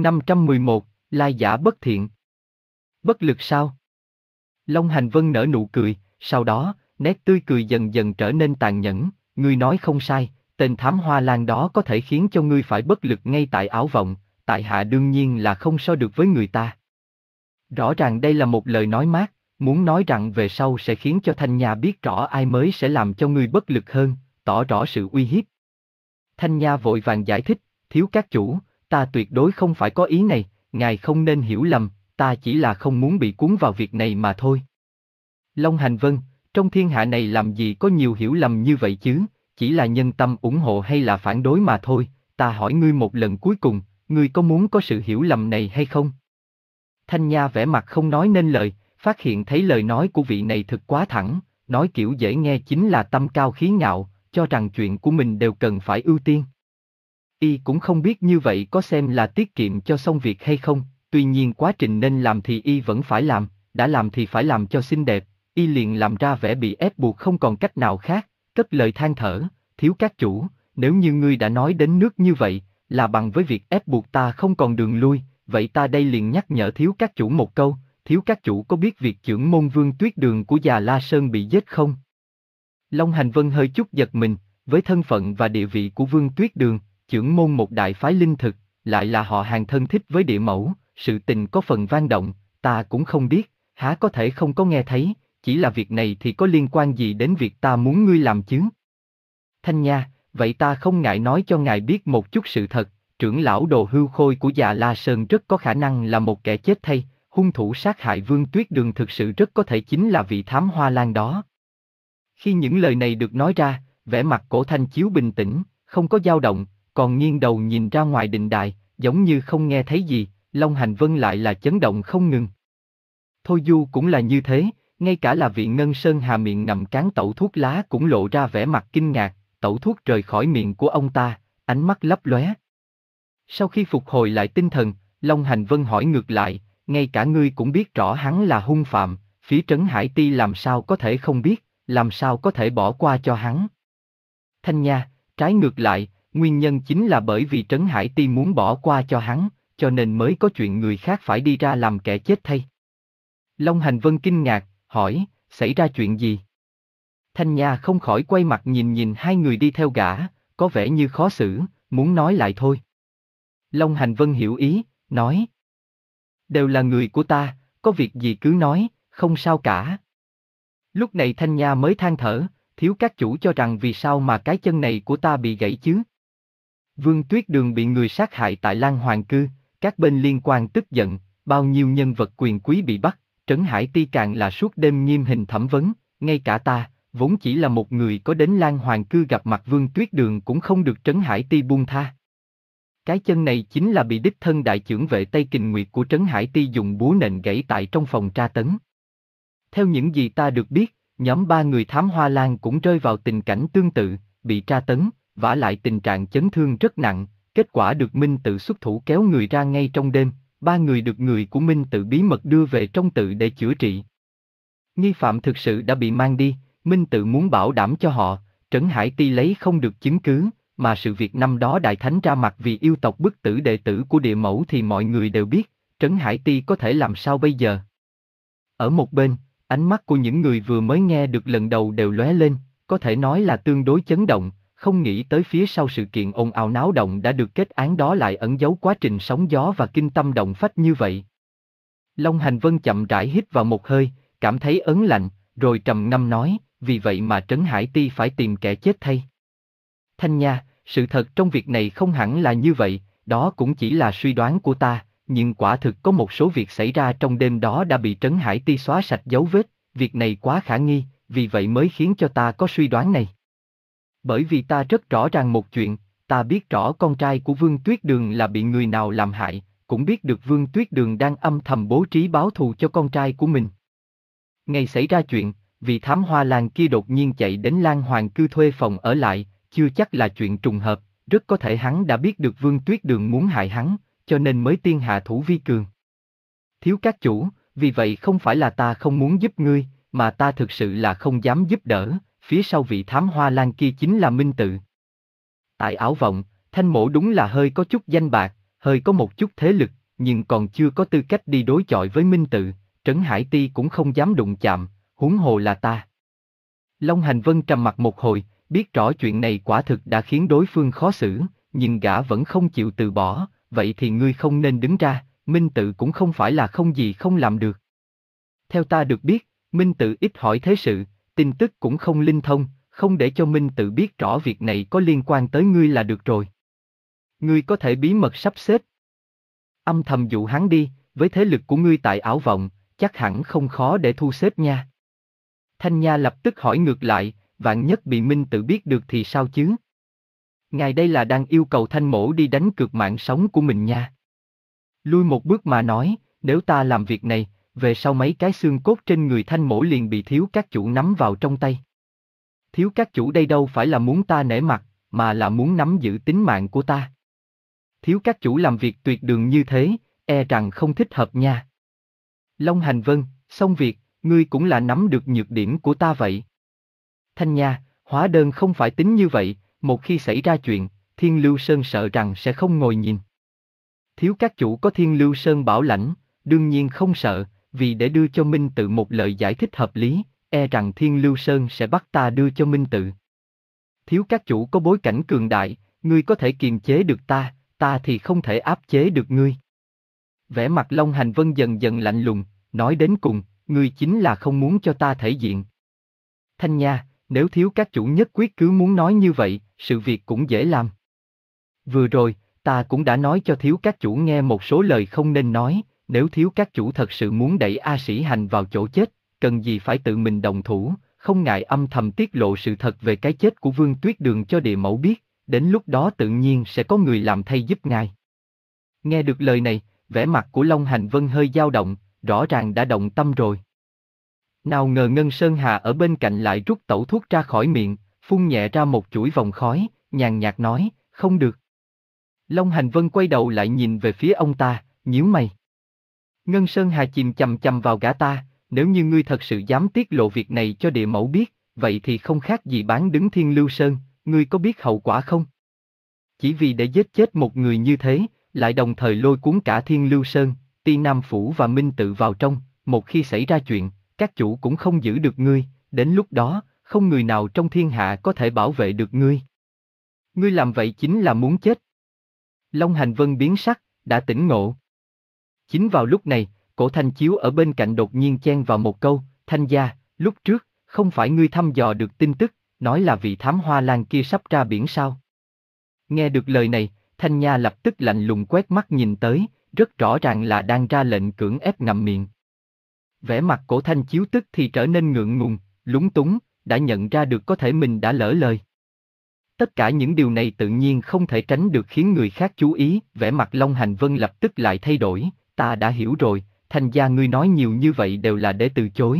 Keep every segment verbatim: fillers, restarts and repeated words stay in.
Chương năm trăm mười một, lai giả bất thiện. Bất lực sao? Long Hành Vân nở nụ cười, sau đó, nét tươi cười dần dần trở nên tàn nhẫn, ngươi nói không sai, tên thám hoa lan đó có thể khiến cho ngươi phải bất lực ngay tại ảo vọng, tại hạ đương nhiên là không so được với người ta. Rõ ràng đây là một lời nói mát, muốn nói rằng về sau sẽ khiến cho Thanh Nha biết rõ ai mới sẽ làm cho ngươi bất lực hơn, tỏ rõ sự uy hiếp. Thanh Nha vội vàng giải thích, thiếu các chủ, ta tuyệt đối không phải có ý này, ngài không nên hiểu lầm, ta chỉ là không muốn bị cuốn vào việc này mà thôi. Long Hành Vân, trong thiên hạ này làm gì có nhiều hiểu lầm như vậy chứ, chỉ là nhân tâm ủng hộ hay là phản đối mà thôi, ta hỏi ngươi một lần cuối cùng, ngươi có muốn có sự hiểu lầm này hay không? Thanh Nha vẻ mặt không nói nên lời, phát hiện thấy lời nói của vị này thực quá thẳng, nói kiểu dễ nghe chính là tâm cao khí ngạo, cho rằng chuyện của mình đều cần phải ưu tiên. Y cũng không biết như vậy có xem là tiết kiệm cho xong việc hay không, tuy nhiên quá trình nên làm thì Y vẫn phải làm, đã làm thì phải làm cho xinh đẹp, Y liền làm ra vẻ bị ép buộc không còn cách nào khác, cất lời than thở, thiếu các chủ, nếu như ngươi đã nói đến nước như vậy, là bằng với việc ép buộc ta không còn đường lui, vậy ta đây liền nhắc nhở thiếu các chủ một câu, thiếu các chủ có biết việc chưởng môn Vương Tuyết Đường của Già La Sơn bị giết không? Long Hành Vân hơi chút giật mình, với thân phận và địa vị của Vương Tuyết Đường, chưởng môn một đại phái linh thực, lại là họ hàng thân thích với địa mẫu, sự tình có phần vang động, ta cũng không biết, há có thể không có nghe thấy, chỉ là việc này thì có liên quan gì đến việc ta muốn ngươi làm chứ? Thanh Nha, vậy ta không ngại nói cho ngài biết một chút sự thật, trưởng lão Đồ Hưu Khôi của Già La Sơn rất có khả năng là một kẻ chết thay, hung thủ sát hại Vương Tuyết Đường thực sự rất có thể chính là vị thám hoa lan đó. Khi những lời này được nói ra, vẻ mặt Cổ Thanh Chiếu bình tĩnh, không có dao động, còn nghiêng đầu nhìn ra ngoài đình đài, giống như không nghe thấy gì, Long Hành Vân lại là chấn động không ngừng. Thôi Du cũng là như thế, ngay cả là vị Ngân Sơn Hà miệng ngậm cán tẩu thuốc lá cũng lộ ra vẻ mặt kinh ngạc, tẩu thuốc rời khỏi miệng của ông ta, ánh mắt lấp lóe. Sau khi phục hồi lại tinh thần, Long Hành Vân hỏi ngược lại, ngay cả ngươi cũng biết rõ hắn là hung phạm, phía Trấn Hải Ti làm sao có thể không biết, làm sao có thể bỏ qua cho hắn? Thanh Nha, trái ngược lại, nguyên nhân chính là bởi vì Trấn Hải Ti muốn bỏ qua cho hắn, cho nên mới có chuyện người khác phải đi ra làm kẻ chết thay. Long Hành Vân kinh ngạc, hỏi, xảy ra chuyện gì? Thanh Nha không khỏi quay mặt nhìn nhìn hai người đi theo gã, có vẻ như khó xử, muốn nói lại thôi. Long Hành Vân hiểu ý, nói. Đều là người của ta, có việc gì cứ nói, không sao cả. Lúc này Thanh Nha mới than thở, thiếu các chủ cho rằng vì sao mà cái chân này của ta bị gãy chứ? Vương Tuyết Đường bị người sát hại tại Lan Hoàng Cư, các bên liên quan tức giận, bao nhiêu nhân vật quyền quý bị bắt, Trấn Hải Ti càng là suốt đêm nghiêm hình thẩm vấn, ngay cả ta, vốn chỉ là một người có đến Lan Hoàng Cư gặp mặt Vương Tuyết Đường cũng không được Trấn Hải Ti buông tha. Cái chân này chính là bị đích thân đại chưởng vệ Tây Kình Nguyệt của Trấn Hải Ti dùng búa nện gãy tại trong phòng tra tấn. Theo những gì ta được biết, nhóm ba người thám hoa lan cũng rơi vào tình cảnh tương tự, bị tra tấn, vả lại tình trạng chấn thương rất nặng, kết quả được Minh Tự xuất thủ kéo người ra ngay trong đêm, ba người được người của Minh Tự bí mật đưa về trong tự để chữa trị. Nghi phạm thực sự đã bị mang đi, Minh Tự muốn bảo đảm cho họ, Trấn Hải Ti lấy không được chứng cứ, mà sự việc năm đó Đại Thánh ra mặt vì yêu tộc bức tử đệ tử của địa mẫu thì mọi người đều biết, Trấn Hải Ti có thể làm sao bây giờ? Ở một bên, ánh mắt của những người vừa mới nghe được lần đầu đều lóe lên, có thể nói là tương đối chấn động, không nghĩ tới phía sau sự kiện ồn ào náo động đã được kết án đó lại ẩn giấu quá trình sóng gió và kinh tâm động phách như vậy. Long Hành Vân chậm rãi hít vào một hơi, cảm thấy ớn lạnh, rồi trầm ngâm nói, vì vậy mà Trấn Hải Ti phải tìm kẻ chết thay. Thanh Nha, sự thật trong việc này không hẳn là như vậy, đó cũng chỉ là suy đoán của ta, nhưng quả thực có một số việc xảy ra trong đêm đó đã bị Trấn Hải Ti xóa sạch dấu vết, việc này quá khả nghi, vì vậy mới khiến cho ta có suy đoán này. Bởi vì ta rất rõ ràng một chuyện, ta biết rõ con trai của Vương Tuyết Đường là bị người nào làm hại, cũng biết được Vương Tuyết Đường đang âm thầm bố trí báo thù cho con trai của mình. Ngày xảy ra chuyện, vì thám hoa lan kia đột nhiên chạy đến Lan Hoàng Cư thuê phòng ở lại, chưa chắc là chuyện trùng hợp, rất có thể hắn đã biết được Vương Tuyết Đường muốn hại hắn, cho nên mới tiên hạ thủ vi cường. Thiếu các chủ, vì vậy không phải là ta không muốn giúp ngươi, mà ta thực sự là không dám giúp đỡ, phía sau vị thám hoa lan kia chính là Minh Tự. Tại Ảo Vọng, Thanh Mỗ đúng là hơi có chút danh bạc, hơi có một chút thế lực, nhưng còn chưa có tư cách đi đối chọi với Minh Tự, Trấn Hải Ti cũng không dám đụng chạm, huống hồ là ta. Long Hành Vân trầm mặt một hồi, biết rõ chuyện này quả thực đã khiến đối phương khó xử, nhưng gã vẫn không chịu từ bỏ, vậy thì ngươi không nên đứng ra, Minh Tự cũng không phải là không gì không làm được. Theo ta được biết, Minh Tự ít hỏi thế sự, tin tức cũng không linh thông, không để cho Minh Tự biết rõ việc này có liên quan tới ngươi là được rồi. Ngươi có thể bí mật sắp xếp. Âm thầm dụ hắn đi, với thế lực của ngươi tại Ảo Vọng, chắc hẳn không khó để thu xếp nha. Thanh Nha lập tức hỏi ngược lại, vạn nhất bị Minh Tự biết được thì sao chứ? Ngài đây là đang yêu cầu Thanh Mỗ đi đánh cược mạng sống của mình nha. Lui một bước mà nói, nếu ta làm việc này, về sau mấy cái xương cốt trên người Thanh Mỗ liền bị thiếu các chủ nắm vào trong tay. Thiếu các chủ đây đâu phải là muốn ta nể mặt, mà là muốn nắm giữ tính mạng của ta. Thiếu các chủ làm việc tuyệt đường như thế, e rằng không thích hợp nha. Long Hành Vân, xong việc, ngươi cũng là nắm được nhược điểm của ta vậy. Thanh Nha, hóa đơn không phải tính như vậy, một khi xảy ra chuyện, Thiên Lưu Sơn sợ rằng sẽ không ngồi nhìn. Thiếu các chủ có Thiên Lưu Sơn bảo lãnh, đương nhiên không sợ, vì để đưa cho Minh Tự một lời giải thích hợp lý, e rằng Thiên Lưu Sơn sẽ bắt ta đưa cho Minh Tự. Thiếu các chủ có bối cảnh cường đại, ngươi có thể kiềm chế được ta, ta thì không thể áp chế được ngươi. Vẻ mặt Long Hành Vân dần dần lạnh lùng, nói đến cùng, ngươi chính là không muốn cho ta thể diện. Thanh Nha, nếu thiếu các chủ nhất quyết cứ muốn nói như vậy, sự việc cũng dễ làm. Vừa rồi, ta cũng đã nói cho thiếu các chủ nghe một số lời không nên nói, nếu thiếu các chủ thật sự muốn đẩy A Sĩ Hành vào chỗ chết, cần gì phải tự mình động thủ, không ngại âm thầm tiết lộ sự thật về cái chết của Vương Tuyết Đường cho địa mẫu biết, đến lúc đó tự nhiên sẽ có người làm thay giúp ngài. Nghe được lời này, vẻ mặt của Long Hành Vân hơi dao động, rõ ràng đã động tâm rồi. Nào ngờ Ngân Sơn Hà ở bên cạnh lại rút tẩu thuốc ra khỏi miệng, phun nhẹ ra một chuỗi vòng khói, nhàn nhạt nói, không được. Long Hành Vân quay đầu lại nhìn về phía ông ta, nhíu mày. Ngân Sơn Hà chìm chằm chằm vào gã ta, nếu như ngươi thật sự dám tiết lộ việc này cho địa mẫu biết, vậy thì không khác gì bán đứng Thiên Lưu Sơn, ngươi có biết hậu quả không? Chỉ vì để giết chết một người như thế, lại đồng thời lôi cuốn cả Thiên Lưu Sơn, Ti Nam Phủ và Minh Tự vào trong, một khi xảy ra chuyện, các chủ cũng không giữ được ngươi, đến lúc đó, không người nào trong thiên hạ có thể bảo vệ được ngươi. Ngươi làm vậy chính là muốn chết. Long Hành Vân biến sắc, đã tỉnh ngộ. Chính vào lúc này, Cổ Thanh Chiếu ở bên cạnh đột nhiên chen vào một câu, Thanh gia, lúc trước, không phải ngươi thăm dò được tin tức, nói là vị thám hoa lan kia sắp ra biển sao? Nghe được lời này, Thanh Nha lập tức lạnh lùng quét mắt nhìn tới, rất rõ ràng là đang ra lệnh cưỡng ép ngậm miệng. Vẻ mặt Cổ Thanh Chiếu tức thì trở nên ngượng ngùng, lúng túng, đã nhận ra được có thể mình đã lỡ lời. Tất cả những điều này tự nhiên không thể tránh được khiến người khác chú ý, vẻ mặt Long Hành Vân lập tức lại thay đổi, ta đã hiểu rồi, Thanh gia ngươi nói nhiều như vậy đều là để từ chối.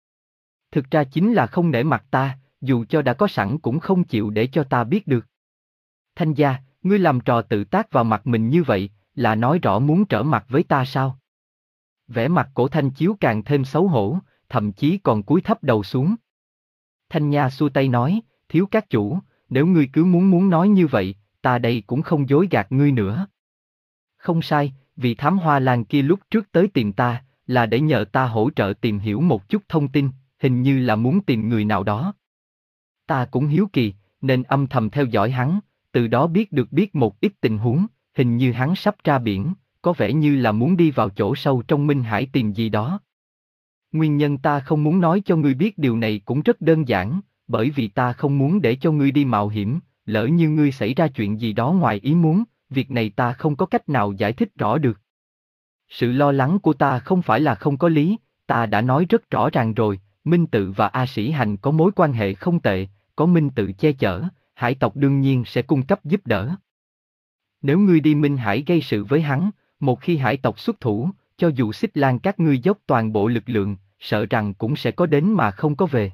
Thực ra chính là không nể mặt ta, dù cho đã có sẵn cũng không chịu để cho ta biết được. Thanh gia, ngươi làm trò tự tác vào mặt mình như vậy, là nói rõ muốn trở mặt với ta sao? Vẻ mặt Cổ Thanh Chiếu càng thêm xấu hổ, thậm chí còn cúi thấp đầu xuống. Thanh Nha xua tay nói, thiếu các chủ, nếu ngươi cứ muốn muốn nói như vậy, ta đây cũng không dối gạt ngươi nữa. Không sai, vì thám hoa lan kia lúc trước tới tìm ta, là để nhờ ta hỗ trợ tìm hiểu một chút thông tin, hình như là muốn tìm người nào đó. Ta cũng hiếu kỳ, nên âm thầm theo dõi hắn, từ đó biết được biết một ít tình huống, hình như hắn sắp ra biển, có vẻ như là muốn đi vào chỗ sâu trong Minh Hải tìm gì đó. Nguyên nhân ta không muốn nói cho ngươi biết điều này cũng rất đơn giản, bởi vì ta không muốn để cho ngươi đi mạo hiểm, lỡ như ngươi xảy ra chuyện gì đó ngoài ý muốn, việc này ta không có cách nào giải thích rõ được. Sự lo lắng của ta không phải là không có lý, ta đã nói rất rõ ràng rồi, Minh Tự và A Sĩ Hành có mối quan hệ không tệ, có Minh Tự che chở, hải tộc đương nhiên sẽ cung cấp giúp đỡ. Nếu ngươi đi Minh Hải gây sự với hắn, một khi hải tộc xuất thủ, cho dù Xích Lan các ngươi dốc toàn bộ lực lượng, sợ rằng cũng sẽ có đến mà không có về.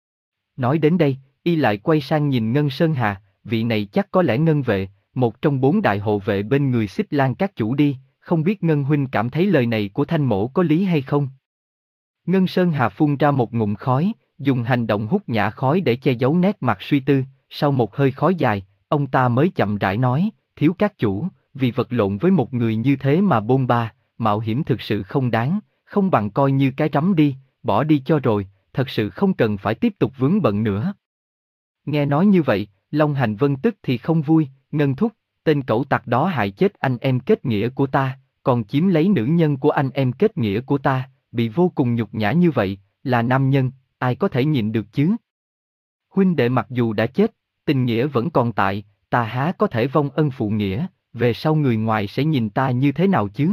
Nói đến đây, y lại quay sang nhìn Ngân Sơn Hà, vị này chắc có lẽ Ngân vệ, một trong bốn đại hộ vệ bên người Xích Lan các chủ đi, không biết Ngân huynh cảm thấy lời này của Thanh mỗ có lý hay không? Ngân Sơn Hà phun ra một ngụm khói, dùng hành động hút nhả khói để che giấu nét mặt suy tư, sau một hơi khói dài, ông ta mới chậm rãi nói, thiếu các chủ, vì vật lộn với một người như thế mà bôn ba, mạo hiểm thực sự không đáng, không bằng coi như cái rắm đi, bỏ đi cho rồi, thật sự không cần phải tiếp tục vướng bận nữa. Nghe nói như vậy, Long Hành Vân tức thì không vui, Ngân thúc, tên cẩu tặc đó hại chết anh em kết nghĩa của ta, còn chiếm lấy nữ nhân của anh em kết nghĩa của ta, bị vô cùng nhục nhã như vậy, là nam nhân, ai có thể nhịn được chứ? Huynh đệ mặc dù đã chết, tình nghĩa vẫn còn tại, ta há có thể vong ân phụ nghĩa, về sau người ngoài sẽ nhìn ta như thế nào chứ?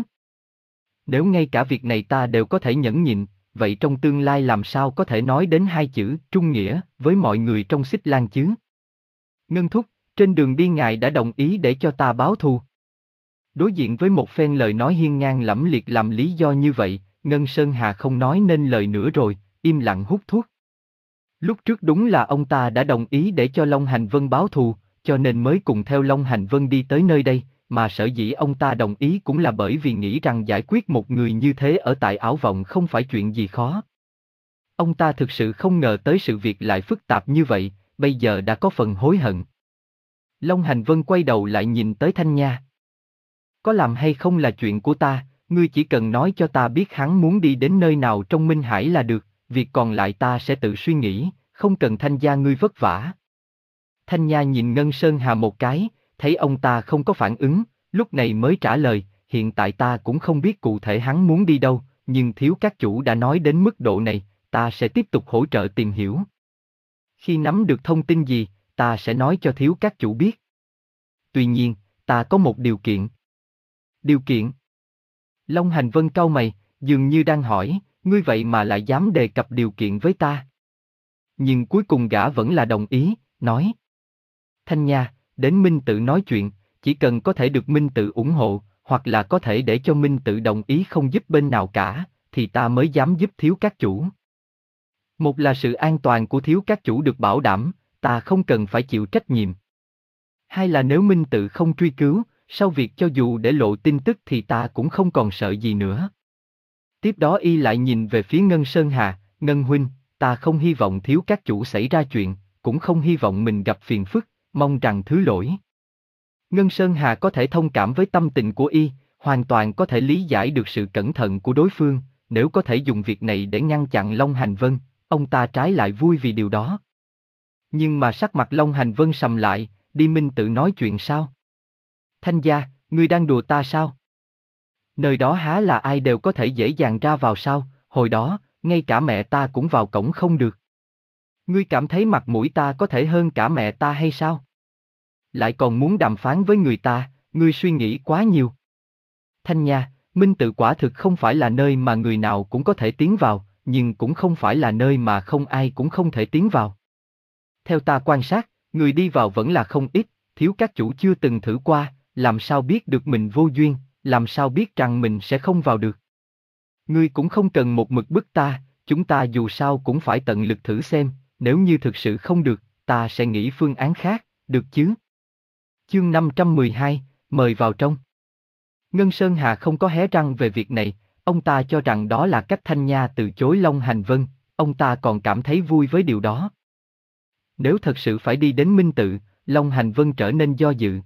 Nếu ngay cả việc này ta đều có thể nhẫn nhịn, vậy trong tương lai làm sao có thể nói đến hai chữ trung nghĩa với mọi người trong Xích Lan chứ? Ngân thúc, trên đường đi ngài đã đồng ý để cho ta báo thù. Đối diện với một phen lời nói hiên ngang lẫm liệt làm lý do như vậy, Ngân Sơn Hà không nói nên lời nữa rồi, im lặng hút thuốc. Lúc trước đúng là ông ta đã đồng ý để cho Long Hành Vân báo thù, cho nên mới cùng theo Long Hành Vân đi tới nơi đây, mà sở dĩ ông ta đồng ý cũng là bởi vì nghĩ rằng giải quyết một người như thế ở tại Ảo Vọng không phải chuyện gì khó. Ông ta thực sự không ngờ tới sự việc lại phức tạp như vậy, bây giờ đã có phần hối hận. Long Hành Vân quay đầu lại nhìn tới Thanh Nha. Có làm hay không là chuyện của ta, ngươi chỉ cần nói cho ta biết hắn muốn đi đến nơi nào trong Minh Hải là được, việc còn lại ta sẽ tự suy nghĩ, không cần Thanh gia ngươi vất vả. Thanh Nha nhìn Ngân Sơn Hà một cái, thấy ông ta không có phản ứng, lúc này mới trả lời, hiện tại ta cũng không biết cụ thể hắn muốn đi đâu, nhưng thiếu các chủ đã nói đến mức độ này, ta sẽ tiếp tục hỗ trợ tìm hiểu. Khi nắm được thông tin gì, ta sẽ nói cho thiếu các chủ biết. Tuy nhiên, ta có một điều kiện. Điều kiện? Long Hành Vân cau mày, dường như đang hỏi, ngươi vậy mà lại dám đề cập điều kiện với ta. Nhưng cuối cùng gã vẫn là đồng ý, nói. Thanh Nha, đến Minh Tự nói chuyện, chỉ cần có thể được Minh Tự ủng hộ, hoặc là có thể để cho Minh Tự đồng ý không giúp bên nào cả, thì ta mới dám giúp thiếu các chủ. Một là sự an toàn của thiếu các chủ được bảo đảm, ta không cần phải chịu trách nhiệm. Hai là nếu Minh Tự không truy cứu, sau việc cho dù để lộ tin tức thì ta cũng không còn sợ gì nữa. Tiếp đó y lại nhìn về phía Ngân Sơn Hà, Ngân huynh, ta không hy vọng thiếu các chủ xảy ra chuyện, cũng không hy vọng mình gặp phiền phức, mong rằng thứ lỗi. Ngân Sơn Hà có thể thông cảm với tâm tình của y, hoàn toàn có thể lý giải được sự cẩn thận của đối phương, nếu có thể dùng việc này để ngăn chặn Long Hành Vân, ông ta trái lại vui vì điều đó. Nhưng mà sắc mặt Long Hành Vân sầm lại, đi Minh Tự nói chuyện sao? Thanh gia, ngươi đang đùa ta sao? Nơi đó há là ai đều có thể dễ dàng ra vào sao, hồi đó, ngay cả mẹ ta cũng vào cổng không được. Ngươi cảm thấy mặt mũi ta có thể hơn cả mẹ ta hay sao? Lại còn muốn đàm phán với người ta, ngươi suy nghĩ quá nhiều. Thanh Nha, Minh Tự quả thực không phải là nơi mà người nào cũng có thể tiến vào, nhưng cũng không phải là nơi mà không ai cũng không thể tiến vào. Theo ta quan sát, người đi vào vẫn là không ít, thiếu các chủ chưa từng thử qua, làm sao biết được mình vô duyên, làm sao biết rằng mình sẽ không vào được. Ngươi cũng không cần một mực bức ta, chúng ta dù sao cũng phải tận lực thử xem, nếu như thực sự không được, ta sẽ nghĩ phương án khác, được chứ? Chương năm trăm mười hai, mời vào trong. Ngân Sơn Hà không có hé răng về việc này, ông ta cho rằng đó là cách Thanh Nha từ chối Long Hành Vân, ông ta còn cảm thấy vui với điều đó. Nếu thật sự phải đi đến Minh Tự, Long Hành Vân trở nên do dự.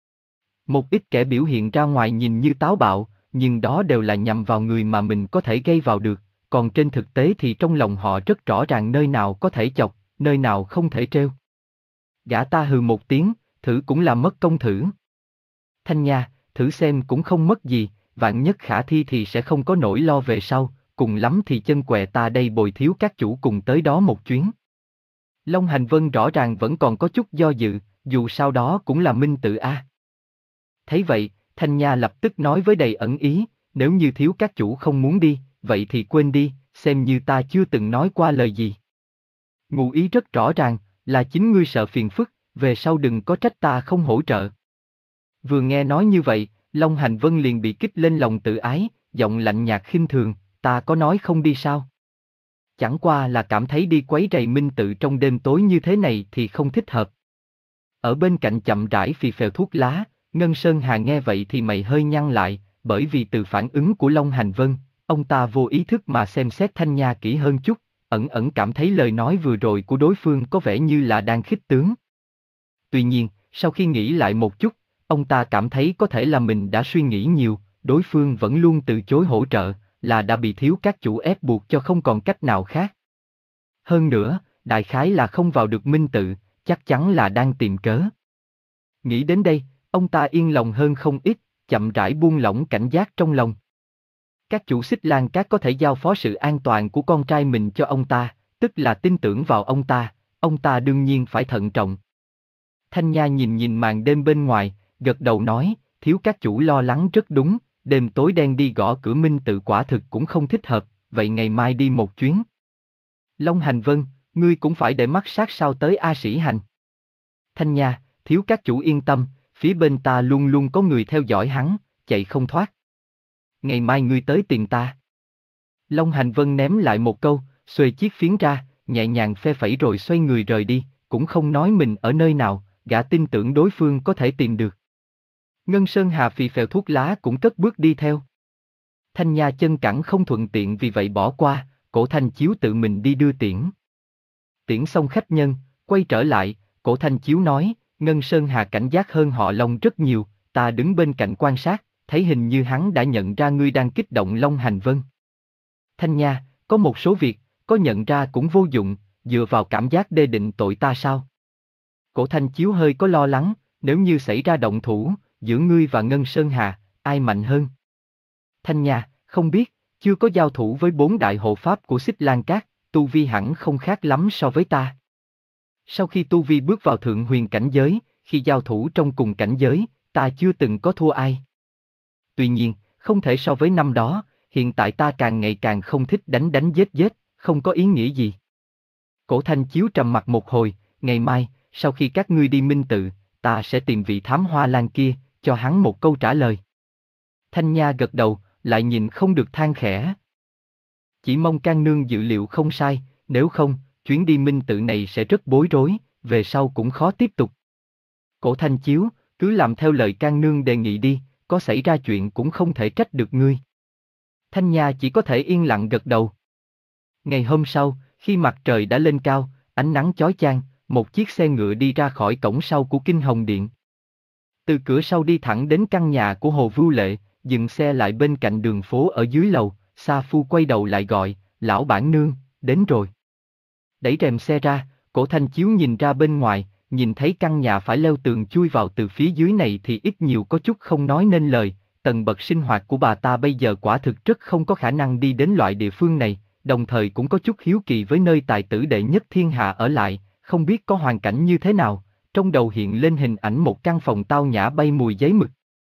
Một ít kẻ biểu hiện ra ngoài nhìn như táo bạo, nhưng đó đều là nhằm vào người mà mình có thể gây vào được, còn trên thực tế thì trong lòng họ rất rõ ràng nơi nào có thể chọc, nơi nào không thể trêu. Gã ta hừ một tiếng, thử cũng là mất công thử. Thanh Nha, thử xem cũng không mất gì, vạn nhất khả thi thì sẽ không có nỗi lo về sau, cùng lắm thì chân què ta đây bồi thiếu các chủ cùng tới đó một chuyến. Long Hành Vân rõ ràng vẫn còn có chút do dự, dù sau đó cũng là Minh Tự a. Thấy vậy, Thanh Nha lập tức nói với đầy ẩn ý, nếu như thiếu các chủ không muốn đi, vậy thì quên đi, xem như ta chưa từng nói qua lời gì. Ngụ ý rất rõ ràng, là chính ngươi sợ phiền phức, về sau đừng có trách ta không hỗ trợ. Vừa nghe nói như vậy, Long Hành Vân liền bị kích lên lòng tự ái, giọng lạnh nhạt khinh thường, ta có nói không đi sao? Chẳng qua là cảm thấy đi quấy rầy Minh Tự trong đêm tối như thế này thì không thích hợp. Ở bên cạnh chậm rãi phì phèo thuốc lá, Ngân Sơn Hà nghe vậy thì mày hơi nhăn lại, bởi vì từ phản ứng của Long Hành Vân, ông ta vô ý thức mà xem xét Thanh Nha kỹ hơn chút, ẩn ẩn cảm thấy lời nói vừa rồi của đối phương có vẻ như là đang khích tướng. Tuy nhiên, sau khi nghĩ lại một chút, Ông ta cảm thấy có thể là mình đã suy nghĩ nhiều, đối phương vẫn luôn từ chối hỗ trợ, là đã bị thiếu các chủ ép buộc cho không còn cách nào khác. Hơn nữa, đại khái là không vào được minh tự, chắc chắn là đang tìm cớ. Nghĩ đến đây, ông ta yên lòng hơn không ít, chậm rãi buông lỏng cảnh giác trong lòng. Các chủ Xích Lan Cát có thể giao phó sự an toàn của con trai mình cho ông ta, tức là tin tưởng vào ông ta, ông ta đương nhiên phải thận trọng. Thanh Nha nhìn nhìn màn đêm bên ngoài, gật đầu nói, thiếu các chủ lo lắng rất đúng, đêm tối đen đi gõ cửa minh tự quả thực cũng không thích hợp, vậy ngày mai đi một chuyến. Long Hành Vân, ngươi cũng phải để mắt sát sao tới A Sĩ Hành. Thanh Nha, thiếu các chủ yên tâm, phía bên ta luôn luôn có người theo dõi hắn, chạy không thoát. Ngày mai ngươi tới tìm ta. Long Hành Vân ném lại một câu, xuề chiếc phiến ra, nhẹ nhàng phe phẩy rồi xoay người rời đi, cũng không nói mình ở nơi nào, gã tin tưởng đối phương có thể tìm được. Ngân Sơn Hà phì phèo thuốc lá cũng cất bước đi theo. Thanh Nha chân cẳng không thuận tiện vì vậy bỏ qua, Cổ Thanh Chiếu tự mình đi đưa tiễn. Tiễn xong khách nhân, quay trở lại, Cổ Thanh Chiếu nói, Ngân Sơn Hà cảnh giác hơn họ Long rất nhiều, ta đứng bên cạnh quan sát, thấy hình như hắn đã nhận ra ngươi đang kích động Long Hành Vân. Thanh Nha, có một số việc, có nhận ra cũng vô dụng, dựa vào cảm giác đê định tội ta sao? Cổ Thanh Chiếu hơi có lo lắng, nếu như xảy ra động thủ, giữa ngươi và Ngân Sơn Hà, ai mạnh hơn? Thanh Nha, không biết, chưa có giao thủ với bốn đại hộ pháp của Xích Lan Cát, tu vi hẳn không khác lắm so với ta. Sau khi tu vi bước vào thượng huyền cảnh giới, khi giao thủ trong cùng cảnh giới, ta chưa từng có thua ai. Tuy nhiên, không thể so với năm đó, hiện tại ta càng ngày càng không thích đánh đánh giết giết, không có ý nghĩa gì. Cổ Thanh Chiếu trầm mặt một hồi, ngày mai, sau khi các ngươi đi minh tự, ta sẽ tìm vị thám hoa lan kia, cho hắn một câu trả lời. Thanh Nha gật đầu, lại nhìn không được than khẽ. Chỉ mong Can Nương dự liệu không sai, nếu không, chuyến đi minh tự này sẽ rất bối rối, về sau cũng khó tiếp tục. Cổ Thanh Chiếu, cứ làm theo lời Can Nương đề nghị đi, có xảy ra chuyện cũng không thể trách được ngươi. Thanh Nha chỉ có thể yên lặng gật đầu. Ngày hôm sau, khi mặt trời đã lên cao, ánh nắng chói chang, một chiếc xe ngựa đi ra khỏi cổng sau của Kinh Hồng Điện. Từ cửa sau đi thẳng đến căn nhà của Hồ Vưu Lệ, dừng xe lại bên cạnh đường phố ở dưới lầu, Sa Phu quay đầu lại gọi, lão bản nương, đến rồi. Đẩy rèm xe ra, Cổ Thanh Chiếu nhìn ra bên ngoài, nhìn thấy căn nhà phải leo tường chui vào từ phía dưới này thì ít nhiều có chút không nói nên lời, tầng bậc sinh hoạt của bà ta bây giờ quả thực rất không có khả năng đi đến loại địa phương này, đồng thời cũng có chút hiếu kỳ với nơi tài tử đệ nhất thiên hạ ở lại, không biết có hoàn cảnh như thế nào, trong đầu hiện lên hình ảnh một căn phòng tao nhã bay mùi giấy mực.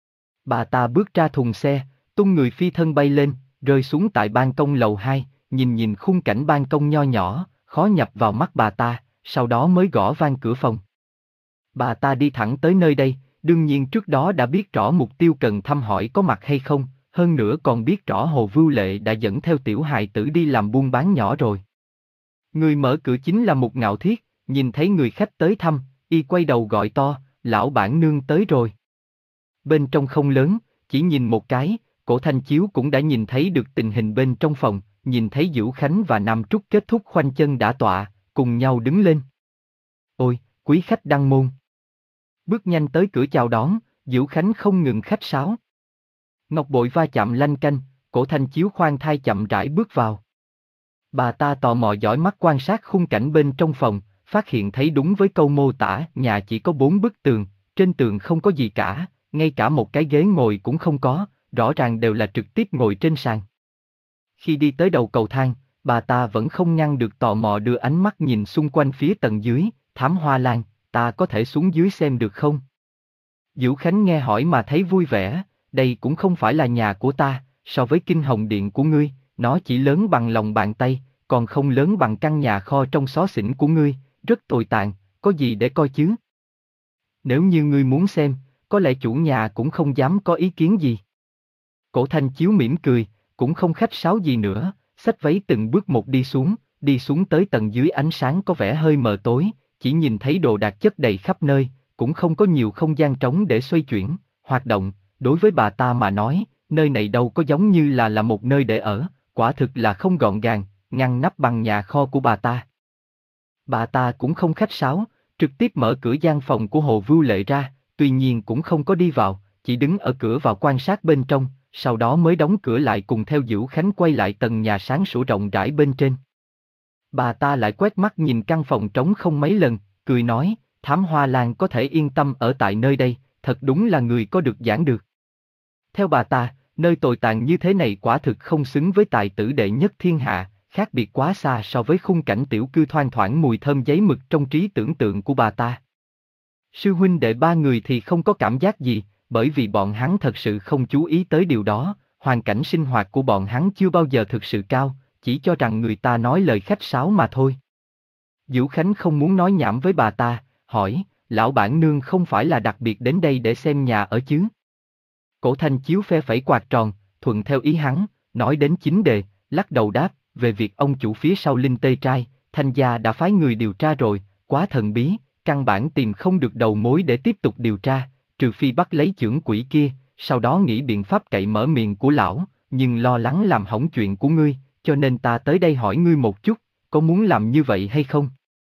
Bà ta bước ra thùng xe, tung người phi thân bay lên, rơi xuống tại ban công lầu hai, nhìn nhìn khung cảnh ban công nho nhỏ, khó nhập vào mắt bà ta, sau đó mới gõ vang cửa phòng. Bà ta đi thẳng tới nơi đây, đương nhiên trước đó đã biết rõ mục tiêu cần thăm hỏi có mặt hay không, hơn nữa còn biết rõ Hồ Vưu Lệ đã dẫn theo tiểu hài tử đi làm buôn bán nhỏ rồi. Người mở cửa chính là Mục Ngạo Thiết, nhìn thấy người khách tới thăm, y quay đầu gọi to, lão bản nương tới rồi. Bên trong không lớn, chỉ nhìn một cái, Cổ Thanh Chiếu cũng đã nhìn thấy được tình hình bên trong phòng, nhìn thấy Dữu Khánh và Nam Trúc kết thúc khoanh chân đã tọa, cùng nhau đứng lên. Ôi, quý khách đăng môn. Bước nhanh tới cửa chào đón, Dữu Khánh không ngừng khách sáo. Ngọc bội va chạm lanh canh, Cổ Thanh Chiếu khoan thai chậm rãi bước vào. Bà ta tò mò dõi mắt quan sát khung cảnh bên trong phòng, phát hiện thấy đúng với câu mô tả, nhà chỉ có bốn bức tường, trên tường không có gì cả, ngay cả một cái ghế ngồi cũng không có, rõ ràng đều là trực tiếp ngồi trên sàn. Khi đi tới đầu cầu thang, bà ta vẫn không ngăn được tò mò đưa ánh mắt nhìn xung quanh phía tầng dưới, thám hoa lan, ta có thể xuống dưới xem được không? Dữu Khánh nghe hỏi mà thấy vui vẻ, đây cũng không phải là nhà của ta, so với Kinh Hồng Điện của ngươi, nó chỉ lớn bằng lòng bàn tay, còn không lớn bằng căn nhà kho trong xó xỉnh của ngươi, rất tồi tàn, có gì để coi chứ? Nếu như ngươi muốn xem, có lẽ chủ nhà cũng không dám có ý kiến gì. Cổ Thanh Chiếu mỉm cười, cũng không khách sáo gì nữa, xách váy từng bước một đi xuống, đi xuống tới tầng dưới ánh sáng có vẻ hơi mờ tối, chỉ nhìn thấy đồ đạc chất đầy khắp nơi, cũng không có nhiều không gian trống để xoay chuyển, hoạt động, đối với bà ta mà nói, nơi này đâu có giống như là là một nơi để ở, quả thực là không gọn gàng, ngăn nắp bằng nhà kho của bà ta. Bà ta cũng không khách sáo, trực tiếp mở cửa gian phòng của Hồ Vưu Lệ ra, tuy nhiên cũng không có đi vào, chỉ đứng ở cửa vào quan sát bên trong, sau đó mới đóng cửa lại cùng theo Dữu Khánh quay lại tầng nhà sáng sủa rộng rãi bên trên. Bà ta lại quét mắt nhìn căn phòng trống không mấy lần, cười nói, Thám Hoa Lan có thể yên tâm ở tại nơi đây, thật đúng là người có được giảng được. Theo bà ta, nơi tồi tàn như thế này quả thực không xứng với tài tử đệ nhất thiên hạ, khác biệt quá xa so với khung cảnh tiểu cư thoang thoảng mùi thơm giấy mực trong trí tưởng tượng của bà ta. Sư huynh đệ ba người thì không có cảm giác gì, bởi vì bọn hắn thật sự không chú ý tới điều đó, hoàn cảnh sinh hoạt của bọn hắn chưa bao giờ thực sự cao, chỉ cho rằng người ta nói lời khách sáo mà thôi. Dữu Khánh không muốn nói nhảm với bà ta, hỏi, lão bản nương không phải là đặc biệt đến đây để xem nhà ở chứ? Cổ Thanh Chiếu phe phẩy quạt tròn, thuận theo ý hắn, nói đến chính đề, lắc đầu đáp, về việc ông chủ phía sau Linh Tê Trai, Thanh gia đã phái người điều tra rồi, quá thần bí, căn bản tìm không được đầu mối để tiếp tục điều tra, trừ phi bắt lấy chưởng quỷ kia, sau đó nghĩ biện pháp cậy mở miệng của lão, nhưng lo lắng làm hỏng chuyện của ngươi, cho nên ta tới đây hỏi ngươi một chút, có muốn làm như vậy hay không?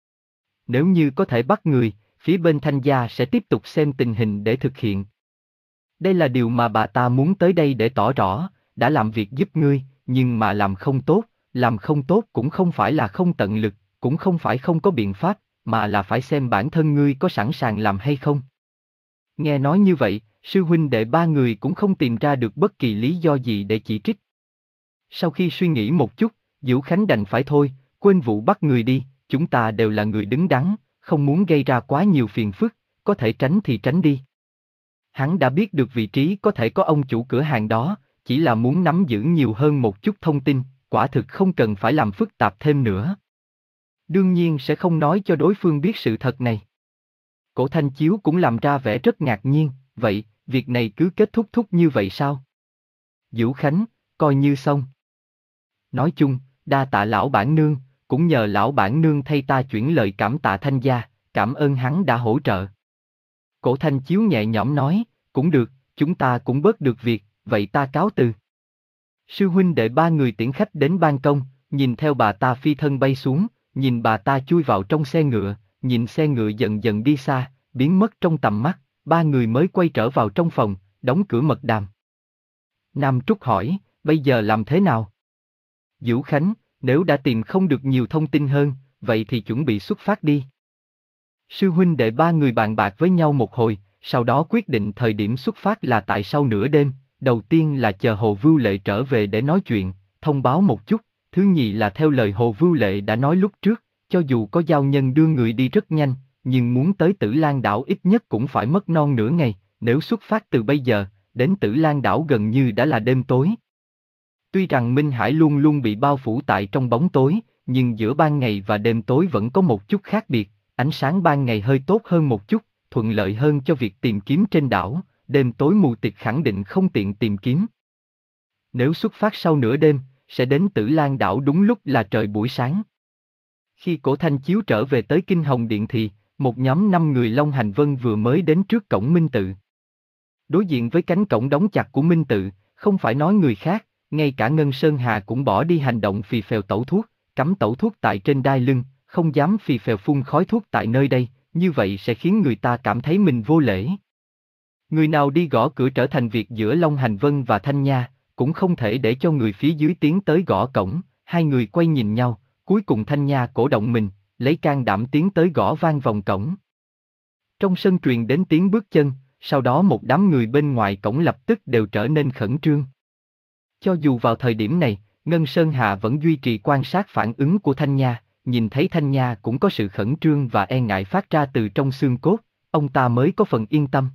Nếu như có thể bắt người, phía bên Thanh gia sẽ tiếp tục xem tình hình để thực hiện. Đây là điều mà bà ta muốn tới đây để tỏ rõ, đã làm việc giúp ngươi, nhưng mà làm không tốt, làm không tốt cũng không phải là không tận lực, cũng không phải không có biện pháp, mà là phải xem bản thân ngươi có sẵn sàng làm hay không. Nghe nói như vậy, sư huynh đệ ba người cũng không tìm ra được bất kỳ lý do gì để chỉ trích. Sau khi suy nghĩ một chút, Dữu Khánh đành phải thôi, quên vụ bắt người đi, chúng ta đều là người đứng đắn, không muốn gây ra quá nhiều phiền phức, có thể tránh thì tránh đi. Hắn đã biết được vị trí có thể có ông chủ cửa hàng đó, chỉ là muốn nắm giữ nhiều hơn một chút thông tin, quả thực không cần phải làm phức tạp thêm nữa. Đương nhiên sẽ không nói cho đối phương biết sự thật này. Cổ Thanh Chiếu cũng làm ra vẻ rất ngạc nhiên, vậy, việc này cứ kết thúc thúc như vậy sao? Dữu Khánh, coi như xong. Nói chung, đa tạ lão bản nương, cũng nhờ lão bản nương thay ta chuyển lời cảm tạ Thanh gia, cảm ơn hắn đã hỗ trợ. Cổ Thanh Chiếu nhẹ nhõm nói, cũng được, chúng ta cũng bớt được việc, vậy ta cáo từ. Sư huynh đệ ba người tiễn khách đến ban công, nhìn theo bà ta phi thân bay xuống, nhìn bà ta chui vào trong xe ngựa, nhìn xe ngựa dần dần đi xa, biến mất trong tầm mắt, ba người mới quay trở vào trong phòng, đóng cửa mật đàm. Nam Trúc hỏi, bây giờ làm thế nào? Dữu Khánh, nếu đã tìm không được nhiều thông tin hơn, vậy thì chuẩn bị xuất phát đi. Sư huynh đệ ba người bàn bạc với nhau một hồi, sau đó quyết định thời điểm xuất phát là tại sau nửa đêm, đầu tiên là chờ Hồ Vưu Lệ trở về để nói chuyện, thông báo một chút, thứ nhì là theo lời Hồ Vưu Lệ đã nói lúc trước, cho dù có giao nhân đưa người đi rất nhanh, nhưng muốn tới Tử Lan đảo ít nhất cũng phải mất non nửa ngày, nếu xuất phát từ bây giờ, đến Tử Lan đảo gần như đã là đêm tối. Tuy rằng Minh Hải luôn luôn bị bao phủ tại trong bóng tối, nhưng giữa ban ngày và đêm tối vẫn có một chút khác biệt, ánh sáng ban ngày hơi tốt hơn một chút, thuận lợi hơn cho việc tìm kiếm trên đảo, đêm tối mù tịt khẳng định không tiện tìm kiếm. Nếu xuất phát sau nửa đêm, sẽ đến Tử Lan đảo đúng lúc là trời buổi sáng. Khi Cổ Thanh Chiếu trở về tới Kinh Hồng Điện thì, một nhóm năm người Long Hành Vân vừa mới đến trước cổng Minh Tự. Đối diện với cánh cổng đóng chặt của Minh Tự, không phải nói người khác, ngay cả Ngân Sơn Hà cũng bỏ đi hành động phì phèo tẩu thuốc, cắm tẩu thuốc tại trên đai lưng, không dám phì phèo phun khói thuốc tại nơi đây, như vậy sẽ khiến người ta cảm thấy mình vô lễ. Người nào đi gõ cửa trở thành việc giữa Long Hành Vân và Thanh Nha, cũng không thể để cho người phía dưới tiến tới gõ cổng, hai người quay nhìn nhau, cuối cùng Thanh Nha cổ động mình, lấy can đảm tiến tới gõ vang vòng cổng. Trong sân truyền đến tiếng bước chân, sau đó một đám người bên ngoài cổng lập tức đều trở nên khẩn trương. Cho dù vào thời điểm này, Ngân Sơn Hà vẫn duy trì quan sát phản ứng của Thanh Nha, nhìn thấy Thanh Nha cũng có sự khẩn trương và e ngại phát ra từ trong xương cốt, ông ta mới có phần yên tâm.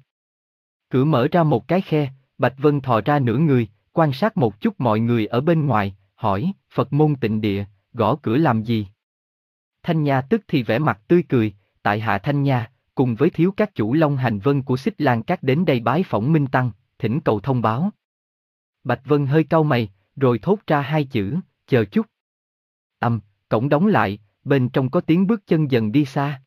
Cửa mở ra một cái khe, Bạch Vân thò ra nửa người, quan sát một chút mọi người ở bên ngoài, hỏi, Phật môn Tịnh Địa, gõ cửa làm gì? Thanh Nha tức thì vẻ mặt tươi cười, tại hạ Thanh Nha, cùng với thiếu các chủ Long Hành Vân của Xích Lan Các đến đây bái phỏng Minh Tăng, thỉnh cầu thông báo. Bạch Vân hơi cau mày, rồi thốt ra hai chữ, chờ chút. Ầm, cổng đóng lại, bên trong có tiếng bước chân dần đi xa.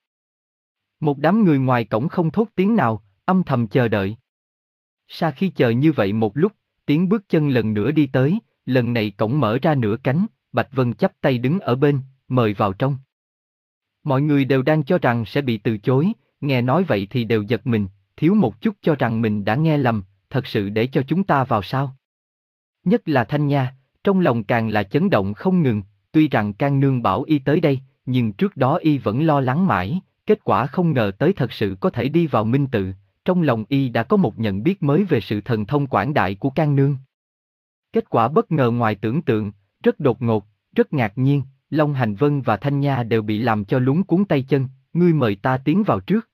Một đám người ngoài cổng không thốt tiếng nào, âm thầm chờ đợi. Sau khi chờ như vậy một lúc, tiếng bước chân lần nữa đi tới, lần này cổng mở ra nửa cánh, Bạch Vân chắp tay đứng ở bên, mời vào trong. Mọi người đều đang cho rằng sẽ bị từ chối, nghe nói vậy thì đều giật mình, thiếu một chút cho rằng mình đã nghe lầm, thật sự để cho chúng ta vào sao? Nhất là Thanh Nha, trong lòng càng là chấn động không ngừng, tuy rằng Can Nương bảo y tới đây, nhưng trước đó y vẫn lo lắng mãi, kết quả không ngờ tới thật sự có thể đi vào minh tự, trong lòng y đã có một nhận biết mới về sự thần thông quảng đại của Can Nương. Kết quả bất ngờ ngoài tưởng tượng, rất đột ngột, rất ngạc nhiên, Long Hành Vân và Thanh Nha đều bị làm cho lúng cuốn tay chân, ngươi mời ta tiến vào trước.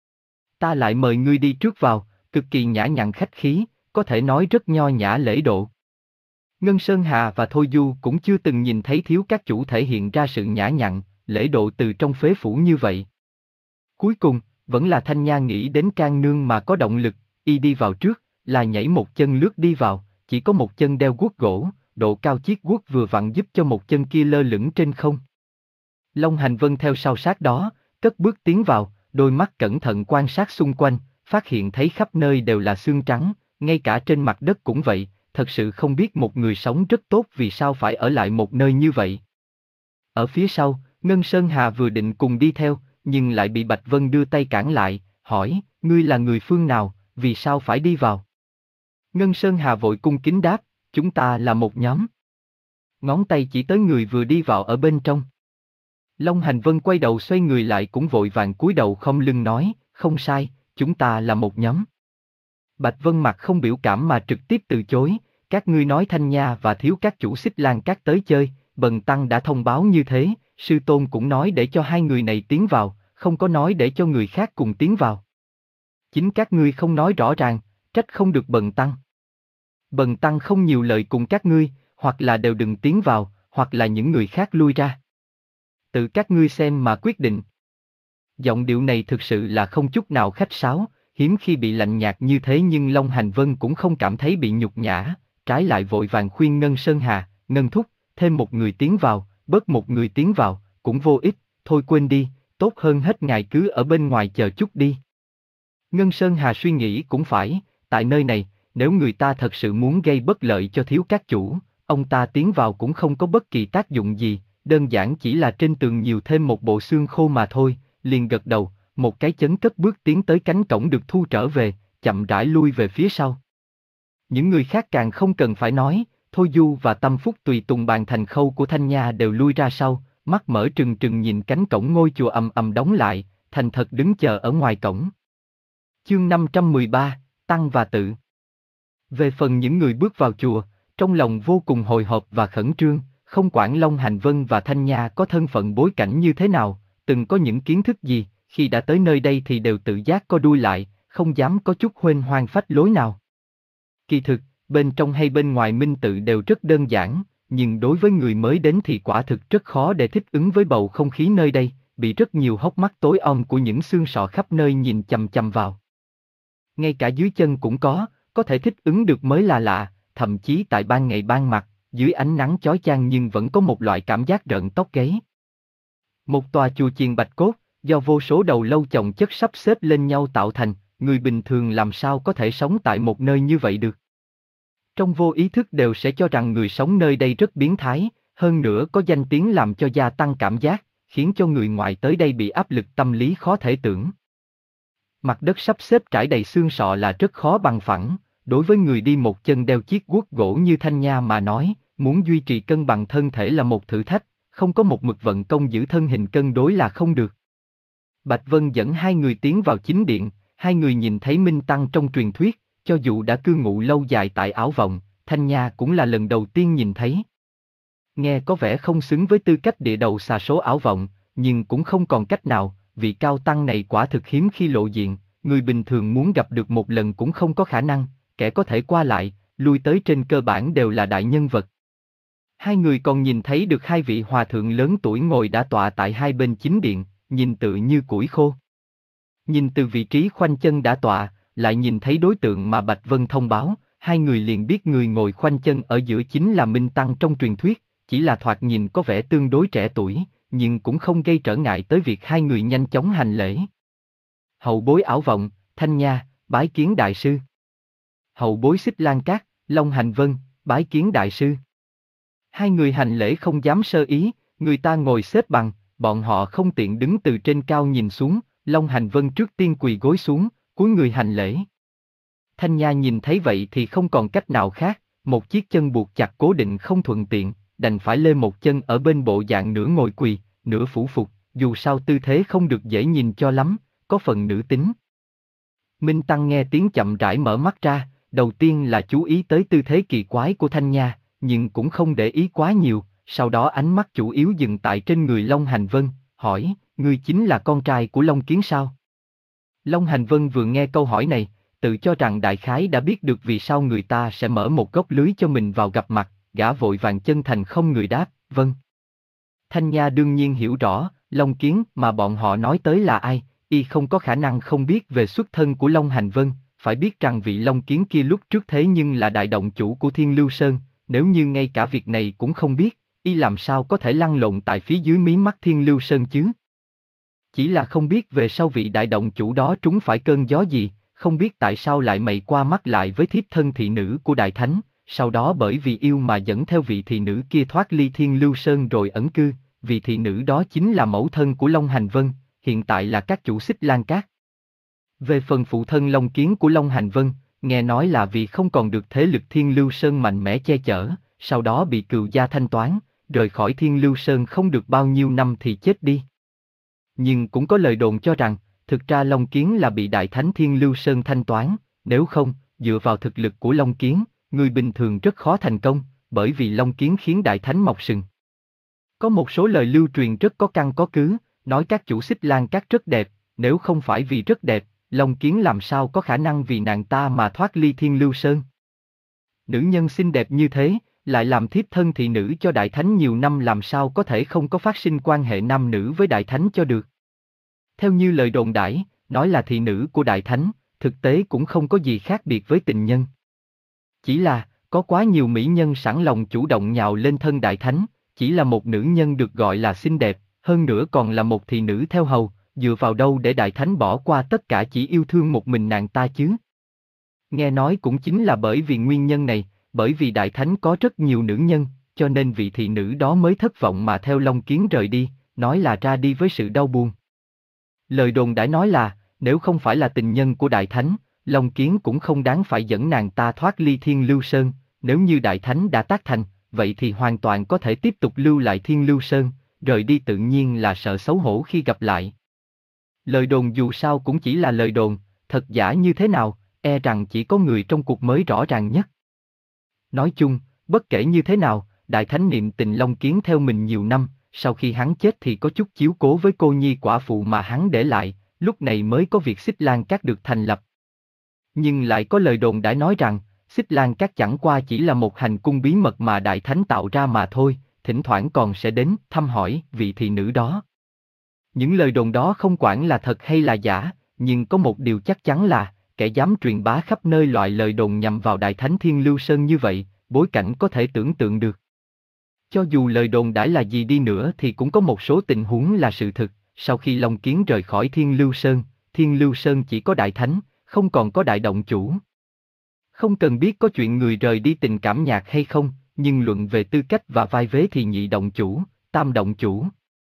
Ta lại mời ngươi đi trước vào, cực kỳ nhã nhặn khách khí, có thể nói rất nho nhã lễ độ. Ngân Sơn Hà và Thôi Du cũng chưa từng nhìn thấy thiếu các chủ thể hiện ra sự nhã nhặn, lễ độ từ trong phế phủ như vậy. Cuối cùng, vẫn là Thanh Nha nghĩ đến Can Nương mà có động lực, y đi vào trước, là nhảy một chân lướt đi vào, chỉ có một chân đeo guốc gỗ, độ cao chiếc guốc vừa vặn giúp cho một chân kia lơ lửng trên không. Long Hành Vân theo sau sát đó, cất bước tiến vào, đôi mắt cẩn thận quan sát xung quanh, phát hiện thấy khắp nơi đều là xương trắng, ngay cả trên mặt đất cũng vậy, thật sự không biết một người sống rất tốt vì sao phải ở lại một nơi như vậy. Ở phía sau, Ngân Sơn Hà vừa định cùng đi theo, nhưng lại bị Bạch Vân đưa tay cản lại, hỏi, ngươi là người phương nào, vì sao phải đi vào? Ngân Sơn Hà vội cung kính đáp, chúng ta là một nhóm. Ngón tay chỉ tới người vừa đi vào ở bên trong. Long Hành Vân quay đầu xoay người lại cũng vội vàng cúi đầu không lưng nói, không sai, chúng ta là một nhóm. Bạch Vân mặt không biểu cảm mà trực tiếp từ chối, các ngươi nói Thanh Nha và thiếu các chủ Xích Lan Các tới chơi, Bần Tăng đã thông báo như thế, sư tôn cũng nói để cho hai người này tiến vào, không có nói để cho người khác cùng tiến vào. Chính các ngươi không nói rõ ràng, trách không được Bần Tăng. Bần Tăng không nhiều lời cùng các ngươi, hoặc là đều đừng tiến vào, hoặc là những người khác lui ra. Tự các ngươi xem mà quyết định. Giọng điệu này thực sự là không chút nào khách sáo, hiếm khi bị lạnh nhạt như thế nhưng Long Hành Vân cũng không cảm thấy bị nhục nhã, trái lại vội vàng khuyên Ngân Sơn Hà, Ngân Thúc, thêm một người tiến vào, bớt một người tiến vào, cũng vô ích, thôi quên đi, tốt hơn hết ngài cứ ở bên ngoài chờ chút đi. Ngân Sơn Hà suy nghĩ cũng phải, tại nơi này, nếu người ta thật sự muốn gây bất lợi cho thiếu các chủ, ông ta tiến vào cũng không có bất kỳ tác dụng gì, đơn giản chỉ là trên tường nhiều thêm một bộ xương khô mà thôi, liền gật đầu, một cái chấn cất bước tiến tới cánh cổng được thu trở về, chậm rãi lui về phía sau. Những người khác càng không cần phải nói, Thôi Du và Tâm Phúc tùy tùng bàn thành khâu của Thanh Nha đều lui ra sau, mắt mở trừng trừng nhìn cánh cổng ngôi chùa ầm ầm đóng lại, thành thật đứng chờ ở ngoài cổng. Chương năm trăm mười ba, Tăng và Tự. Về phần những người bước vào chùa, trong lòng vô cùng hồi hộp và khẩn trương, không quản Long Hành Vân và Thanh Nha có thân phận bối cảnh như thế nào, từng có những kiến thức gì, khi đã tới nơi đây thì đều tự giác co đuôi lại, không dám có chút huênh hoang phách lối nào. Kỳ thực, bên trong hay bên ngoài minh tự đều rất đơn giản, nhưng đối với người mới đến thì quả thực rất khó để thích ứng với bầu không khí nơi đây, bị rất nhiều hốc mắt tối om của những xương sọ khắp nơi nhìn chằm chằm vào. Ngay cả dưới chân cũng có, có thể thích ứng được mới là lạ, thậm chí tại ban ngày ban mặt, dưới ánh nắng chói chang nhưng vẫn có một loại cảm giác rợn tóc gáy. Một tòa chùa chiền bạch cốt, do vô số đầu lâu chồng chất sắp xếp lên nhau tạo thành, người bình thường làm sao có thể sống tại một nơi như vậy được. Trong vô ý thức đều sẽ cho rằng người sống nơi đây rất biến thái, hơn nữa có danh tiếng làm cho gia tăng cảm giác, khiến cho người ngoài tới đây bị áp lực tâm lý khó thể tưởng. Mặt đất sắp xếp trải đầy xương sọ là rất khó bằng phẳng, đối với người đi một chân đeo chiếc guốc gỗ như Thanh Nha mà nói, muốn duy trì cân bằng thân thể là một thử thách, không có một mực vận công giữ thân hình cân đối là không được. Bạch Vân dẫn hai người tiến vào chính điện, hai người nhìn thấy Minh Tăng trong truyền thuyết, cho dù đã cư ngụ lâu dài tại Ảo Vọng, Thanh Nha cũng là lần đầu tiên nhìn thấy. Nghe có vẻ không xứng với tư cách địa đầu xà số Ảo Vọng, nhưng cũng không còn cách nào, vị cao tăng này quả thực hiếm khi lộ diện, người bình thường muốn gặp được một lần cũng không có khả năng, kẻ có thể qua lại, lui tới trên cơ bản đều là đại nhân vật. Hai người còn nhìn thấy được hai vị hòa thượng lớn tuổi ngồi đã tọa tại hai bên chính điện, nhìn tự như củi khô. Nhìn từ vị trí khoanh chân đã tọa, lại nhìn thấy đối tượng mà Bạch Vân thông báo, hai người liền biết người ngồi khoanh chân ở giữa chính là Minh Tăng trong truyền thuyết, chỉ là thoạt nhìn có vẻ tương đối trẻ tuổi, nhưng cũng không gây trở ngại tới việc hai người nhanh chóng hành lễ. Hậu bối Ảo Vọng, Thanh Nha, bái kiến đại sư. Hậu bối Xích Lan Các, Long Hành Vân, bái kiến đại sư. Hai người hành lễ không dám sơ ý, người ta ngồi xếp bằng, bọn họ không tiện đứng từ trên cao nhìn xuống, Long Hành Vân trước tiên quỳ gối xuống, cúi người hành lễ. Thanh Nha nhìn thấy vậy thì không còn cách nào khác, một chiếc chân buộc chặt cố định không thuận tiện, đành phải lê một chân ở bên bộ dạng nửa ngồi quỳ, nửa phủ phục, dù sao tư thế không được dễ nhìn cho lắm, có phần nữ tính. Minh Tăng nghe tiếng chậm rãi mở mắt ra, đầu tiên là chú ý tới tư thế kỳ quái của Thanh Nha, nhưng cũng không để ý quá nhiều, sau đó ánh mắt chủ yếu dừng tại trên người Long Hành Vân, hỏi, ngươi chính là con trai của Long Kiến sao? Long Hành Vân vừa nghe câu hỏi này, tự cho rằng đại khái đã biết được vì sao người ta sẽ mở một góc lưới cho mình vào gặp mặt, gã vội vàng chân thành không người đáp, vâng. Thanh Nha đương nhiên hiểu rõ, Long Kiến mà bọn họ nói tới là ai, y không có khả năng không biết về xuất thân của Long Hành Vân, phải biết rằng vị Long Kiến kia lúc trước thế nhưng là đại động chủ của Thiên Lưu Sơn, nếu như ngay cả việc này cũng không biết, y làm sao có thể lăn lộn tại phía dưới mí mắt Thiên Lưu Sơn chứ? Chỉ là không biết về sau vị đại động chủ đó trúng phải cơn gió gì, không biết tại sao lại mày qua mắt lại với thiếp thân thị nữ của Đại Thánh, sau đó bởi vì yêu mà dẫn theo vị thị nữ kia thoát ly Thiên Lưu Sơn rồi ẩn cư, vị thị nữ đó chính là mẫu thân của Long Hành Vân, hiện tại là các chủ Xích Lan Cát. Về phần phụ thân Long Kiến của Long Hành Vân, nghe nói là vì không còn được thế lực Thiên Lưu Sơn mạnh mẽ che chở, sau đó bị cừu gia thanh toán, rời khỏi Thiên Lưu Sơn không được bao nhiêu năm thì chết đi. Nhưng cũng có lời đồn cho rằng, thực ra Long Kiến là bị Đại Thánh Thiên Lưu Sơn thanh toán, nếu không, dựa vào thực lực của Long Kiến, người bình thường rất khó thành công, bởi vì Long Kiến khiến Đại Thánh mọc sừng. Có một số lời lưu truyền rất có căn có cứ, nói các chủ Xích Lan Cát rất đẹp, nếu không phải vì rất đẹp, Long Kiến làm sao có khả năng vì nàng ta mà thoát ly Thiên Lưu Sơn. Nữ nhân xinh đẹp như thế, lại làm thiếp thân thị nữ cho Đại Thánh nhiều năm làm sao có thể không có phát sinh quan hệ nam nữ với Đại Thánh cho được. Theo như lời đồn đãi, nói là thị nữ của Đại Thánh, thực tế cũng không có gì khác biệt với tình nhân. Chỉ là, có quá nhiều mỹ nhân sẵn lòng chủ động nhào lên thân Đại Thánh, chỉ là một nữ nhân được gọi là xinh đẹp, hơn nữa còn là một thị nữ theo hầu, dựa vào đâu để Đại Thánh bỏ qua tất cả chỉ yêu thương một mình nàng ta chứ? Nghe nói cũng chính là bởi vì nguyên nhân này, bởi vì Đại Thánh có rất nhiều nữ nhân, cho nên vị thị nữ đó mới thất vọng mà theo Long Kiến rời đi, nói là ra đi với sự đau buồn. Lời đồn đã nói là, nếu không phải là tình nhân của Đại Thánh, Long Kiến cũng không đáng phải dẫn nàng ta thoát ly Thiên Lưu Sơn, nếu như Đại Thánh đã tác thành, vậy thì hoàn toàn có thể tiếp tục lưu lại Thiên Lưu Sơn, rời đi tự nhiên là sợ xấu hổ khi gặp lại. Lời đồn dù sao cũng chỉ là lời đồn, thật giả như thế nào, e rằng chỉ có người trong cuộc mới rõ ràng nhất. Nói chung, bất kể như thế nào, Đại Thánh niệm tình Long Kiến theo mình nhiều năm, sau khi hắn chết thì có chút chiếu cố với cô nhi quả phụ mà hắn để lại, lúc này mới có việc Xích Lan Cát được thành lập. Nhưng lại có lời đồn đã nói rằng, Xích Lan Cát chẳng qua chỉ là một hành cung bí mật mà Đại Thánh tạo ra mà thôi, thỉnh thoảng còn sẽ đến thăm hỏi vị thị nữ đó. Những lời đồn đó không quản là thật hay là giả, nhưng có một điều chắc chắn là, kẻ dám truyền bá khắp nơi loại lời đồn nhằm vào Đại Thánh Thiên Lưu Sơn như vậy, bối cảnh có thể tưởng tượng được. Cho dù lời đồn đãi là gì đi nữa thì cũng có một số tình huống là sự thực, sau khi Long Kiến rời khỏi Thiên Lưu Sơn, Thiên Lưu Sơn chỉ có Đại Thánh, không còn có Đại Động Chủ. Không cần biết có chuyện người rời đi tình cảm nhạt hay không, nhưng luận về tư cách và vai vế thì Nhị Động Chủ, Tam Động Chủ,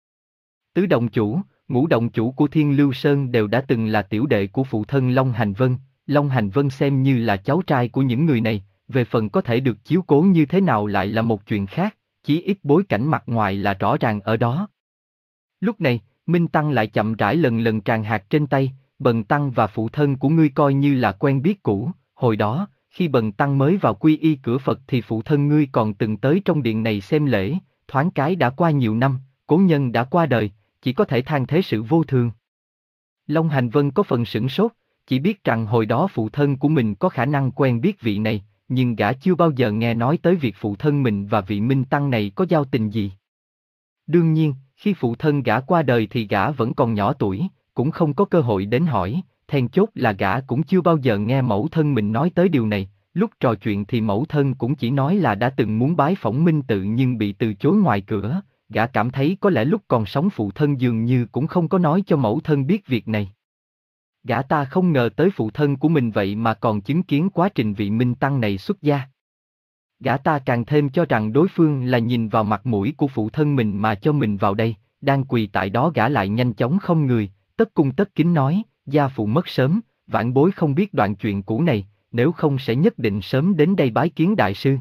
Tứ Động Chủ, Ngũ Động Chủ của Thiên Lưu Sơn đều đã từng là tiểu đệ của phụ thân Long Hành Vân, Long Hành Vân xem như là cháu trai của những người này, về phần có thể được chiếu cố như thế nào lại là một chuyện khác, chí ít bối cảnh mặt ngoài là rõ ràng ở đó. Lúc này, Minh Tăng lại chậm rãi lần lần tràn hạt trên tay, Bần Tăng và phụ thân của ngươi coi như là quen biết cũ, hồi đó, khi Bần Tăng mới vào quy y cửa Phật thì phụ thân ngươi còn từng tới trong điện này xem lễ, thoáng cái đã qua nhiều năm, cố nhân đã qua đời, chỉ có thể than thế sự vô thường. Long Hành Vân có phần sửng sốt, chỉ biết rằng hồi đó phụ thân của mình có khả năng quen biết vị này, nhưng gã chưa bao giờ nghe nói tới việc phụ thân mình và vị Minh Tăng này có giao tình gì. Đương nhiên, khi phụ thân gã qua đời thì gã vẫn còn nhỏ tuổi, cũng không có cơ hội đến hỏi, then chốt là gã cũng chưa bao giờ nghe mẫu thân mình nói tới điều này, lúc trò chuyện thì mẫu thân cũng chỉ nói là đã từng muốn bái phỏng Minh Tự nhưng bị từ chối ngoài cửa, gã cảm thấy có lẽ lúc còn sống phụ thân dường như cũng không có nói cho mẫu thân biết việc này. Gã ta không ngờ tới phụ thân của mình vậy mà còn chứng kiến quá trình vị Minh Tăng này xuất gia. Gã ta càng thêm cho rằng đối phương là nhìn vào mặt mũi của phụ thân mình mà cho mình vào đây, đang quỳ tại đó gã lại nhanh chóng không người, tất cung tất kính nói, gia phụ mất sớm, vãn bối không biết đoạn chuyện cũ này, nếu không sẽ nhất định sớm đến đây bái kiến đại sư.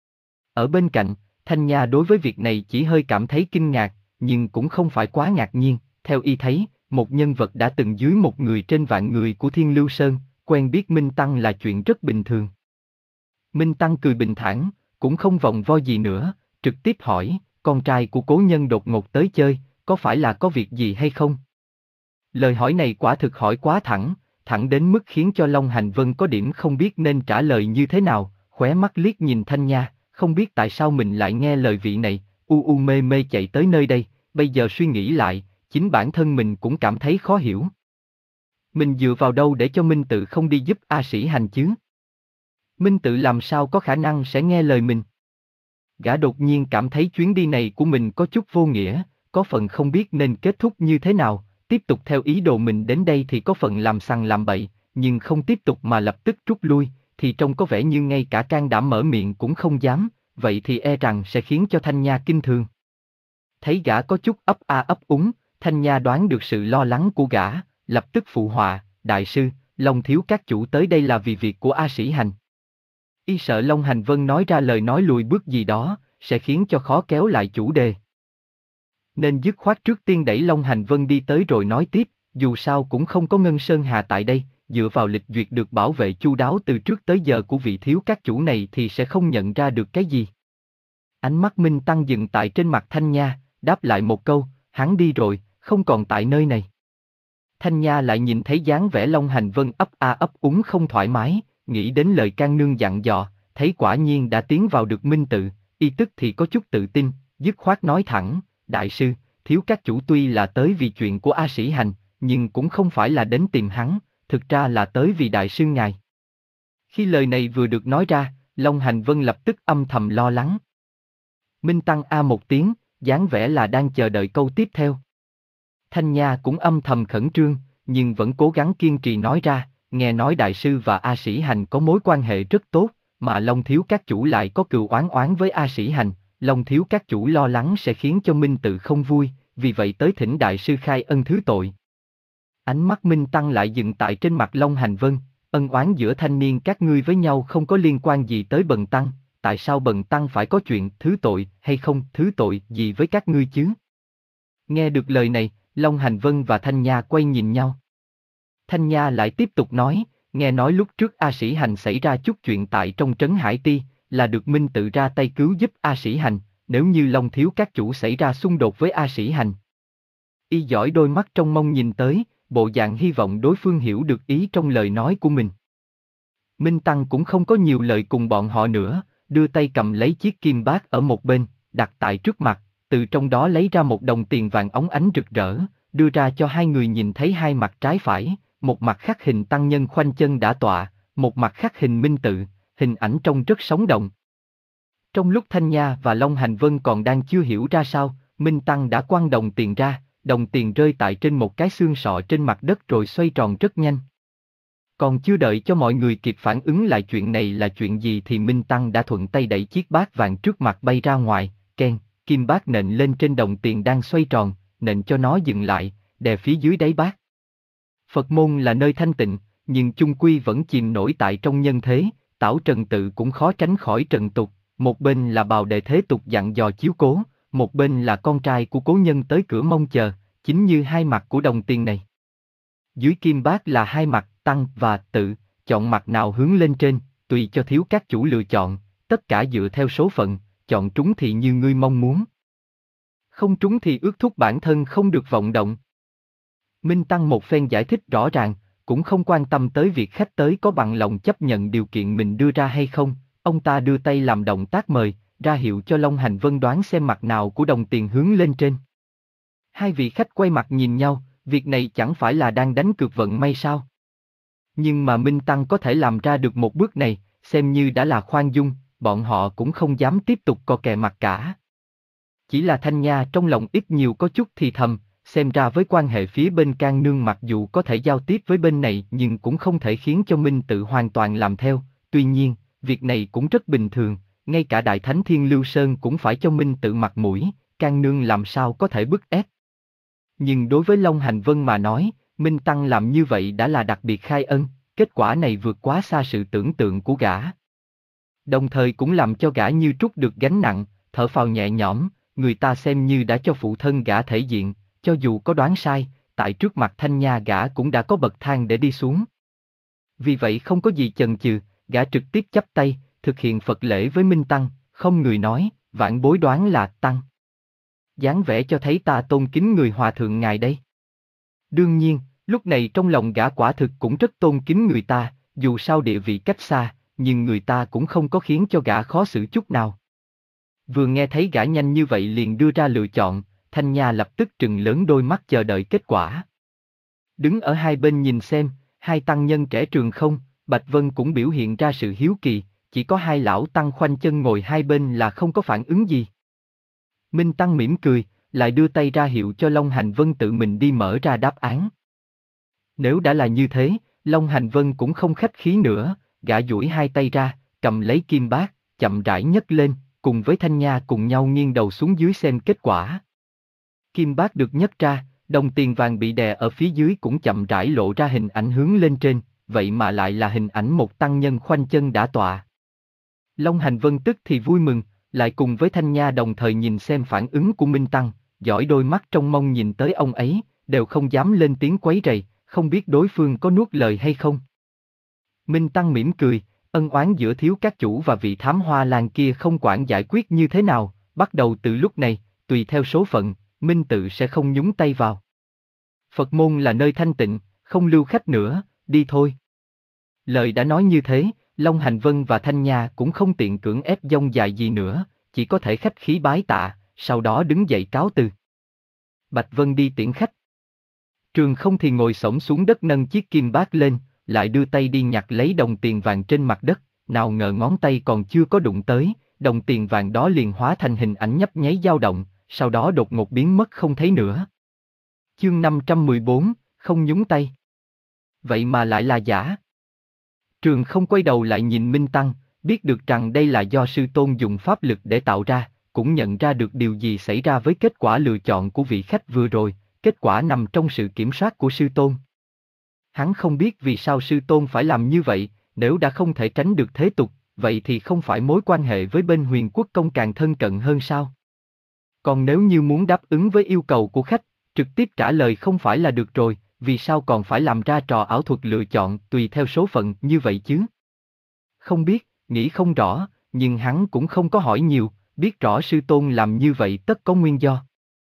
Ở bên cạnh, Thanh Nha đối với việc này chỉ hơi cảm thấy kinh ngạc, nhưng cũng không phải quá ngạc nhiên, theo y thấy, một nhân vật đã từng dưới một người trên vạn người của Thiên Lưu Sơn, quen biết Minh Tăng là chuyện rất bình thường. Minh Tăng cười bình thản, cũng không vòng vo gì nữa, trực tiếp hỏi, con trai của cố nhân đột ngột tới chơi, có phải là có việc gì hay không? Lời hỏi này quả thực hỏi quá thẳng, thẳng đến mức khiến cho Long Hành Vân có điểm không biết nên trả lời như thế nào, khóe mắt liếc nhìn Thanh Nha, không biết tại sao mình lại nghe lời vị này, u u mê mê chạy tới nơi đây, bây giờ suy nghĩ lại, chính bản thân mình cũng cảm thấy khó hiểu. Mình dựa vào đâu để cho Minh Tự không đi giúp A Sĩ Hành chứ? Minh Tự làm sao có khả năng sẽ nghe lời mình? Gã đột nhiên cảm thấy chuyến đi này của mình có chút vô nghĩa, có phần không biết nên kết thúc như thế nào, tiếp tục theo ý đồ mình đến đây thì có phần làm sằng làm bậy, nhưng không tiếp tục mà lập tức rút lui, thì trông có vẻ như ngay cả can đảm mở miệng cũng không dám, vậy thì e rằng sẽ khiến cho Thanh Nha kinh thường. Thấy gã có chút ấp a ấp úng, Thanh Nha đoán được sự lo lắng của gã, lập tức phụ họa, đại sư, Long thiếu các chủ tới đây là vì việc của A Sĩ Hành. Y sợ Long Hành Vân nói ra lời nói lùi bước gì đó, sẽ khiến cho khó kéo lại chủ đề. Nên dứt khoát trước tiên đẩy Long Hành Vân đi tới rồi nói tiếp, dù sao cũng không có Ngân Sơn Hà tại đây, dựa vào lịch duyệt được bảo vệ chu đáo từ trước tới giờ của vị thiếu các chủ này thì sẽ không nhận ra được cái gì. Ánh mắt Minh Tăng dừng tại trên mặt Thanh Nha, đáp lại một câu, hắn đi rồi, không còn tại nơi này. Thanh Nha lại nhìn thấy dáng vẻ Long Hành Vân ấp a ấp úng không thoải mái, nghĩ đến lời can nương dặn dò, thấy quả nhiên đã tiến vào được Minh Tự, y tức thì có chút tự tin, dứt khoát nói thẳng, đại sư, thiếu các chủ tuy là tới vì chuyện của A Sĩ Hành, nhưng cũng không phải là đến tìm hắn, thực ra là tới vì đại sư ngài. Khi lời này vừa được nói ra, Long Hành Vân lập tức âm thầm lo lắng. Minh Tăng a một tiếng, dáng vẻ là đang chờ đợi câu tiếp theo. Thanh Nha cũng âm thầm khẩn trương, nhưng vẫn cố gắng kiên trì nói ra, nghe nói đại sư và A Sĩ Hành có mối quan hệ rất tốt, mà Long thiếu các chủ lại có cừu oán oán với A Sĩ Hành, Long thiếu các chủ lo lắng sẽ khiến cho Minh Tự không vui, vì vậy tới thỉnh đại sư khai ân thứ tội. Ánh mắt Minh Tăng lại dừng tại trên mặt Long Hành Vân, ân oán giữa thanh niên các ngươi với nhau không có liên quan gì tới Bần Tăng, tại sao Bần Tăng phải có chuyện thứ tội hay không thứ tội gì với các ngươi chứ? Nghe được lời này, Long Hành Vân và Thanh Nha quay nhìn nhau. Thanh Nha lại tiếp tục nói, nghe nói lúc trước A Sĩ Hành xảy ra chút chuyện tại trong trấn Hải Ti, là được Minh Tự ra tay cứu giúp A Sĩ Hành, nếu như Long thiếu các chủ xảy ra xung đột với A Sĩ Hành. Y dõi đôi mắt trong mong nhìn tới, bộ dạng hy vọng đối phương hiểu được ý trong lời nói của mình. Minh Tăng cũng không có nhiều lời cùng bọn họ nữa, đưa tay cầm lấy chiếc kim bát ở một bên, đặt tại trước mặt, từ trong đó lấy ra một đồng tiền vàng óng ánh rực rỡ, đưa ra cho hai người nhìn thấy hai mặt trái phải, một mặt khắc hình tăng nhân khoanh chân đã tọa, một mặt khắc hình Minh Tự, hình ảnh trông rất sống động. Trong lúc Thanh Nha và Long Hành Vân còn đang chưa hiểu ra sao, Minh Tăng đã quăng đồng tiền ra, đồng tiền rơi tại trên một cái xương sọ trên mặt đất rồi xoay tròn rất nhanh. Còn chưa đợi cho mọi người kịp phản ứng lại chuyện này là chuyện gì thì Minh Tăng đã thuận tay đẩy chiếc bát vàng trước mặt bay ra ngoài, keng, kim bát nện lên trên đồng tiền đang xoay tròn, nện cho nó dừng lại, đè phía dưới đáy bát. Phật môn là nơi thanh tịnh, nhưng chung quy vẫn chìm nổi tại trong nhân thế, Tảo Trần Tự cũng khó tránh khỏi trần tục, một bên là bào đệ thế tục dặn dò chiếu cố, một bên là con trai của cố nhân tới cửa mong chờ, chính như hai mặt của đồng tiền này. Dưới kim bát là hai mặt, tăng và tự, chọn mặt nào hướng lên trên, tùy cho thiếu các chủ lựa chọn, tất cả dựa theo số phận, chọn trúng thì như ngươi mong muốn. Không trúng thì ước thúc bản thân không được vọng động. Minh Tăng một phen giải thích rõ ràng, cũng không quan tâm tới việc khách tới có bằng lòng chấp nhận điều kiện mình đưa ra hay không, ông ta đưa tay làm động tác mời, ra hiệu cho Long Hành Vân đoán xem mặt nào của đồng tiền hướng lên trên. Hai vị khách quay mặt nhìn nhau, việc này chẳng phải là đang đánh cược vận may sao? Nhưng mà Minh Tăng có thể làm ra được một bước này, xem như đã là khoan dung, bọn họ cũng không dám tiếp tục cò kè mặt cả. Chỉ là Thanh Nha trong lòng ít nhiều có chút thì thầm, xem ra với quan hệ phía bên can nương mặc dù có thể giao tiếp với bên này nhưng cũng không thể khiến cho Minh Tự hoàn toàn làm theo, tuy nhiên, việc này cũng rất bình thường, ngay cả Đại Thánh Thiên Lưu Sơn cũng phải cho Minh Tự mặt mũi, can nương làm sao có thể bức ép. Nhưng đối với Long Hành Vân mà nói, Minh Tăng làm như vậy đã là đặc biệt khai ân, kết quả này vượt quá xa sự tưởng tượng của gã. Đồng thời cũng làm cho gã như trút được gánh nặng, thở phào nhẹ nhõm, người ta xem như đã cho phụ thân gã thể diện, cho dù có đoán sai, tại trước mặt Thanh Nha gã cũng đã có bậc thang để đi xuống. Vì vậy không có gì chần chừ, gã trực tiếp chắp tay, thực hiện Phật lễ với Minh Tăng, không người nói, vãn bối đoán là Tăng. Dáng vẻ cho thấy ta tôn kính người hòa thượng ngài đây. Đương nhiên, lúc này trong lòng gã quả thực cũng rất tôn kính người ta, dù sao địa vị cách xa, nhưng người ta cũng không có khiến cho gã khó xử chút nào. Vừa nghe thấy gã nhanh như vậy liền đưa ra lựa chọn, Thanh Nha lập tức trừng lớn đôi mắt chờ đợi kết quả. Đứng ở hai bên nhìn xem, hai tăng nhân trẻ Trường Không, Bạch Vân cũng biểu hiện ra sự hiếu kỳ, chỉ có hai lão tăng khoanh chân ngồi hai bên là không có phản ứng gì. Minh Tăng mỉm cười, lại đưa tay ra hiệu cho Long Hành Vân tự mình đi mở ra đáp án. Nếu đã là như thế, Long Hành Vân cũng không khách khí nữa, gã duỗi hai tay ra, cầm lấy kim bát, chậm rãi nhấc lên, cùng với Thanh Nha cùng nhau nghiêng đầu xuống dưới xem kết quả. Kim bát được nhấc ra, đồng tiền vàng bị đè ở phía dưới cũng chậm rãi lộ ra hình ảnh hướng lên trên, vậy mà lại là hình ảnh một tăng nhân khoanh chân đã tọa. Long Hành Vân tức thì vui mừng, lại cùng với Thanh Nha đồng thời nhìn xem phản ứng của Minh Tăng, dõi đôi mắt trong mong nhìn tới ông ấy, đều không dám lên tiếng quấy rầy, không biết đối phương có nuốt lời hay không. Minh Tăng mỉm cười, ân oán giữa thiếu các chủ và vị thám hoa làng kia không quản giải quyết như thế nào, bắt đầu từ lúc này, tùy theo số phận, Minh tự sẽ không nhúng tay vào. Phật môn là nơi thanh tịnh, không lưu khách nữa, đi thôi. Lời đã nói như thế, Long Hành Vân và Thanh Nha cũng không tiện cưỡng ép dông dài gì nữa, chỉ có thể khách khí bái tạ, sau đó đứng dậy cáo từ. Bạch Vân đi tiễn khách. Trường Không thì ngồi xổm xuống đất nâng chiếc kim bát lên, lại đưa tay đi nhặt lấy đồng tiền vàng trên mặt đất, nào ngờ ngón tay còn chưa có đụng tới, đồng tiền vàng đó liền hóa thành hình ảnh nhấp nháy dao động, sau đó đột ngột biến mất không thấy nữa. Chương năm trăm mười bốn, không nhúng tay. Vậy mà lại là giả. Trường Không quay đầu lại nhìn Minh Tăng, biết được rằng đây là do sư tôn dùng pháp lực để tạo ra, cũng nhận ra được điều gì xảy ra với kết quả lựa chọn của vị khách vừa rồi, kết quả nằm trong sự kiểm soát của sư tôn. Hắn không biết vì sao sư tôn phải làm như vậy, nếu đã không thể tránh được thế tục, vậy thì không phải mối quan hệ với bên Huyền Quốc Công càng thân cận hơn sao? Còn nếu như muốn đáp ứng với yêu cầu của khách, trực tiếp trả lời không phải là được rồi, vì sao còn phải làm ra trò ảo thuật lựa chọn tùy theo số phận như vậy chứ? Không biết, nghĩ không rõ, nhưng hắn cũng không có hỏi nhiều, biết rõ sư tôn làm như vậy tất có nguyên do.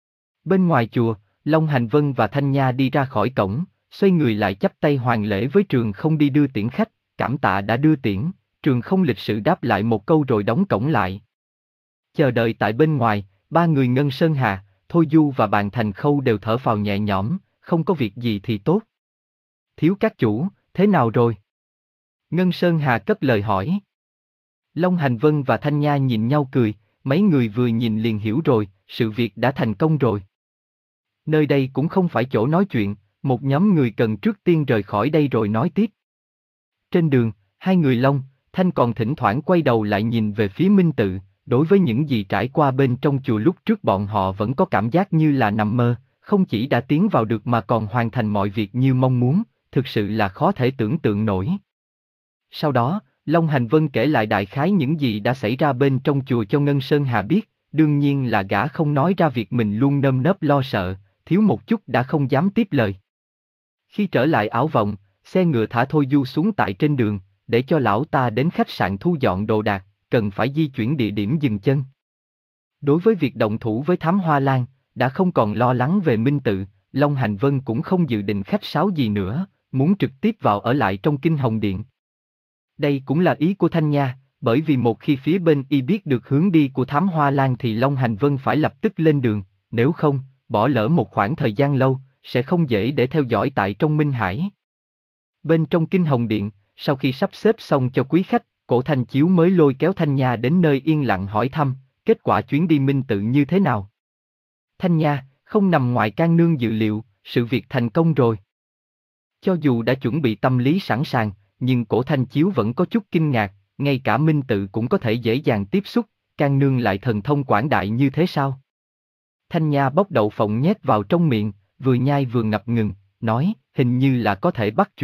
Bên ngoài chùa, Long Hành Vân và Thanh Nha đi ra khỏi cổng, xoay người lại chắp tay hoàn lễ với Trường Không đi đưa tiễn khách, cảm tạ đã đưa tiễn, Trường Không lịch sự đáp lại một câu rồi đóng cổng lại. Chờ đợi tại bên ngoài, ba người Ngân Sơn Hà, Thôi Du và Bàn Thành Khâu đều thở phào nhẹ nhõm, không có việc gì thì tốt. Thiếu các chủ, thế nào rồi? Ngân Sơn Hà cất lời hỏi. Long Hành Vân và Thanh Nha nhìn nhau cười, mấy người vừa nhìn liền hiểu rồi, sự việc đã thành công rồi. Nơi đây cũng không phải chỗ nói chuyện, một nhóm người cần trước tiên rời khỏi đây rồi nói tiếp. Trên đường, hai người Long, Thanh còn thỉnh thoảng quay đầu lại nhìn về phía Minh Tự, đối với những gì trải qua bên trong chùa lúc trước bọn họ vẫn có cảm giác như là nằm mơ, không chỉ đã tiến vào được mà còn hoàn thành mọi việc như mong muốn, thực sự là khó thể tưởng tượng nổi. Sau đó, Long Hành Vân kể lại đại khái những gì đã xảy ra bên trong chùa cho Ngân Sơn Hà biết, đương nhiên là gã không nói ra việc mình luôn nơm nớp lo sợ, thiếu một chút đã không dám tiếp lời. Khi trở lại Ảo Vọng, xe ngựa thả Thôi Du xuống tại trên đường, để cho lão ta đến khách sạn thu dọn đồ đạc, cần phải di chuyển địa điểm dừng chân. Đối với việc động thủ với Thám Hoa Lan, đã không còn lo lắng về Minh Tự, Long Hành Vân cũng không dự định khách sáo gì nữa, muốn trực tiếp vào ở lại trong Kinh Hồng Điện. Đây cũng là ý của Thanh Nha, bởi vì một khi phía bên y biết được hướng đi của Thám Hoa Lan thì Long Hành Vân phải lập tức lên đường, nếu không, bỏ lỡ một khoảng thời gian lâu, sẽ không dễ để theo dõi tại trong Minh Hải. Bên trong Kinh Hồng Điện, sau khi sắp xếp xong cho quý khách, Cổ Thanh Chiếu mới lôi kéo Thanh Nha đến nơi yên lặng hỏi thăm, kết quả chuyến đi Minh Tự như thế nào. Thanh Nha, không nằm ngoài can nương dự liệu, sự việc thành công rồi. Cho dù đã chuẩn bị tâm lý sẵn sàng, nhưng Cổ Thanh Chiếu vẫn có chút kinh ngạc, ngay cả Minh Tự cũng có thể dễ dàng tiếp xúc, can nương lại thần thông quảng đại như thế sao? Thanh Nha bóc đậu phộng nhét vào trong miệng, vừa nhai vừa ngập ngừng, nói, hình như là có thể bắt chuyện,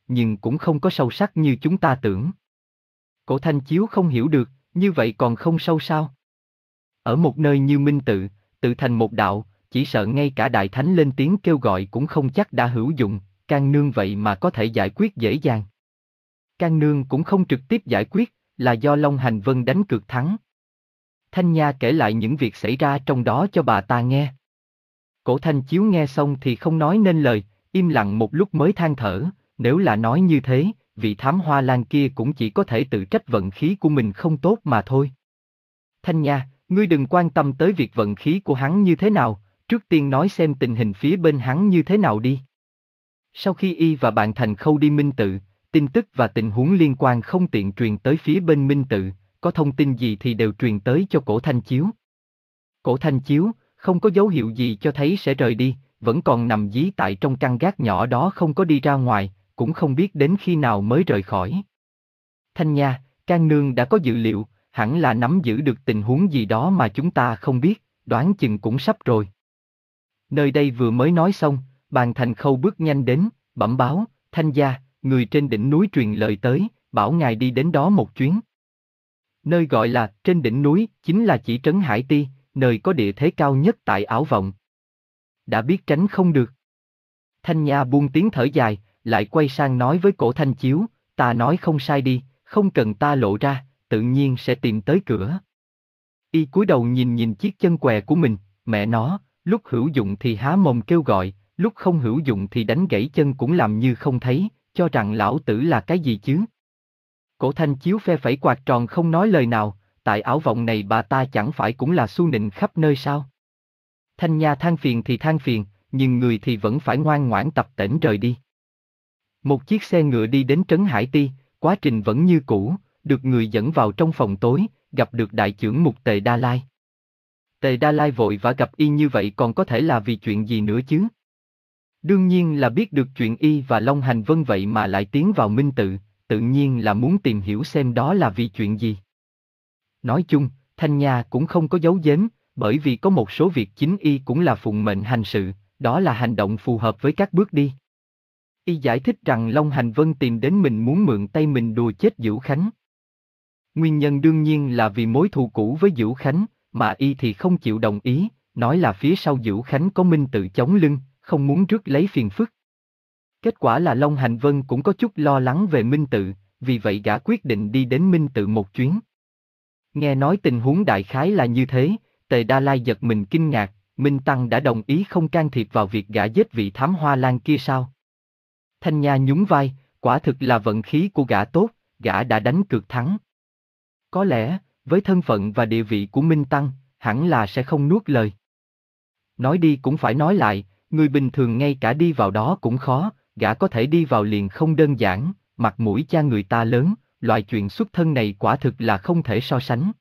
nhưng cũng không có sâu sắc như chúng ta tưởng. Cổ Thanh Chiếu không hiểu được, như vậy còn không sâu sao? Ở một nơi như Minh Tự, tự thành một đạo, chỉ sợ ngay cả Đại Thánh lên tiếng kêu gọi cũng không chắc đã hữu dụng, Can Nương vậy mà có thể giải quyết dễ dàng. Can Nương cũng không trực tiếp giải quyết, là do Long Hành Vân đánh cược thắng. Thanh Nha kể lại những việc xảy ra trong đó cho bà ta nghe. Cổ Thanh Chiếu nghe xong thì không nói nên lời, im lặng một lúc mới than thở, nếu là nói như thế, vị thám hoa lan kia cũng chỉ có thể tự trách vận khí của mình không tốt mà thôi. Thanh Nha, ngươi đừng quan tâm tới việc vận khí của hắn như thế nào, trước tiên nói xem tình hình phía bên hắn như thế nào đi. Sau khi y và bạn Thành Khâu đi Minh Tự, tin tức và tình huống liên quan không tiện truyền tới phía bên Minh Tự, có thông tin gì thì đều truyền tới cho Cổ Thanh Chiếu. Cổ Thanh Chiếu, không có dấu hiệu gì cho thấy sẽ rời đi, vẫn còn nằm dí tại trong căn gác nhỏ đó không có đi ra ngoài, cũng không biết đến khi nào mới rời khỏi. Thanh Nha, Can Nương đã có dự liệu, hẳn là nắm giữ được tình huống gì đó mà chúng ta không biết, đoán chừng cũng sắp rồi. Nơi đây vừa mới nói xong, Bàn Thành Khâu bước nhanh đến, bẩm báo, Thanh gia, người trên đỉnh núi truyền lời tới, bảo ngài đi đến đó một chuyến. Nơi gọi là trên đỉnh núi chính là chỉ trấn Hải Ti, nơi có địa thế cao nhất tại Ảo Vọng. Đã biết tránh không được. Thanh Nha buông tiếng thở dài, lại quay sang nói với Cổ Thanh Chiếu, ta nói không sai đi, không cần ta lộ ra, tự nhiên sẽ tìm tới cửa. Y cúi đầu nhìn nhìn chiếc chân què của mình, mẹ nó, lúc hữu dụng thì há mồm kêu gọi, lúc không hữu dụng thì đánh gãy chân cũng làm như không thấy, cho rằng lão tử là cái gì chứ. Cổ Thanh Chiếu phe phẩy quạt tròn không nói lời nào, tại Ảo Vọng này bà ta chẳng phải cũng là xu nịnh khắp nơi sao. Thanh Nha than phiền thì than phiền, nhưng người thì vẫn phải ngoan ngoãn tập tễnh rời đi. Một chiếc xe ngựa đi đến trấn Hải Ti, quá trình vẫn như cũ, được người dẫn vào trong phòng tối, gặp được đại chưởng mục Tề Đa Lai. Tề Đa Lai vội vã gặp y như vậy còn có thể là vì chuyện gì nữa chứ? Đương nhiên là biết được chuyện y và Long Hành Vân vậy mà lại tiến vào Minh Tự, tự nhiên là muốn tìm hiểu xem đó là vì chuyện gì. Nói chung, Thanh Nha cũng không có giấu giếm, bởi vì có một số việc chính y cũng là phụng mệnh hành sự, đó là hành động phù hợp với các bước đi. Y giải thích rằng Long Hành Vân tìm đến mình muốn mượn tay mình đùa chết Dữu Khánh. Nguyên nhân đương nhiên là vì mối thù cũ với Dữu Khánh, mà y thì không chịu đồng ý, nói là phía sau Dữu Khánh có Minh Tự chống lưng, không muốn rước lấy phiền phức. Kết quả là Long Hành Vân cũng có chút lo lắng về Minh Tự, vì vậy gã quyết định đi đến Minh Tự một chuyến. Nghe nói tình huống đại khái là như thế, Tề Đa Lai giật mình kinh ngạc, Minh Tăng đã đồng ý không can thiệp vào việc gã giết vị thám hoa lan kia sao? Thanh Nha nhún vai, quả thực là vận khí của gã tốt, gã đã đánh cược thắng. Có lẽ, với thân phận và địa vị của Minh Tăng, hẳn là sẽ không nuốt lời. Nói đi cũng phải nói lại, người bình thường ngay cả đi vào đó cũng khó, gã có thể đi vào liền không đơn giản, mặt mũi cha người ta lớn, loại chuyện xuất thân này quả thực là không thể so sánh.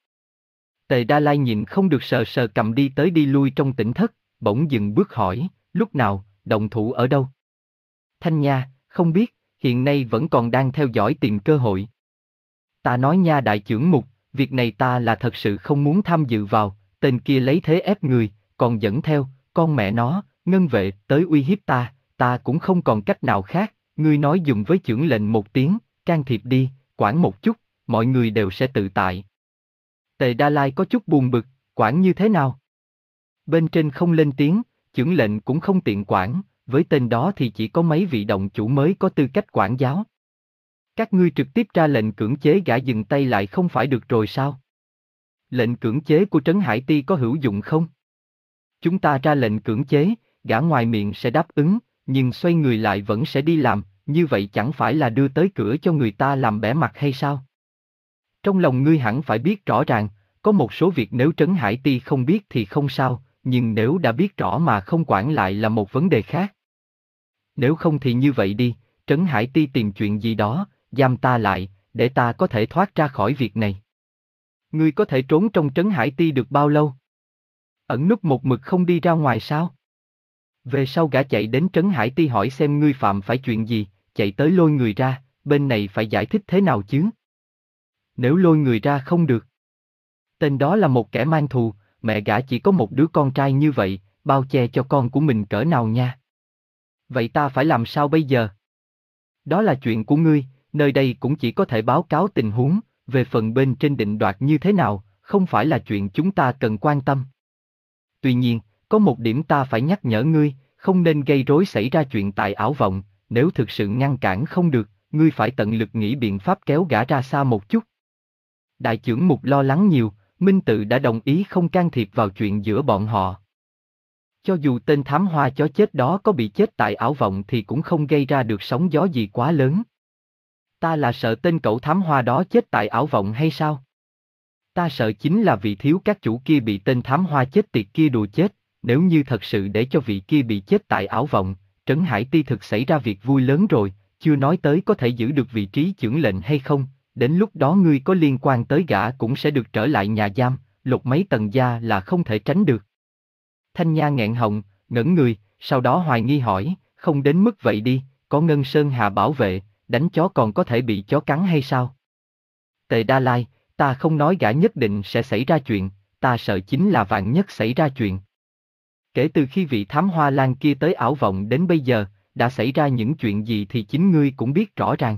Tề Đa Lai nhìn không được sờ sờ cầm đi tới đi lui trong tỉnh thất, bỗng dừng bước hỏi, lúc nào, động thủ ở đâu? Thanh Nha, không biết, hiện nay vẫn còn đang theo dõi tìm cơ hội. Ta nói nha đại chưởng mục, việc này ta là thật sự không muốn tham dự vào, tên kia lấy thế ép người, còn dẫn theo, con mẹ nó, ngân vệ, tới uy hiếp ta, ta cũng không còn cách nào khác, ngươi nói dùng với chưởng lệnh một tiếng, can thiệp đi, quản một chút, mọi người đều sẽ tự tại. Tề Đa Lai có chút buồn bực, quản như thế nào? Bên trên không lên tiếng, chưởng lệnh cũng không tiện quản, với tên đó thì chỉ có mấy vị động chủ mới có tư cách quản giáo. Các ngươi trực tiếp ra lệnh cưỡng chế gã dừng tay lại không phải được rồi sao? Lệnh cưỡng chế của Trấn Hải Ti có hữu dụng không? Chúng ta ra lệnh cưỡng chế, gã ngoài miệng sẽ đáp ứng, nhưng xoay người lại vẫn sẽ đi làm, như vậy chẳng phải là đưa tới cửa cho người ta làm bẽ mặt hay sao? Trong lòng ngươi hẳn phải biết rõ ràng, có một số việc nếu Trấn Hải Ti không biết thì không sao, nhưng nếu đã biết rõ mà không quản lại là một vấn đề khác. Nếu không thì như vậy đi, Trấn Hải Ti tìm chuyện gì đó, giam ta lại, để ta có thể thoát ra khỏi việc này. Ngươi có thể trốn trong Trấn Hải Ti được bao lâu? Ẩn núp một mực không đi ra ngoài sao? Về sau gã chạy đến Trấn Hải Ti hỏi xem ngươi phạm phải chuyện gì, chạy tới lôi người ra, bên này phải giải thích thế nào chứ? Nếu lôi người ra không được. Tên đó là một kẻ mang thù, mẹ gã chỉ có một đứa con trai như vậy, bao che cho con của mình cỡ nào nha. Vậy ta phải làm sao bây giờ? Đó là chuyện của ngươi, nơi đây cũng chỉ có thể báo cáo tình huống, về phần bên trên định đoạt như thế nào, không phải là chuyện chúng ta cần quan tâm. Tuy nhiên, có một điểm ta phải nhắc nhở ngươi, không nên gây rối xảy ra chuyện tại ảo vọng, nếu thực sự ngăn cản không được, ngươi phải tận lực nghĩ biện pháp kéo gã ra xa một chút. Đại trưởng mục lo lắng nhiều, Minh Tự đã đồng ý không can thiệp vào chuyện giữa bọn họ. Cho dù tên thám hoa chó chết đó có bị chết tại ảo vọng thì cũng không gây ra được sóng gió gì quá lớn. Ta là sợ tên cậu thám hoa đó chết tại ảo vọng hay sao? Ta sợ chính là vị thiếu các chủ kia bị tên thám hoa chết tiệt kia đùa chết, nếu như thật sự để cho vị kia bị chết tại ảo vọng, Trấn Hải Ti thực xảy ra việc vui lớn rồi, chưa nói tới có thể giữ được vị trí chưởng lệnh hay không, đến lúc đó ngươi có liên quan tới gã cũng sẽ được trở lại nhà giam, lột mấy tầng da là không thể tránh được. Thanh Nha nghẹn họng, ngẩn người, sau đó hoài nghi hỏi, không đến mức vậy đi, có Ngân Sơn Hà bảo vệ, đánh chó còn có thể bị chó cắn hay sao? Tề Đa Lai, ta không nói gã nhất định sẽ xảy ra chuyện, ta sợ chính là vạn nhất xảy ra chuyện. Kể từ khi vị thám hoa lan kia tới ảo vọng đến bây giờ, đã xảy ra những chuyện gì thì chính ngươi cũng biết rõ ràng.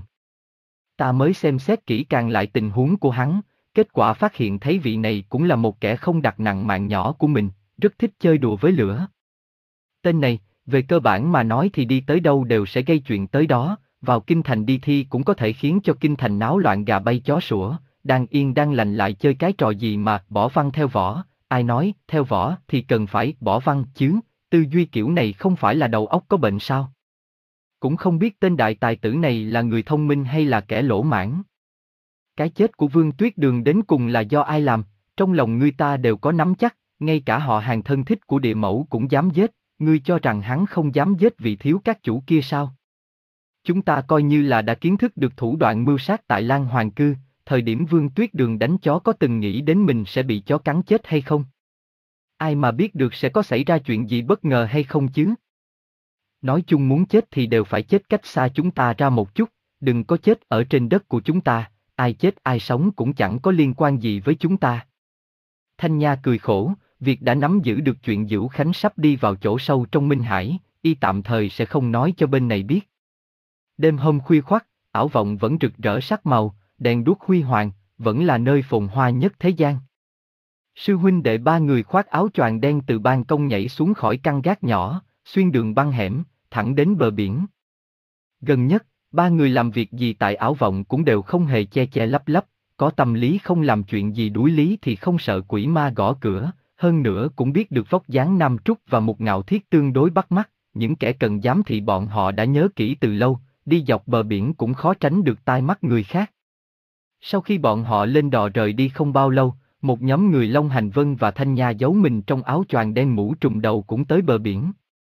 Ta mới xem xét kỹ càng lại tình huống của hắn, kết quả phát hiện thấy vị này cũng là một kẻ không đặt nặng mạng nhỏ của mình, rất thích chơi đùa với lửa. Tên này, về cơ bản mà nói thì đi tới đâu đều sẽ gây chuyện tới đó, vào kinh thành đi thi cũng có thể khiến cho kinh thành náo loạn gà bay chó sủa, đang yên đang lành lại chơi cái trò gì mà bỏ văn theo võ, ai nói theo võ thì cần phải bỏ văn chứ, tư duy kiểu này không phải là đầu óc có bệnh sao? Cũng không biết tên đại tài tử này là người thông minh hay là kẻ lỗ mãn. Cái chết của Vương Tuyết Đường đến cùng là do ai làm, trong lòng ngươi ta đều có nắm chắc, ngay cả họ hàng thân thích của địa mẫu cũng dám giết, ngươi cho rằng hắn không dám giết vị thiếu các chủ kia sao? Chúng ta coi như là đã kiến thức được thủ đoạn mưu sát tại Lan Hoàng Cư, thời điểm Vương Tuyết Đường đánh chó có từng nghĩ đến mình sẽ bị chó cắn chết hay không? Ai mà biết được sẽ có xảy ra chuyện gì bất ngờ hay không chứ? Nói chung muốn chết thì đều phải chết cách xa chúng ta ra một chút, đừng có chết ở trên đất của chúng ta, ai chết ai sống cũng chẳng có liên quan gì với chúng ta. Thanh Nha cười khổ, việc đã nắm giữ được chuyện Dữu Khánh sắp đi vào chỗ sâu trong Minh Hải, y tạm thời sẽ không nói cho bên này biết. Đêm hôm khuya khoắt, ảo vọng vẫn rực rỡ sắc màu, đèn đuốc huy hoàng, vẫn là nơi phồn hoa nhất thế gian. Sư huynh đệ ba người khoác áo choàng đen từ ban công nhảy xuống khỏi căn gác nhỏ, xuyên đường băng hẻm, thẳng đến bờ biển. Gần nhất, ba người làm việc gì tại ảo vọng cũng đều không hề che che lấp lấp, có tâm lý không làm chuyện gì đuối lý thì không sợ quỷ ma gõ cửa, hơn nữa cũng biết được vóc dáng Nam Trúc và Mục Ngạo Thiết tương đối bắt mắt, những kẻ cần giám thị bọn họ đã nhớ kỹ từ lâu, đi dọc bờ biển cũng khó tránh được tai mắt người khác. Sau khi bọn họ lên đò rời đi không bao lâu, một nhóm người Long Hành Vân và Thanh Nha giấu mình trong áo choàng đen mũ trùm đầu cũng tới bờ biển.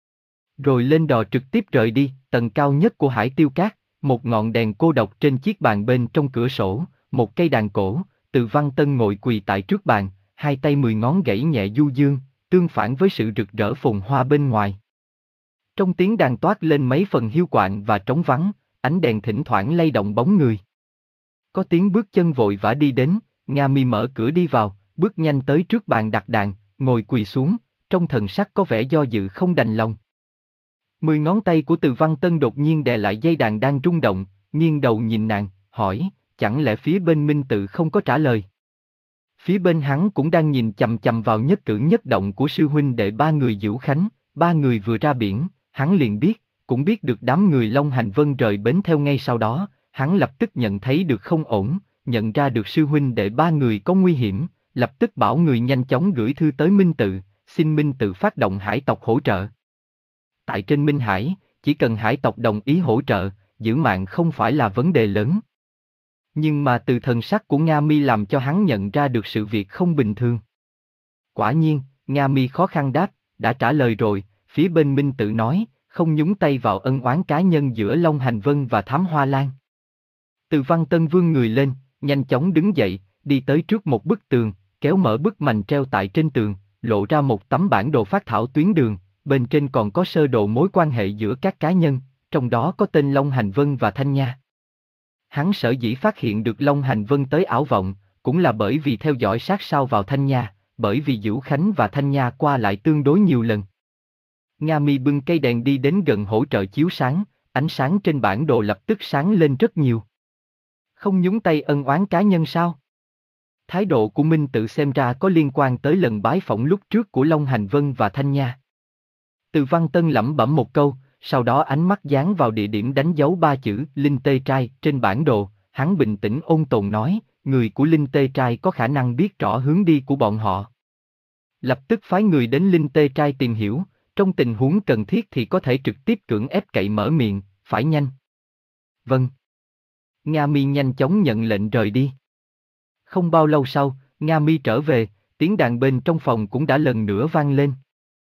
Rồi lên đò trực tiếp rời đi, tầng cao nhất của Hải Tiêu Cát, một ngọn đèn cô độc trên chiếc bàn bên trong cửa sổ, một cây đàn cổ, Từ Văn Tân ngồi quỳ tại trước bàn, hai tay mười ngón gãy nhẹ du dương, tương phản với sự rực rỡ phồn hoa bên ngoài. Trong tiếng đàn toát lên mấy phần hiu quạnh và trống vắng, ánh đèn thỉnh thoảng lay động bóng người. Có tiếng bước chân vội vã đi đến, Nga Mi mở cửa đi vào, bước nhanh tới trước bàn đặt đàn, ngồi quỳ xuống, trong thần sắc có vẻ do dự không đành lòng. Mười ngón tay của Từ Văn Tân đột nhiên đè lại dây đàn đang rung động, nghiêng đầu nhìn nàng, hỏi, chẳng lẽ phía bên Minh Tự không có trả lời? Phía bên hắn cũng đang nhìn chằm chằm vào nhất cử nhất động của sư huynh đệ ba người Dữu Khánh, ba người vừa ra biển, hắn liền biết, cũng biết được đám người Long Hành Vân rời bến theo ngay sau đó, hắn lập tức nhận thấy được không ổn, nhận ra được sư huynh đệ ba người có nguy hiểm, lập tức bảo người nhanh chóng gửi thư tới Minh Tự, xin Minh Tự phát động hải tộc hỗ trợ. Tại trên Minh Hải, chỉ cần hải tộc đồng ý hỗ trợ, giữ mạng không phải là vấn đề lớn. Nhưng mà từ thần sắc của Nga Mi làm cho hắn nhận ra được sự việc không bình thường. Quả nhiên, Nga Mi khó khăn đáp, đã trả lời rồi, phía bên Minh Tự nói, không nhúng tay vào ân oán cá nhân giữa Long Hành Vân và Thám Hoa Lan. Từ Văn Tân vươn người lên, nhanh chóng đứng dậy, đi tới trước một bức tường, kéo mở bức mành treo tại trên tường, lộ ra một tấm bản đồ phát thảo tuyến đường, bên trên còn có sơ đồ mối quan hệ giữa các cá nhân, trong đó có tên Long Hành Vân và Thanh Nha. Hắn sở dĩ phát hiện được Long Hành Vân tới ảo vọng, cũng là bởi vì theo dõi sát sao vào Thanh Nha, bởi vì Dữu Khánh và Thanh Nha qua lại tương đối nhiều lần. Nga Mi bưng cây đèn đi đến gần hỗ trợ chiếu sáng, ánh sáng trên bản đồ lập tức sáng lên rất nhiều. Không nhúng tay ân oán cá nhân sao? Thái độ của Minh Tự xem ra có liên quan tới lần bái phỏng lúc trước của Long Hành Vân và Thanh Nha. Từ Văn Tân lẩm bẩm một câu, sau đó ánh mắt dán vào địa điểm đánh dấu ba chữ Linh Tê Trai trên bản đồ, hắn bình tĩnh ôn tồn nói, người của Linh Tê Trai có khả năng biết rõ hướng đi của bọn họ. Lập tức phái người đến Linh Tê Trai tìm hiểu, trong tình huống cần thiết thì có thể trực tiếp cưỡng ép cậy mở miệng, phải nhanh. Vâng. Nga Mi nhanh chóng nhận lệnh rời đi. Không bao lâu sau, Nga Mi trở về, tiếng đàn bên trong phòng cũng đã lần nữa vang lên.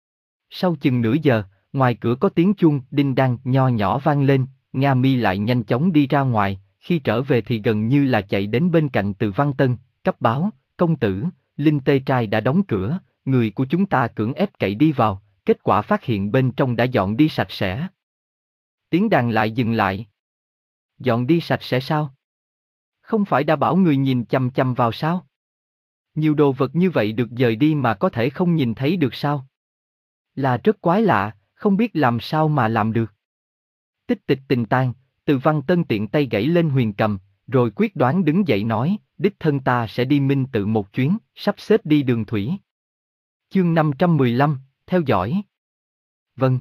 Sau chừng nửa giờ, ngoài cửa có tiếng chuông đinh đăng nho nhỏ vang lên, Nga Mi lại nhanh chóng đi ra ngoài, khi trở về thì gần như là chạy đến bên cạnh Từ Văn Tân, cấp báo, công tử, Linh Tê Trai đã đóng cửa, người của chúng ta cưỡng ép cậy đi vào, kết quả phát hiện bên trong đã dọn đi sạch sẽ. Tiếng đàn lại dừng lại. Dọn đi sạch sẽ sao? Không phải đã bảo người nhìn chằm chằm vào sao? Nhiều đồ vật như vậy được dời đi mà có thể không nhìn thấy được sao? Là rất quái lạ, không biết làm sao mà làm được. Tích tịch tình tang, Từ Văn Tân tiện tay gãy lên huyền cầm, rồi quyết đoán đứng dậy nói, đích thân ta sẽ đi Minh Tự một chuyến, sắp xếp đi đường thủy. Chương năm trăm mười lăm, theo dõi. Vâng.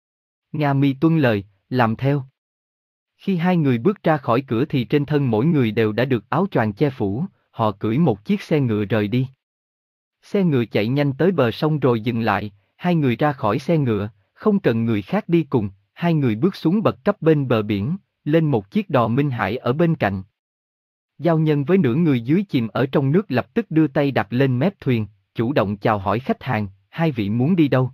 Nga Mi tuân lời, làm theo. Khi hai người bước ra khỏi cửa thì trên thân mỗi người đều đã được áo choàng che phủ, họ cưỡi một chiếc xe ngựa rời đi. Xe ngựa chạy nhanh tới bờ sông rồi dừng lại, hai người ra khỏi xe ngựa, không cần người khác đi cùng, hai người bước xuống bậc cấp bên bờ biển, lên một chiếc đò Minh Hải ở bên cạnh. Giao Nhân với nửa người dưới chìm ở trong nước lập tức đưa tay đặt lên mép thuyền, chủ động chào hỏi khách hàng, hai vị muốn đi đâu?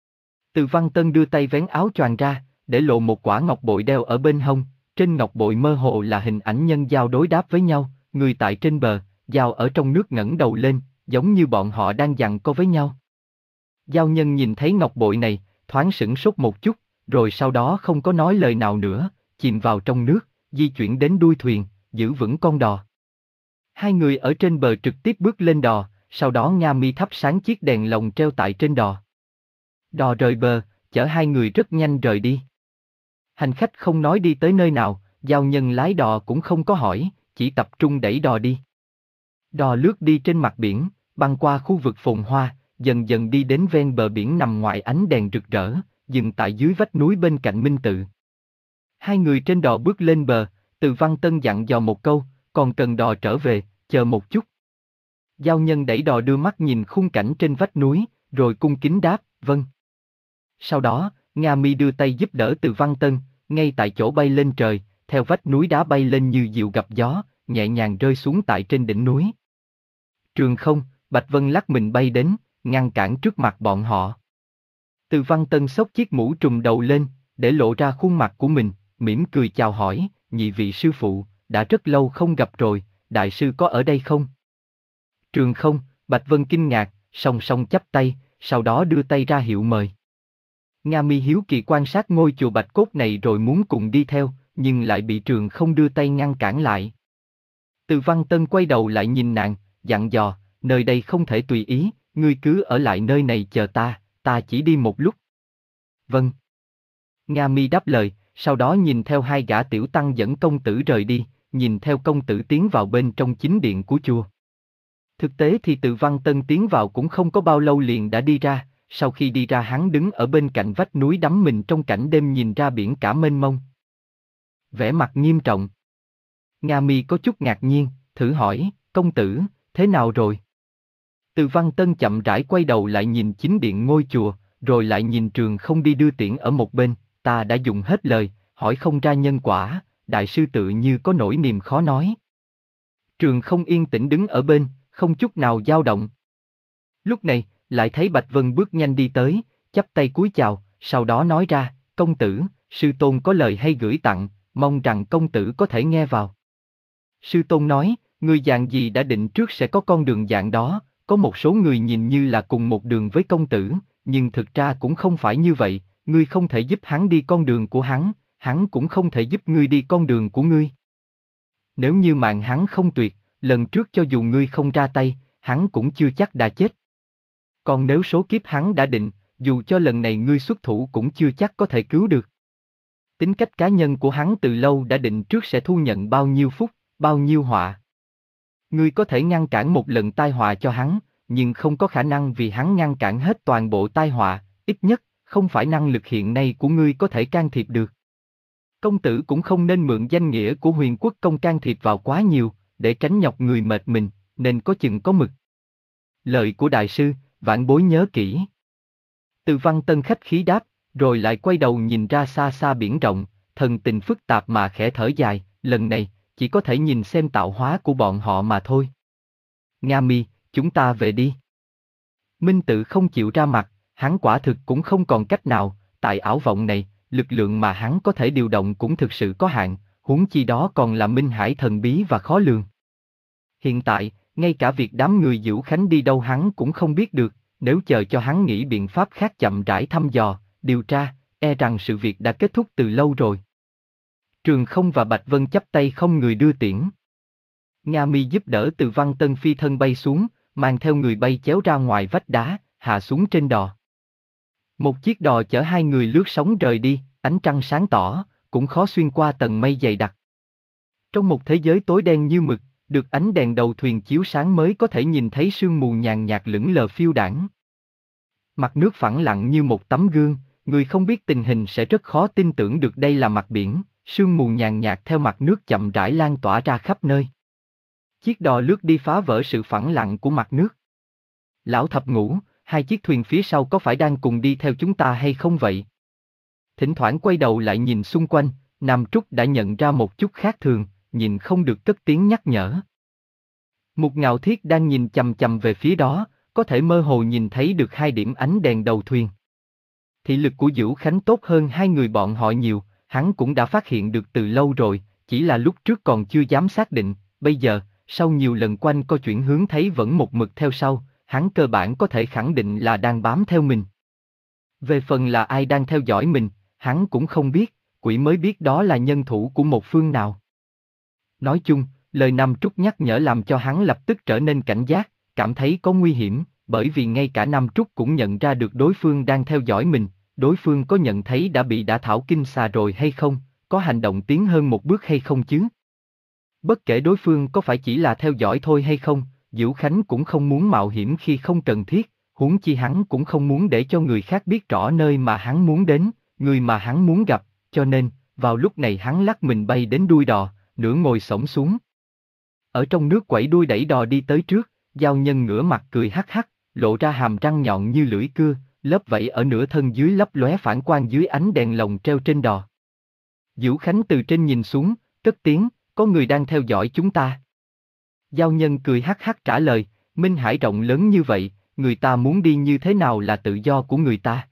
Từ Văn Tân đưa tay vén áo choàng ra, để lộ một quả ngọc bội đeo ở bên hông, trên ngọc bội mơ hồ là hình ảnh nhân giao đối đáp với nhau, người tại trên bờ, giao ở trong nước ngẩng đầu lên, giống như bọn họ đang giằng co với nhau. Giao Nhân nhìn thấy ngọc bội này, thoáng sửng sốt một chút, rồi sau đó không có nói lời nào nữa, chìm vào trong nước, di chuyển đến đuôi thuyền, giữ vững con đò. Hai người ở trên bờ trực tiếp bước lên đò, sau đó Nga Mi thắp sáng chiếc đèn lồng treo tại trên đò. Đò rời bờ, chở hai người rất nhanh rời đi. Hành khách không nói đi tới nơi nào, Giao Nhân lái đò cũng không có hỏi, chỉ tập trung đẩy đò đi. Đò lướt đi trên mặt biển, băng qua khu vực phồn hoa, dần dần đi đến ven bờ biển nằm ngoài ánh đèn rực rỡ, dừng tại dưới vách núi bên cạnh Minh Tự. Hai người trên đò bước lên bờ, Từ Văn Tân dặn dò một câu, còn cần đò trở về, chờ một chút. Giao Nhân đẩy đò đưa mắt nhìn khung cảnh trên vách núi, rồi cung kính đáp, vâng. Sau đó, Nga Mi đưa tay giúp đỡ Từ Văn Tân, ngay tại chỗ bay lên trời, theo vách núi đá bay lên như diều gặp gió, nhẹ nhàng rơi xuống tại trên đỉnh núi. Trường không, Bạch Vân lắc mình bay đến, ngăn cản trước mặt bọn họ. Từ Văn Tân xốc chiếc mũ trùm đầu lên, để lộ ra khuôn mặt của mình, mỉm cười chào hỏi, nhị vị sư phụ, đã rất lâu không gặp rồi, đại sư có ở đây không? Trường không, Bạch Vân kinh ngạc, song song chắp tay, sau đó đưa tay ra hiệu mời. Nga Mi hiếu kỳ quan sát ngôi chùa Bạch Cốt này rồi muốn cùng đi theo, nhưng lại bị Trường không đưa tay ngăn cản lại. Từ Văn Tân quay đầu lại nhìn nàng, dặn dò, nơi đây không thể tùy ý, ngươi cứ ở lại nơi này chờ ta, ta chỉ đi một lúc. Vâng. Nga Mi đáp lời, sau đó nhìn theo hai gã tiểu tăng dẫn công tử rời đi, nhìn theo công tử tiến vào bên trong chính điện của chùa. Thực tế thì Từ Văn Tân tiến vào cũng không có bao lâu liền đã đi ra, sau khi đi ra hắn đứng ở bên cạnh vách núi đắm mình trong cảnh đêm nhìn ra biển cả mênh mông. Vẻ mặt nghiêm trọng. Nga Mi có chút ngạc nhiên, thử hỏi, công tử, thế nào rồi? Từ Văn Tân chậm rãi quay đầu lại nhìn chính điện ngôi chùa, rồi lại nhìn Trường không đi đưa tiễn ở một bên, ta đã dùng hết lời, hỏi không ra nhân quả, đại sư tự như có nỗi niềm khó nói. Trường không yên tĩnh đứng ở bên, không chút nào dao động. Lúc này, lại thấy Bạch Vân bước nhanh đi tới, chắp tay cúi chào, sau đó nói ra, công tử, sư tôn có lời hay gửi tặng, mong rằng công tử có thể nghe vào. Sư tôn nói, người dạng gì đã định trước sẽ có con đường dạng đó, có một số người nhìn như là cùng một đường với công tử, nhưng thực ra cũng không phải như vậy, ngươi không thể giúp hắn đi con đường của hắn, hắn cũng không thể giúp ngươi đi con đường của ngươi. Nếu như mạng hắn không tuyệt, lần trước cho dù ngươi không ra tay, hắn cũng chưa chắc đã chết. Còn nếu số kiếp hắn đã định, dù cho lần này ngươi xuất thủ cũng chưa chắc có thể cứu được. Tính cách cá nhân của hắn từ lâu đã định trước sẽ thu nhận bao nhiêu phúc, bao nhiêu họa. Ngươi có thể ngăn cản một lần tai họa cho hắn, nhưng không có khả năng vì hắn ngăn cản hết toàn bộ tai họa, ít nhất, không phải năng lực hiện nay của ngươi có thể can thiệp được. Công tử cũng không nên mượn danh nghĩa của Huyền Quốc công can thiệp vào quá nhiều, để tránh nhọc người mệt mình, nên có chừng có mực. Lời của đại sư, vãn bối nhớ kỹ. Từ Văn Tân khách khí đáp, rồi lại quay đầu nhìn ra xa xa biển rộng, thần tình phức tạp mà khẽ thở dài, lần này, chỉ có thể nhìn xem tạo hóa của bọn họ mà thôi. Nga Mi, chúng ta về đi. Minh Tự không chịu ra mặt, hắn quả thực cũng không còn cách nào, tại ảo vọng này, lực lượng mà hắn có thể điều động cũng thực sự có hạn, huống chi đó còn là Minh Hải thần bí và khó lường. Hiện tại, ngay cả việc đám người Dữu Khánh đi đâu hắn cũng không biết được, nếu chờ cho hắn nghĩ biện pháp khác chậm rãi thăm dò, điều tra, e rằng sự việc đã kết thúc từ lâu rồi. Trường Không và Bạch Vân chắp tay không người đưa tiễn. Nga Mi giúp đỡ Từ Văn Tân phi thân bay xuống, mang theo người bay chéo ra ngoài vách đá, hạ xuống trên đò. Một chiếc đò chở hai người lướt sóng rời đi, ánh trăng sáng tỏ, cũng khó xuyên qua tầng mây dày đặc. Trong một thế giới tối đen như mực, được ánh đèn đầu thuyền chiếu sáng mới có thể nhìn thấy sương mù nhàn nhạt lững lờ phiêu đãng. Mặt nước phẳng lặng như một tấm gương, người không biết tình hình sẽ rất khó tin tưởng được đây là mặt biển, sương mù nhàn nhạt theo mặt nước chậm rãi lan tỏa ra khắp nơi. Chiếc đò lướt đi phá vỡ sự phẳng lặng của mặt nước. Lão Thập Ngũ, hai chiếc thuyền phía sau có phải đang cùng đi theo chúng ta hay không vậy? Thỉnh thoảng quay đầu lại nhìn xung quanh, Nam Trúc đã nhận ra một chút khác thường, nhìn không được cất tiếng nhắc nhở. Mục Ngạo Thiết đang nhìn chằm chằm về phía đó, có thể mơ hồ nhìn thấy được hai điểm ánh đèn đầu thuyền. Thị lực của Dữu Khánh tốt hơn hai người bọn họ nhiều, hắn cũng đã phát hiện được từ lâu rồi, chỉ là lúc trước còn chưa dám xác định, bây giờ, sau nhiều lần quanh co chuyển hướng thấy vẫn một mực theo sau, hắn cơ bản có thể khẳng định là đang bám theo mình. Về phần là ai đang theo dõi mình, hắn cũng không biết, quỷ mới biết đó là nhân thủ của một phương nào. Nói chung, lời Nam Trúc nhắc nhở làm cho hắn lập tức trở nên cảnh giác, cảm thấy có nguy hiểm, bởi vì ngay cả Nam Trúc cũng nhận ra được đối phương đang theo dõi mình, đối phương có nhận thấy đã bị đả thảo kinh xà rồi hay không, có hành động tiến hơn một bước hay không chứ? Bất kể đối phương có phải chỉ là theo dõi thôi hay không, Dữu Khánh cũng không muốn mạo hiểm khi không cần thiết, huống chi hắn cũng không muốn để cho người khác biết rõ nơi mà hắn muốn đến, người mà hắn muốn gặp, cho nên, vào lúc này hắn lắc mình bay đến đuôi đò, nửa ngồi xổm xuống. Ở trong nước quẩy đuôi đẩy đò đi tới trước, Giao Nhân ngửa mặt cười hắc hắc, lộ ra hàm răng nhọn như lưỡi cưa, lớp vảy ở nửa thân dưới lấp lóe phản quang dưới ánh đèn lồng treo trên đò. Dữu Khánh từ trên nhìn xuống, cất tiếng, có người đang theo dõi chúng ta. Giao Nhân cười hắc hắc trả lời, Minh Hải rộng lớn như vậy, người ta muốn đi như thế nào là tự do của người ta.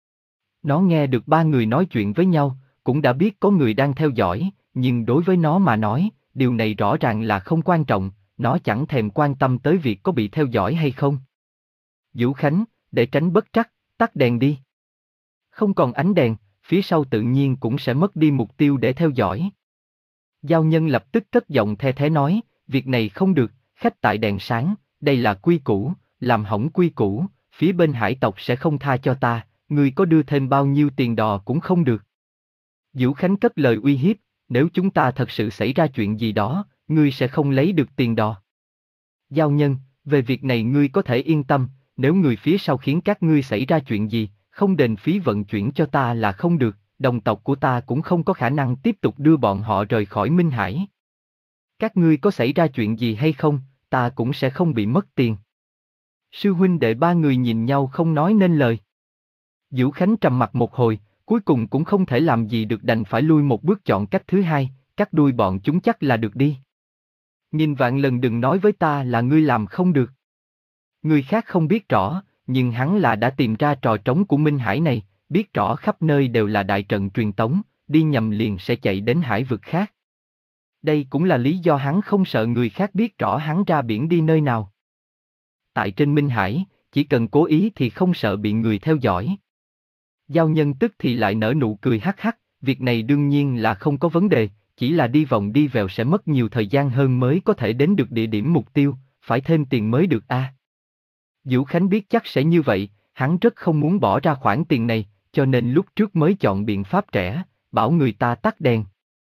Nó nghe được ba người nói chuyện với nhau, cũng đã biết có người đang theo dõi, nhưng đối với nó mà nói, điều này rõ ràng là không quan trọng, nó chẳng thèm quan tâm tới việc có bị theo dõi hay không. Dữu Khánh, để tránh bất trắc, tắt đèn đi. Không còn ánh đèn, phía sau tự nhiên cũng sẽ mất đi mục tiêu để theo dõi. Giao Nhân lập tức cất giọng the thế nói, việc này không được, khách tại đèn sáng, đây là quy củ, làm hỏng quy củ, phía bên hải tộc sẽ không tha cho ta, ngươi có đưa thêm bao nhiêu tiền đò cũng không được. Dữu Khánh cất lời uy hiếp, nếu chúng ta thật sự xảy ra chuyện gì đó, ngươi sẽ không lấy được tiền đò. Giao Nhân, về việc này ngươi có thể yên tâm, nếu người phía sau khiến các ngươi xảy ra chuyện gì, không đền phí vận chuyển cho ta là không được, đồng tộc của ta cũng không có khả năng tiếp tục đưa bọn họ rời khỏi Minh Hải. Các ngươi có xảy ra chuyện gì hay không, ta cũng sẽ không bị mất tiền. Sư huynh đệ ba người nhìn nhau không nói nên lời. Dữu Khánh trầm mặt một hồi, cuối cùng cũng không thể làm gì được đành phải lui một bước chọn cách thứ hai, cắt đuôi bọn chúng chắc là được đi. Nghìn vạn lần đừng nói với ta là ngươi làm không được. Người khác không biết rõ, nhưng hắn là đã tìm ra trò trống của Minh Hải này, biết rõ khắp nơi đều là đại trận truyền tống, đi nhầm liền sẽ chạy đến hải vực khác. Đây cũng là lý do hắn không sợ người khác biết rõ hắn ra biển đi nơi nào. Tại trên Minh Hải, chỉ cần cố ý thì không sợ bị người theo dõi. Giao Nhân tức thì lại nở nụ cười hắc hắc, việc này đương nhiên là không có vấn đề, chỉ là đi vòng đi vèo sẽ mất nhiều thời gian hơn mới có thể đến được địa điểm mục tiêu, phải thêm tiền mới được a. À. Dữu Khánh biết chắc sẽ như vậy, hắn rất không muốn bỏ ra khoản tiền này, cho nên lúc trước mới chọn biện pháp rẻ, bảo người ta tắt đèn.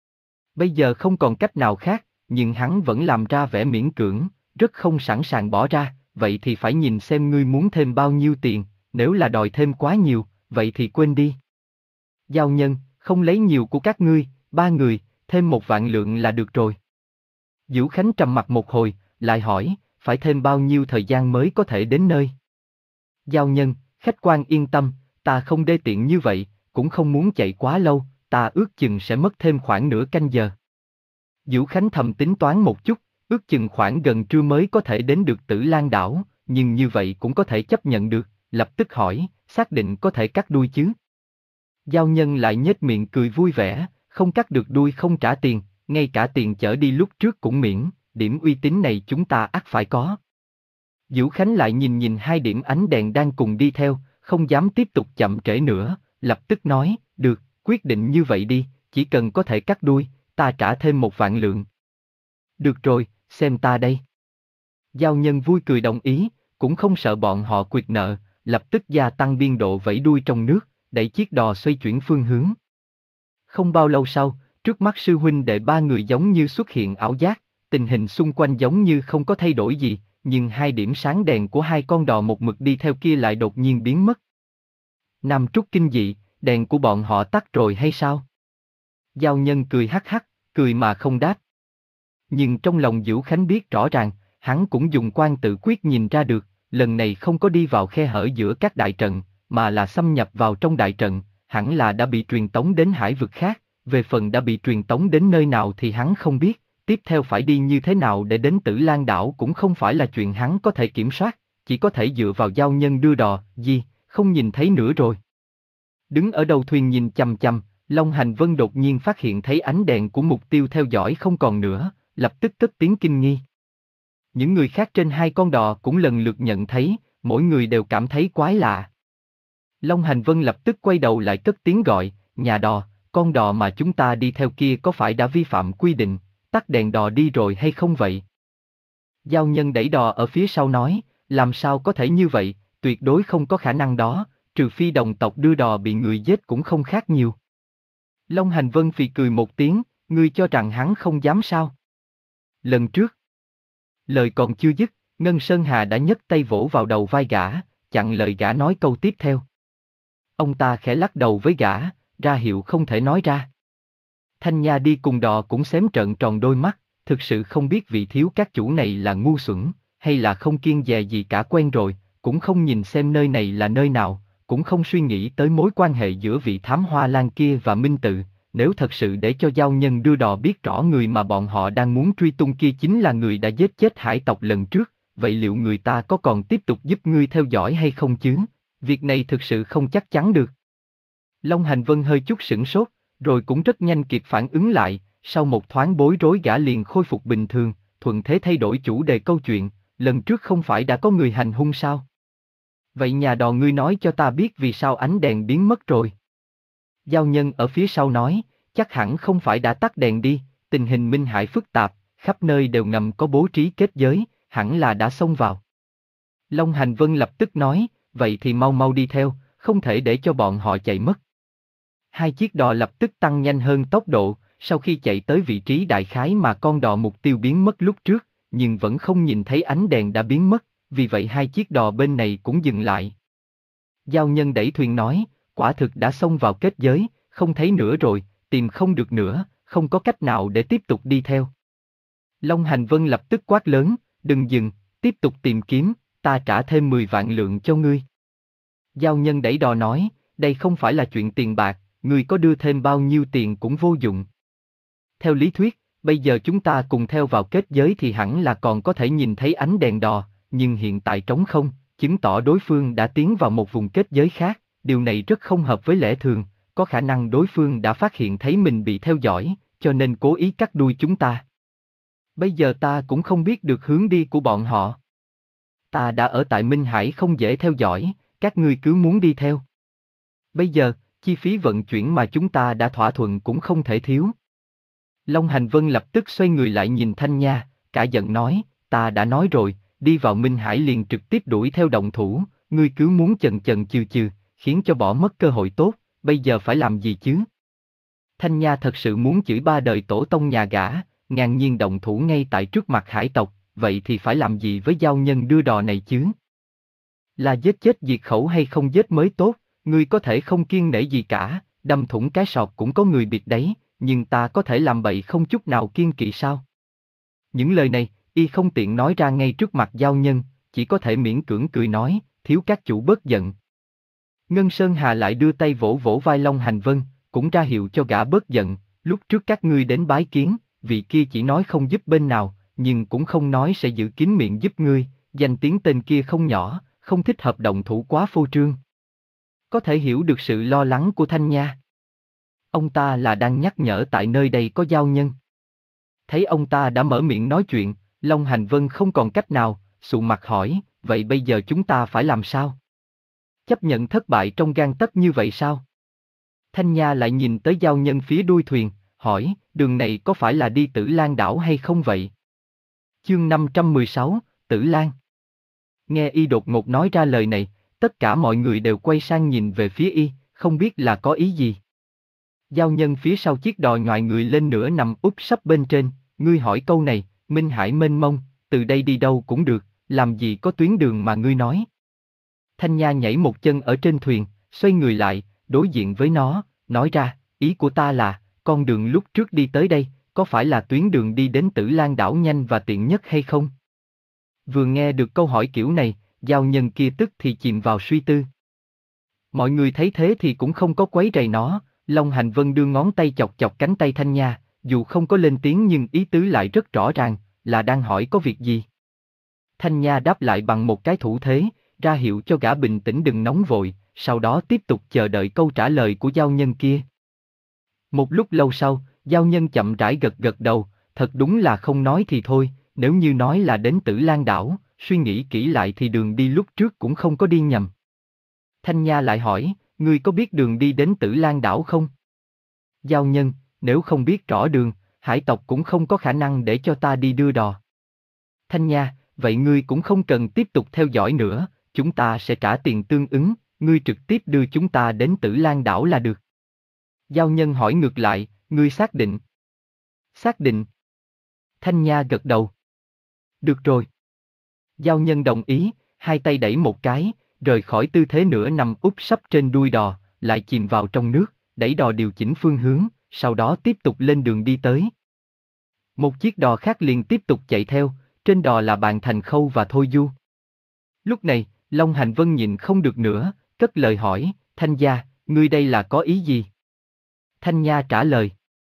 Bây giờ không còn cách nào khác, nhưng hắn vẫn làm ra vẻ miễn cưỡng, rất không sẵn sàng bỏ ra, vậy thì phải nhìn xem ngươi muốn thêm bao nhiêu tiền, nếu là đòi thêm quá nhiều, vậy thì quên đi. Giao nhân, không lấy nhiều của các ngươi, ba người, thêm một vạn lượng là được rồi. Vũ Khánh trầm mặt một hồi, lại hỏi, phải thêm bao nhiêu thời gian mới có thể đến nơi? Giao nhân, khách quan yên tâm, ta không đê tiện như vậy, cũng không muốn chạy quá lâu, ta ước chừng sẽ mất thêm khoảng nửa canh giờ. Vũ Khánh thầm tính toán một chút, ước chừng khoảng gần trưa mới có thể đến được Tử Lan đảo, nhưng như vậy cũng có thể chấp nhận được, lập tức hỏi, xác định có thể cắt đuôi chứ? Giao nhân lại nhếch miệng cười vui vẻ, không cắt được đuôi không trả tiền, ngay cả tiền chở đi lúc trước cũng miễn, điểm uy tín này chúng ta ắt phải có. Vũ Khánh lại nhìn nhìn hai điểm ánh đèn đang cùng đi theo, không dám tiếp tục chậm trễ nữa, lập tức nói, được, quyết định như vậy đi, chỉ cần có thể cắt đuôi, ta trả thêm một vạn lượng. Được rồi, xem ta đây. Giao nhân vui cười đồng ý, cũng không sợ bọn họ quyệt nợ, lập tức gia tăng biên độ vẫy đuôi trong nước, đẩy chiếc đò xoay chuyển phương hướng. Không bao lâu sau, trước mắt sư huynh đệ ba người giống như xuất hiện ảo giác, tình hình xung quanh giống như không có thay đổi gì, nhưng hai điểm sáng đèn của hai con đò một mực đi theo kia lại đột nhiên biến mất. Nam Trúc kinh dị, đèn của bọn họ tắt rồi hay sao? Giao nhân cười hắc hắc, cười mà không đáp. Nhưng trong lòng Vũ Khánh biết rõ ràng, hắn cũng dùng quan tự quyết nhìn ra được, lần này không có đi vào khe hở giữa các đại trận, mà là xâm nhập vào trong đại trận, hẳn là đã bị truyền tống đến hải vực khác, về phần đã bị truyền tống đến nơi nào thì hắn không biết, tiếp theo phải đi như thế nào để đến Tử Lan đảo cũng không phải là chuyện hắn có thể kiểm soát, chỉ có thể dựa vào giao nhân đưa đò, gì, không nhìn thấy nữa rồi. Đứng ở đầu thuyền nhìn chằm chằm, Long Hành Vân đột nhiên phát hiện thấy ánh đèn của mục tiêu theo dõi không còn nữa, lập tức cất tiếng kinh nghi. Những người khác trên hai con đò cũng lần lượt nhận thấy, mỗi người đều cảm thấy quái lạ. Long Hành Vân lập tức quay đầu lại cất tiếng gọi, nhà đò, con đò mà chúng ta đi theo kia có phải đã vi phạm quy định, tắt đèn đò đi rồi hay không vậy? Giao nhân đẩy đò ở phía sau nói, làm sao có thể như vậy, tuyệt đối không có khả năng đó, trừ phi đồng tộc đưa đò bị người giết cũng không khác nhiều. Long Hành Vân phì cười một tiếng, ngươi cho rằng hắn không dám sao? Lần trước, lời còn chưa dứt, Ngân Sơn Hà đã nhấc tay vỗ vào đầu vai gã, chặn lời gã nói câu tiếp theo. Ông ta khẽ lắc đầu với gã, ra hiệu không thể nói ra. Thanh Nha đi cùng đò cũng xém trợn tròn đôi mắt, thực sự không biết vị thiếu các chủ này là ngu xuẩn, hay là không kiêng dè gì cả quen rồi, cũng không nhìn xem nơi này là nơi nào, cũng không suy nghĩ tới mối quan hệ giữa vị thám hoa lan kia và Minh Tự, nếu thật sự để cho giao nhân đưa đò biết rõ người mà bọn họ đang muốn truy tung kia chính là người đã giết chết hải tộc lần trước, vậy liệu người ta có còn tiếp tục giúp ngươi theo dõi hay không chứ? Việc này thực sự không chắc chắn được. Long Hành Vân hơi chút sửng sốt, rồi cũng rất nhanh kịp phản ứng lại, sau một thoáng bối rối gã liền khôi phục bình thường, thuận thế thay đổi chủ đề câu chuyện, lần trước không phải đã có người hành hung sao? Vậy nhà đò ngươi nói cho ta biết vì sao ánh đèn biến mất rồi. Giao nhân ở phía sau nói, chắc hẳn không phải đã tắt đèn đi, tình hình Minh Hải phức tạp, khắp nơi đều ngầm có bố trí kết giới, hẳn là đã xông vào. Long Hành Vân lập tức nói, vậy thì mau mau đi theo, không thể để cho bọn họ chạy mất. Hai chiếc đò lập tức tăng nhanh hơn tốc độ, sau khi chạy tới vị trí đại khái mà con đò mục tiêu biến mất lúc trước, nhưng vẫn không nhìn thấy ánh đèn đã biến mất, vì vậy hai chiếc đò bên này cũng dừng lại. Giao nhân đẩy thuyền nói, quả thực đã xông vào kết giới, không thấy nữa rồi, tìm không được nữa, không có cách nào để tiếp tục đi theo. Long Hành Vân lập tức quát lớn, đừng dừng, tiếp tục tìm kiếm, ta trả thêm mười vạn lượng cho ngươi. Giao nhân đẩy đò nói, đây không phải là chuyện tiền bạc, ngươi có đưa thêm bao nhiêu tiền cũng vô dụng. Theo lý thuyết, bây giờ chúng ta cùng theo vào kết giới thì hẳn là còn có thể nhìn thấy ánh đèn đò, nhưng hiện tại trống không, chứng tỏ đối phương đã tiến vào một vùng kết giới khác, điều này rất không hợp với lẽ thường, có khả năng đối phương đã phát hiện thấy mình bị theo dõi, cho nên cố ý cắt đuôi chúng ta. Bây giờ ta cũng không biết được hướng đi của bọn họ. Ta đã ở tại Minh Hải không dễ theo dõi, các ngươi cứ muốn đi theo. Bây giờ, chi phí vận chuyển mà chúng ta đã thỏa thuận cũng không thể thiếu. Long Hành Vân lập tức xoay người lại nhìn Thanh Nha, cả giận nói, ta đã nói rồi, đi vào Minh Hải liền trực tiếp đuổi theo động thủ, ngươi cứ muốn chần chần chừ chừ, khiến cho bỏ mất cơ hội tốt, bây giờ phải làm gì chứ? Thanh Nha thật sự muốn chửi ba đời tổ tông nhà gã, ngang nhiên động thủ ngay tại trước mặt hải tộc, vậy thì phải làm gì với giao nhân đưa đò này chứ? Là giết chết diệt khẩu hay không giết mới tốt, ngươi có thể không kiêng nể gì cả, đâm thủng cái sọt cũng có người biệt đấy, nhưng ta có thể làm bậy không chút nào kiêng kỵ sao? Những lời này, y không tiện nói ra ngay trước mặt giao nhân, chỉ có thể miễn cưỡng cười nói, thiếu các chủ bớt giận. Ngân Sơn Hà lại đưa tay vỗ vỗ vai Long Hành Vân, cũng ra hiệu cho gã bớt giận, lúc trước các ngươi đến bái kiến, vị kia chỉ nói không giúp bên nào, nhưng cũng không nói sẽ giữ kín miệng giúp ngươi, danh tiếng tên kia không nhỏ, không thích hợp động thủ quá phô trương. Có thể hiểu được sự lo lắng của Thanh Nha. Ông ta là đang nhắc nhở tại nơi đây có giao nhân. Thấy ông ta đã mở miệng nói chuyện, Long Hành Vân không còn cách nào, sụ mặt hỏi, vậy bây giờ chúng ta phải làm sao? Chấp nhận thất bại trong gang tấc như vậy sao? Thanh Nha lại nhìn tới giao nhân phía đuôi thuyền, hỏi, đường này có phải là đi Tử Lan đảo hay không vậy? Chương năm trăm mười sáu, Tử Lan. Nghe y đột ngột nói ra lời này, tất cả mọi người đều quay sang nhìn về phía y, không biết là có ý gì. Giao nhân phía sau chiếc đò nhoài người lên nửa nằm úp sấp bên trên, ngươi hỏi câu này, Minh Hải mênh mông, từ đây đi đâu cũng được, làm gì có tuyến đường mà ngươi nói. Thanh Nha nhảy một chân ở trên thuyền, xoay người lại, đối diện với nó, nói ra, ý của ta là, con đường lúc trước đi tới đây, có phải là tuyến đường đi đến Tử Lan đảo nhanh và tiện nhất hay không? Vừa nghe được câu hỏi kiểu này, giao nhân kia tức thì chìm vào suy tư. Mọi người thấy thế thì cũng không có quấy rầy nó, Long Hành Vân đưa ngón tay chọc chọc cánh tay Thanh Nha, dù không có lên tiếng nhưng ý tứ lại rất rõ ràng, là đang hỏi có việc gì. Thanh Nha đáp lại bằng một cái thủ thế, ra hiệu cho gã bình tĩnh đừng nóng vội, sau đó tiếp tục chờ đợi câu trả lời của giao nhân kia. Một lúc lâu sau, giao nhân chậm rãi gật gật đầu, thật đúng là không nói thì thôi, nếu như nói là đến Tử Lan đảo, suy nghĩ kỹ lại thì đường đi lúc trước cũng không có đi nhầm. Thanh Nha lại hỏi, ngươi có biết đường đi đến Tử Lan đảo không? Giao nhân, nếu không biết rõ đường, hải tộc cũng không có khả năng để cho ta đi đưa đò. Thanh Nha, vậy ngươi cũng không cần tiếp tục theo dõi nữa, chúng ta sẽ trả tiền tương ứng, ngươi trực tiếp đưa chúng ta đến Tử Lan đảo là được. Giao nhân hỏi ngược lại, ngươi xác định? Xác định. Thanh Nha gật đầu. Được rồi. Giao nhân đồng ý, hai tay đẩy một cái, rời khỏi tư thế nửa nằm úp sấp trên đuôi đò, lại chìm vào trong nước, đẩy đò điều chỉnh phương hướng, sau đó tiếp tục lên đường đi tới. Một chiếc đò khác liền tiếp tục chạy theo, trên đò là Bàn Thành Khâu và Thôi Du. Lúc này, Long Hành Vân nhìn không được nữa, cất lời hỏi, Thanh gia, ngươi đây là có ý gì? Thanh Nha trả lời.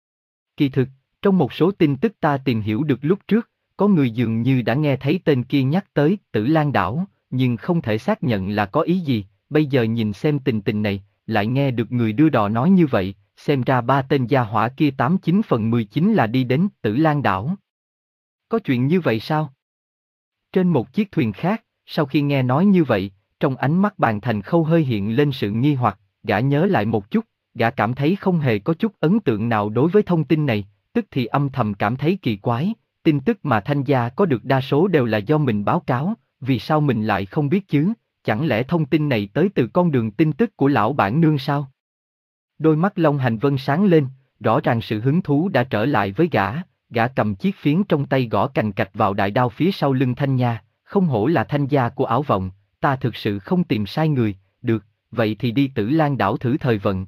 Kỳ thực, trong một số tin tức ta tìm hiểu được lúc trước, có người dường như đã nghe thấy tên kia nhắc tới Tử Lan đảo, nhưng không thể xác nhận là có ý gì, bây giờ nhìn xem tình tình này, lại nghe được người đưa đò nói như vậy, xem ra ba tên gia hỏa kia tám chín phần mười chín là đi đến Tử Lan đảo. Có chuyện như vậy sao? Trên một chiếc thuyền khác, sau khi nghe nói như vậy, trong ánh mắt Bàn Thành Khâu hơi hiện lên sự nghi hoặc, gã nhớ lại một chút, gã cảm thấy không hề có chút ấn tượng nào đối với thông tin này, tức thì âm thầm cảm thấy kỳ quái, tin tức mà Thanh gia có được đa số đều là do mình báo cáo, vì sao mình lại không biết chứ, chẳng lẽ thông tin này tới từ con đường tin tức của lão bản nương sao? Đôi mắt Long Hành Vân sáng lên, rõ ràng sự hứng thú đã trở lại với gã, gã cầm chiếc phiến trong tay gõ cành cạch vào đại đao phía sau lưng Thanh Nha, không hổ là Thanh gia của Ảo Vọng, ta thực sự không tìm sai người, được, vậy thì đi Tử Lan đảo thử thời vận.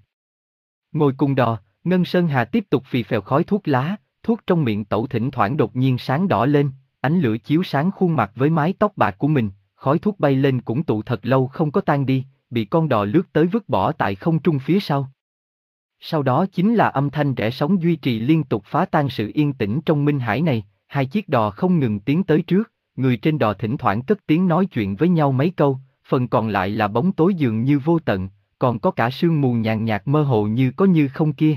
Ngồi cùng đò, Ngân Sơn Hà tiếp tục phì phèo khói thuốc lá, thuốc trong miệng tẩu thỉnh thoảng đột nhiên sáng đỏ lên, ánh lửa chiếu sáng khuôn mặt với mái tóc bạc của mình, khói thuốc bay lên cũng tụ thật lâu không có tan đi, bị con đò lướt tới vứt bỏ tại không trung phía sau. Sau đó chính là âm thanh rẽ sóng duy trì liên tục phá tan sự yên tĩnh trong Minh Hải này, hai chiếc đò không ngừng tiến tới trước, người trên đò thỉnh thoảng cất tiếng nói chuyện với nhau mấy câu, phần còn lại là bóng tối dường như vô tận, còn có cả sương mù nhàn nhạt mơ hồ như có như không kia.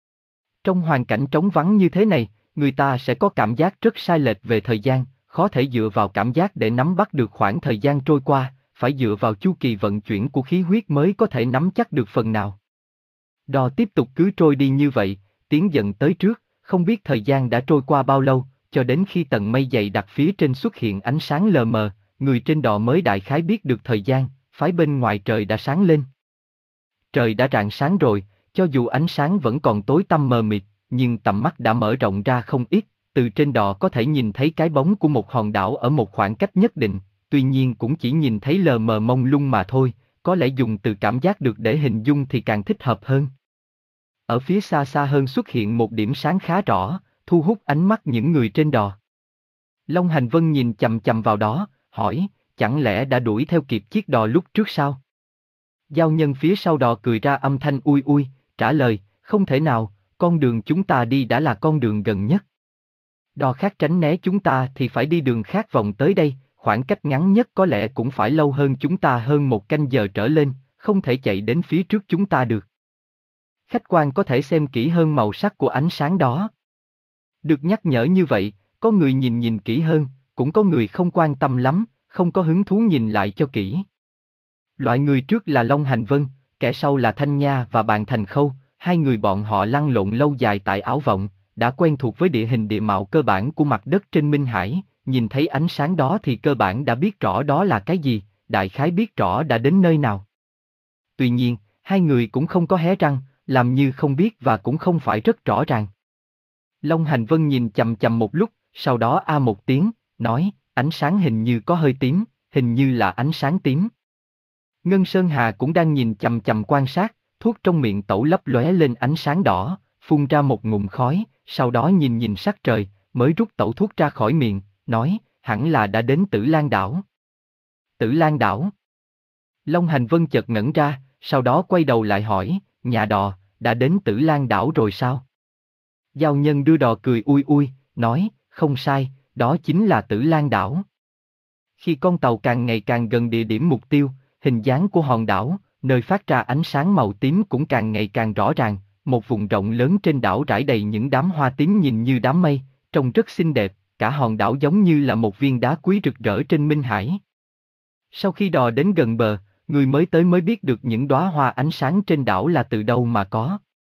Trong hoàn cảnh trống vắng như thế này, người ta sẽ có cảm giác rất sai lệch về thời gian, khó thể dựa vào cảm giác để nắm bắt được khoảng thời gian trôi qua, phải dựa vào chu kỳ vận chuyển của khí huyết mới có thể nắm chắc được phần nào. Đò tiếp tục cứ trôi đi như vậy, tiến dần tới trước, không biết thời gian đã trôi qua bao lâu, cho đến khi tầng mây dày đặc phía trên xuất hiện ánh sáng lờ mờ, người trên đò mới đại khái biết được thời gian, phái bên ngoài trời đã sáng lên. Trời đã rạng sáng rồi, Cho dù ánh sáng vẫn còn tối tăm mờ mịt, nhưng tầm mắt đã mở rộng ra không ít, từ trên đò có thể nhìn thấy cái bóng của một hòn đảo ở một khoảng cách nhất định, tuy nhiên cũng chỉ nhìn thấy lờ mờ mông lung mà thôi, có lẽ dùng từ cảm giác được để hình dung thì càng thích hợp hơn. Ở phía xa xa hơn xuất hiện một điểm sáng khá rõ, thu hút ánh mắt những người trên đò. Long Hành Vân nhìn chằm chằm vào đó, hỏi, chẳng lẽ đã đuổi theo kịp chiếc đò lúc trước sao? Giao nhân phía sau đò cười ra âm thanh ui ui, trả lời, không thể nào, con đường chúng ta đi đã là con đường gần nhất. Đò khác tránh né chúng ta thì phải đi đường khác vòng tới đây, khoảng cách ngắn nhất có lẽ cũng phải lâu hơn chúng ta hơn một canh giờ trở lên, không thể chạy đến phía trước chúng ta được. Khách quan có thể xem kỹ hơn màu sắc của ánh sáng đó. Được nhắc nhở như vậy, có người nhìn nhìn kỹ hơn, cũng có người không quan tâm lắm, không có hứng thú nhìn lại cho kỹ. Loại người trước là Long Hành Vân, kẻ sau là Thanh Nha và Bàn Thành Khâu, hai người bọn họ lăn lộn lâu dài tại Ảo Vọng, đã quen thuộc với địa hình địa mạo cơ bản của mặt đất trên Minh Hải, nhìn thấy ánh sáng đó thì cơ bản đã biết rõ đó là cái gì, đại khái biết rõ đã đến nơi nào. Tuy nhiên, hai người cũng không có hé răng, làm như không biết và cũng không phải rất rõ ràng. Long Hành Vân nhìn chằm chằm một lúc, sau đó a một tiếng, nói, ánh sáng hình như có hơi tím, hình như là ánh sáng tím. Ngân Sơn Hà cũng đang nhìn chằm chằm quan sát, thuốc trong miệng tẩu lấp lóe lên ánh sáng đỏ, phun ra một ngụm khói, sau đó nhìn nhìn sắc trời, mới rút tẩu thuốc ra khỏi miệng, nói, hẳn là đã đến Tử Lan đảo. Tử Lan đảo. Long Hành Vân chợt ngẩn ra, sau đó quay đầu lại hỏi, nhà đò, đã đến Tử Lan đảo rồi sao? Giao nhân đưa đò cười ui ui, nói, không sai, đó chính là Tử Lan đảo. Khi con tàu càng ngày càng gần địa điểm mục tiêu, hình dáng của hòn đảo, nơi phát ra ánh sáng màu tím cũng càng ngày càng rõ ràng, một vùng rộng lớn trên đảo rải đầy những đám hoa tím nhìn như đám mây, trông rất xinh đẹp, cả hòn đảo giống như là một viên đá quý rực rỡ trên Minh Hải. Sau khi đò đến gần bờ, người mới tới mới biết được những đóa hoa ánh sáng trên đảo là từ đâu mà có.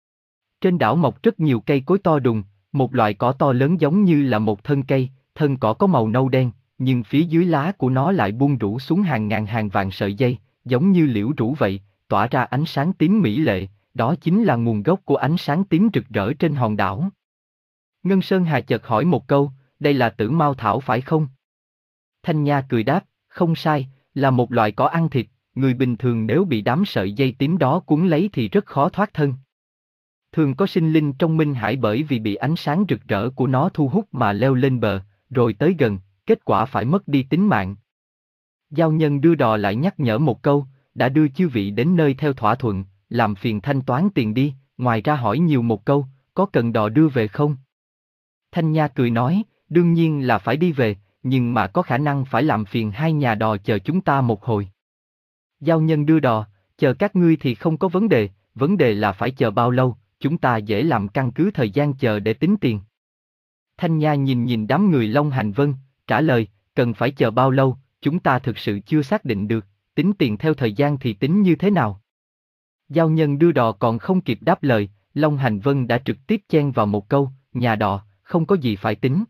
Trên đảo mọc rất nhiều cây cối to đùng, một loại cỏ to lớn giống như là một thân cây, thân cỏ có màu nâu đen, nhưng phía dưới lá của nó lại buông rủ xuống hàng ngàn hàng vạn sợi dây, giống như liễu rủ vậy, tỏa ra ánh sáng tím mỹ lệ, đó chính là nguồn gốc của ánh sáng tím rực rỡ trên hòn đảo. Ngân Sơn Hà chợt hỏi một câu, đây là tử mao thảo phải không? Thanh Nha cười đáp, không sai, là một loại cỏ ăn thịt, người bình thường nếu bị đám sợi dây tím đó cuốn lấy thì rất khó thoát thân. Thường có sinh linh trong Minh Hải bởi vì bị ánh sáng rực rỡ của nó thu hút mà leo lên bờ, rồi tới gần, kết quả phải mất đi tính mạng. Giao nhân đưa đò lại nhắc nhở một câu, đã đưa chư vị đến nơi theo thỏa thuận, làm phiền thanh toán tiền đi, ngoài ra hỏi nhiều một câu, có cần đò đưa về không? Thanh Nha cười nói, đương nhiên là phải đi về, nhưng mà có khả năng phải làm phiền hai nhà đò chờ chúng ta một hồi. Giao nhân đưa đò, chờ các ngươi thì không có vấn đề, vấn đề là phải chờ bao lâu, chúng ta dễ làm căn cứ thời gian chờ để tính tiền. Thanh Nha nhìn nhìn đám người Long Hành Vân, trả lời, cần phải chờ bao lâu, chúng ta thực sự chưa xác định được, tính tiền theo thời gian thì tính như thế nào? Giao nhân đưa đò còn không kịp đáp lời, Long Hành Vân đã trực tiếp chen vào một câu, nhà đò, không có gì phải tính.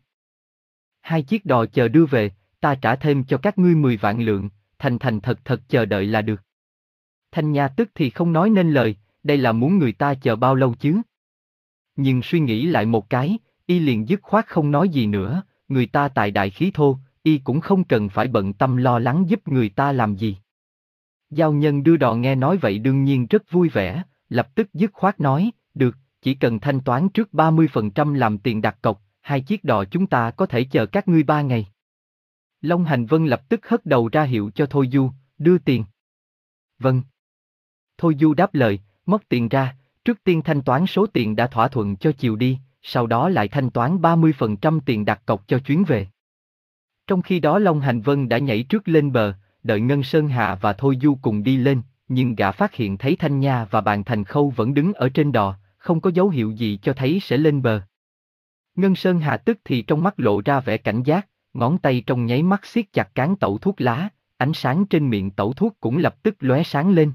Hai chiếc đò chờ đưa về, ta trả thêm cho các ngươi mười vạn lượng, thành thành thật thật chờ đợi là được. Thanh Nha tức thì không nói nên lời, đây là muốn người ta chờ bao lâu chứ? Nhưng suy nghĩ lại một cái, y liền dứt khoát không nói gì nữa, người ta tài đại khí thô, y cũng không cần phải bận tâm lo lắng giúp người ta làm gì. Giao nhân đưa đò nghe nói vậy đương nhiên rất vui vẻ, lập tức dứt khoát nói, được, chỉ cần thanh toán trước ba mươi phần trăm làm tiền đặt cọc, hai chiếc đò chúng ta có thể chờ các ngươi ba ngày. Long Hành Vân lập tức hất đầu ra hiệu cho Thôi Du, đưa tiền. Vâng. Thôi Du đáp lời, móc tiền ra, trước tiên thanh toán số tiền đã thỏa thuận cho chiều đi, sau đó lại thanh toán ba mươi phần trăm tiền đặt cọc cho chuyến về. Trong khi đó Long Hành Vân đã nhảy trước lên bờ, đợi Ngân Sơn Hà và Thôi Du cùng đi lên, nhưng gã phát hiện thấy Thanh Nha và Bàn Thành Khâu vẫn đứng ở trên đò, không có dấu hiệu gì cho thấy sẽ lên bờ. Ngân Sơn Hà tức thì trong mắt lộ ra vẻ cảnh giác, ngón tay trong nháy mắt siết chặt cán tẩu thuốc lá, ánh sáng trên miệng tẩu thuốc cũng lập tức lóe sáng lên.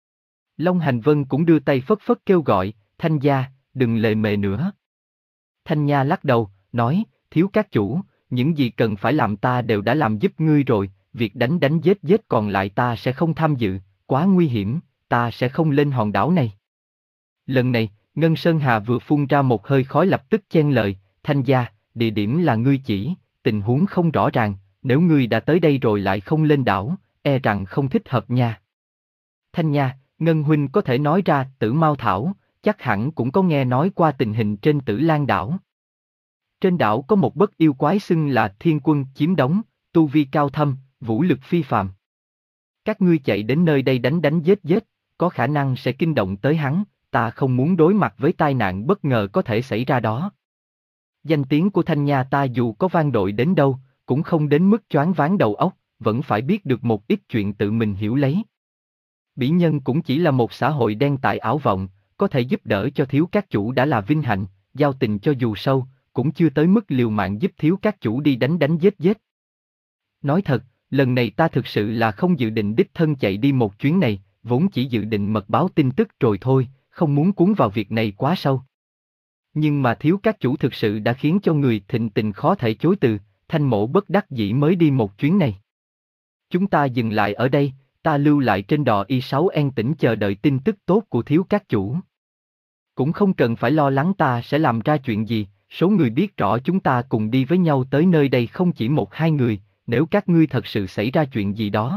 Long Hành Vân cũng đưa tay phất phất kêu gọi, Thanh gia, đừng lề mề nữa. Thanh Nha lắc đầu, nói, thiếu các chủ, những gì cần phải làm ta đều đã làm giúp ngươi rồi, việc đánh đánh giết giết còn lại ta sẽ không tham dự, quá nguy hiểm, ta sẽ không lên hòn đảo này. Lần này, Ngân Sơn Hà vừa phun ra một hơi khói lập tức chen lời, Thanh gia, địa điểm là ngươi chỉ, tình huống không rõ ràng, nếu ngươi đã tới đây rồi lại không lên đảo, e rằng không thích hợp nha. Thanh nha, Ngân huynh có thể nói ra Tử Mao Thảo, chắc hẳn cũng có nghe nói qua tình hình trên Tử Lan đảo. Trên đảo có một bất yêu quái xưng là Thiên Quân chiếm đóng, tu vi cao thâm, vũ lực phi phàm. Các ngươi chạy đến nơi đây đánh đánh giết giết, có khả năng sẽ kinh động tới hắn, ta không muốn đối mặt với tai nạn bất ngờ có thể xảy ra đó. Danh tiếng của Thanh Nha ta dù có vang dội đến đâu, cũng không đến mức choáng váng đầu óc, vẫn phải biết được một ít chuyện tự mình hiểu lấy. Bỉ nhân cũng chỉ là một xã hội đen tại ảo vọng, có thể giúp đỡ cho thiếu các chủ đã là vinh hạnh, giao tình cho dù sâu, cũng chưa tới mức liều mạng giúp thiếu các chủ đi đánh đánh giết giết. Nói thật, lần này ta thực sự là không dự định đích thân chạy đi một chuyến này, vốn chỉ dự định mật báo tin tức rồi thôi, không muốn cuốn vào việc này quá sâu. Nhưng mà thiếu các chủ thực sự đã khiến cho người thịnh tình khó thể chối từ, Thanh mỗ bất đắc dĩ mới đi một chuyến này. Chúng ta dừng lại ở đây, ta lưu lại trên đò y sáu an tĩnh chờ đợi tin tức tốt của thiếu các chủ. Cũng không cần phải lo lắng ta sẽ làm ra chuyện gì, số người biết rõ chúng ta cùng đi với nhau tới nơi đây không chỉ một hai người, nếu các ngươi thật sự xảy ra chuyện gì đó.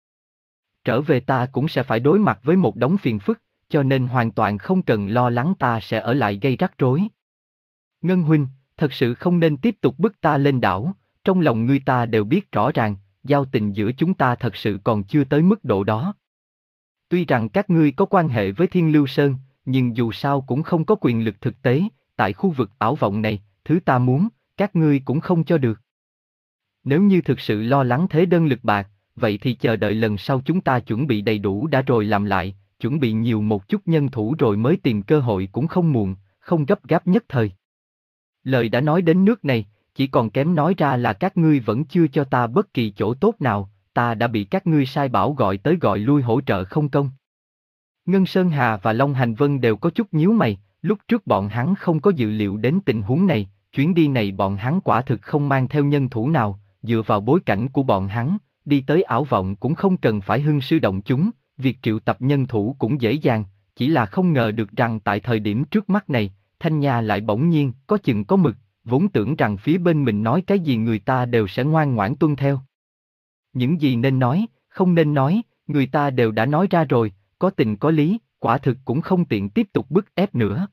Trở về ta cũng sẽ phải đối mặt với một đống phiền phức, cho nên hoàn toàn không cần lo lắng ta sẽ ở lại gây rắc rối. Ngân huynh, thật sự không nên tiếp tục bức ta lên đảo, trong lòng ngươi ta đều biết rõ ràng, giao tình giữa chúng ta thật sự còn chưa tới mức độ đó. Tuy rằng các ngươi có quan hệ với Thiên Lưu Sơn, nhưng dù sao cũng không có quyền lực thực tế, tại khu vực ảo vọng này, thứ ta muốn, các ngươi cũng không cho được. Nếu như thực sự lo lắng thế đơn lực bạc, vậy thì chờ đợi lần sau chúng ta chuẩn bị đầy đủ đã rồi làm lại, chuẩn bị nhiều một chút nhân thủ rồi mới tìm cơ hội cũng không muộn, không gấp gáp nhất thời. Lời đã nói đến nước này, chỉ còn kém nói ra là các ngươi vẫn chưa cho ta bất kỳ chỗ tốt nào, ta đã bị các ngươi sai bảo gọi tới gọi lui hỗ trợ không công. Ngân Sơn Hà và Long Hành Vân đều có chút nhíu mày, lúc trước bọn hắn không có dự liệu đến tình huống này, chuyến đi này bọn hắn quả thực không mang theo nhân thủ nào, dựa vào bối cảnh của bọn hắn, đi tới ảo vọng cũng không cần phải hưng sư động chúng, việc triệu tập nhân thủ cũng dễ dàng, chỉ là không ngờ được rằng tại thời điểm trước mắt này, Thanh Nha lại bỗng nhiên có chừng có mực, vốn tưởng rằng phía bên mình nói cái gì người ta đều sẽ ngoan ngoãn tuân theo. Những gì nên nói, không nên nói, người ta đều đã nói ra rồi, có tình có lý, quả thực cũng không tiện tiếp tục bức ép nữa.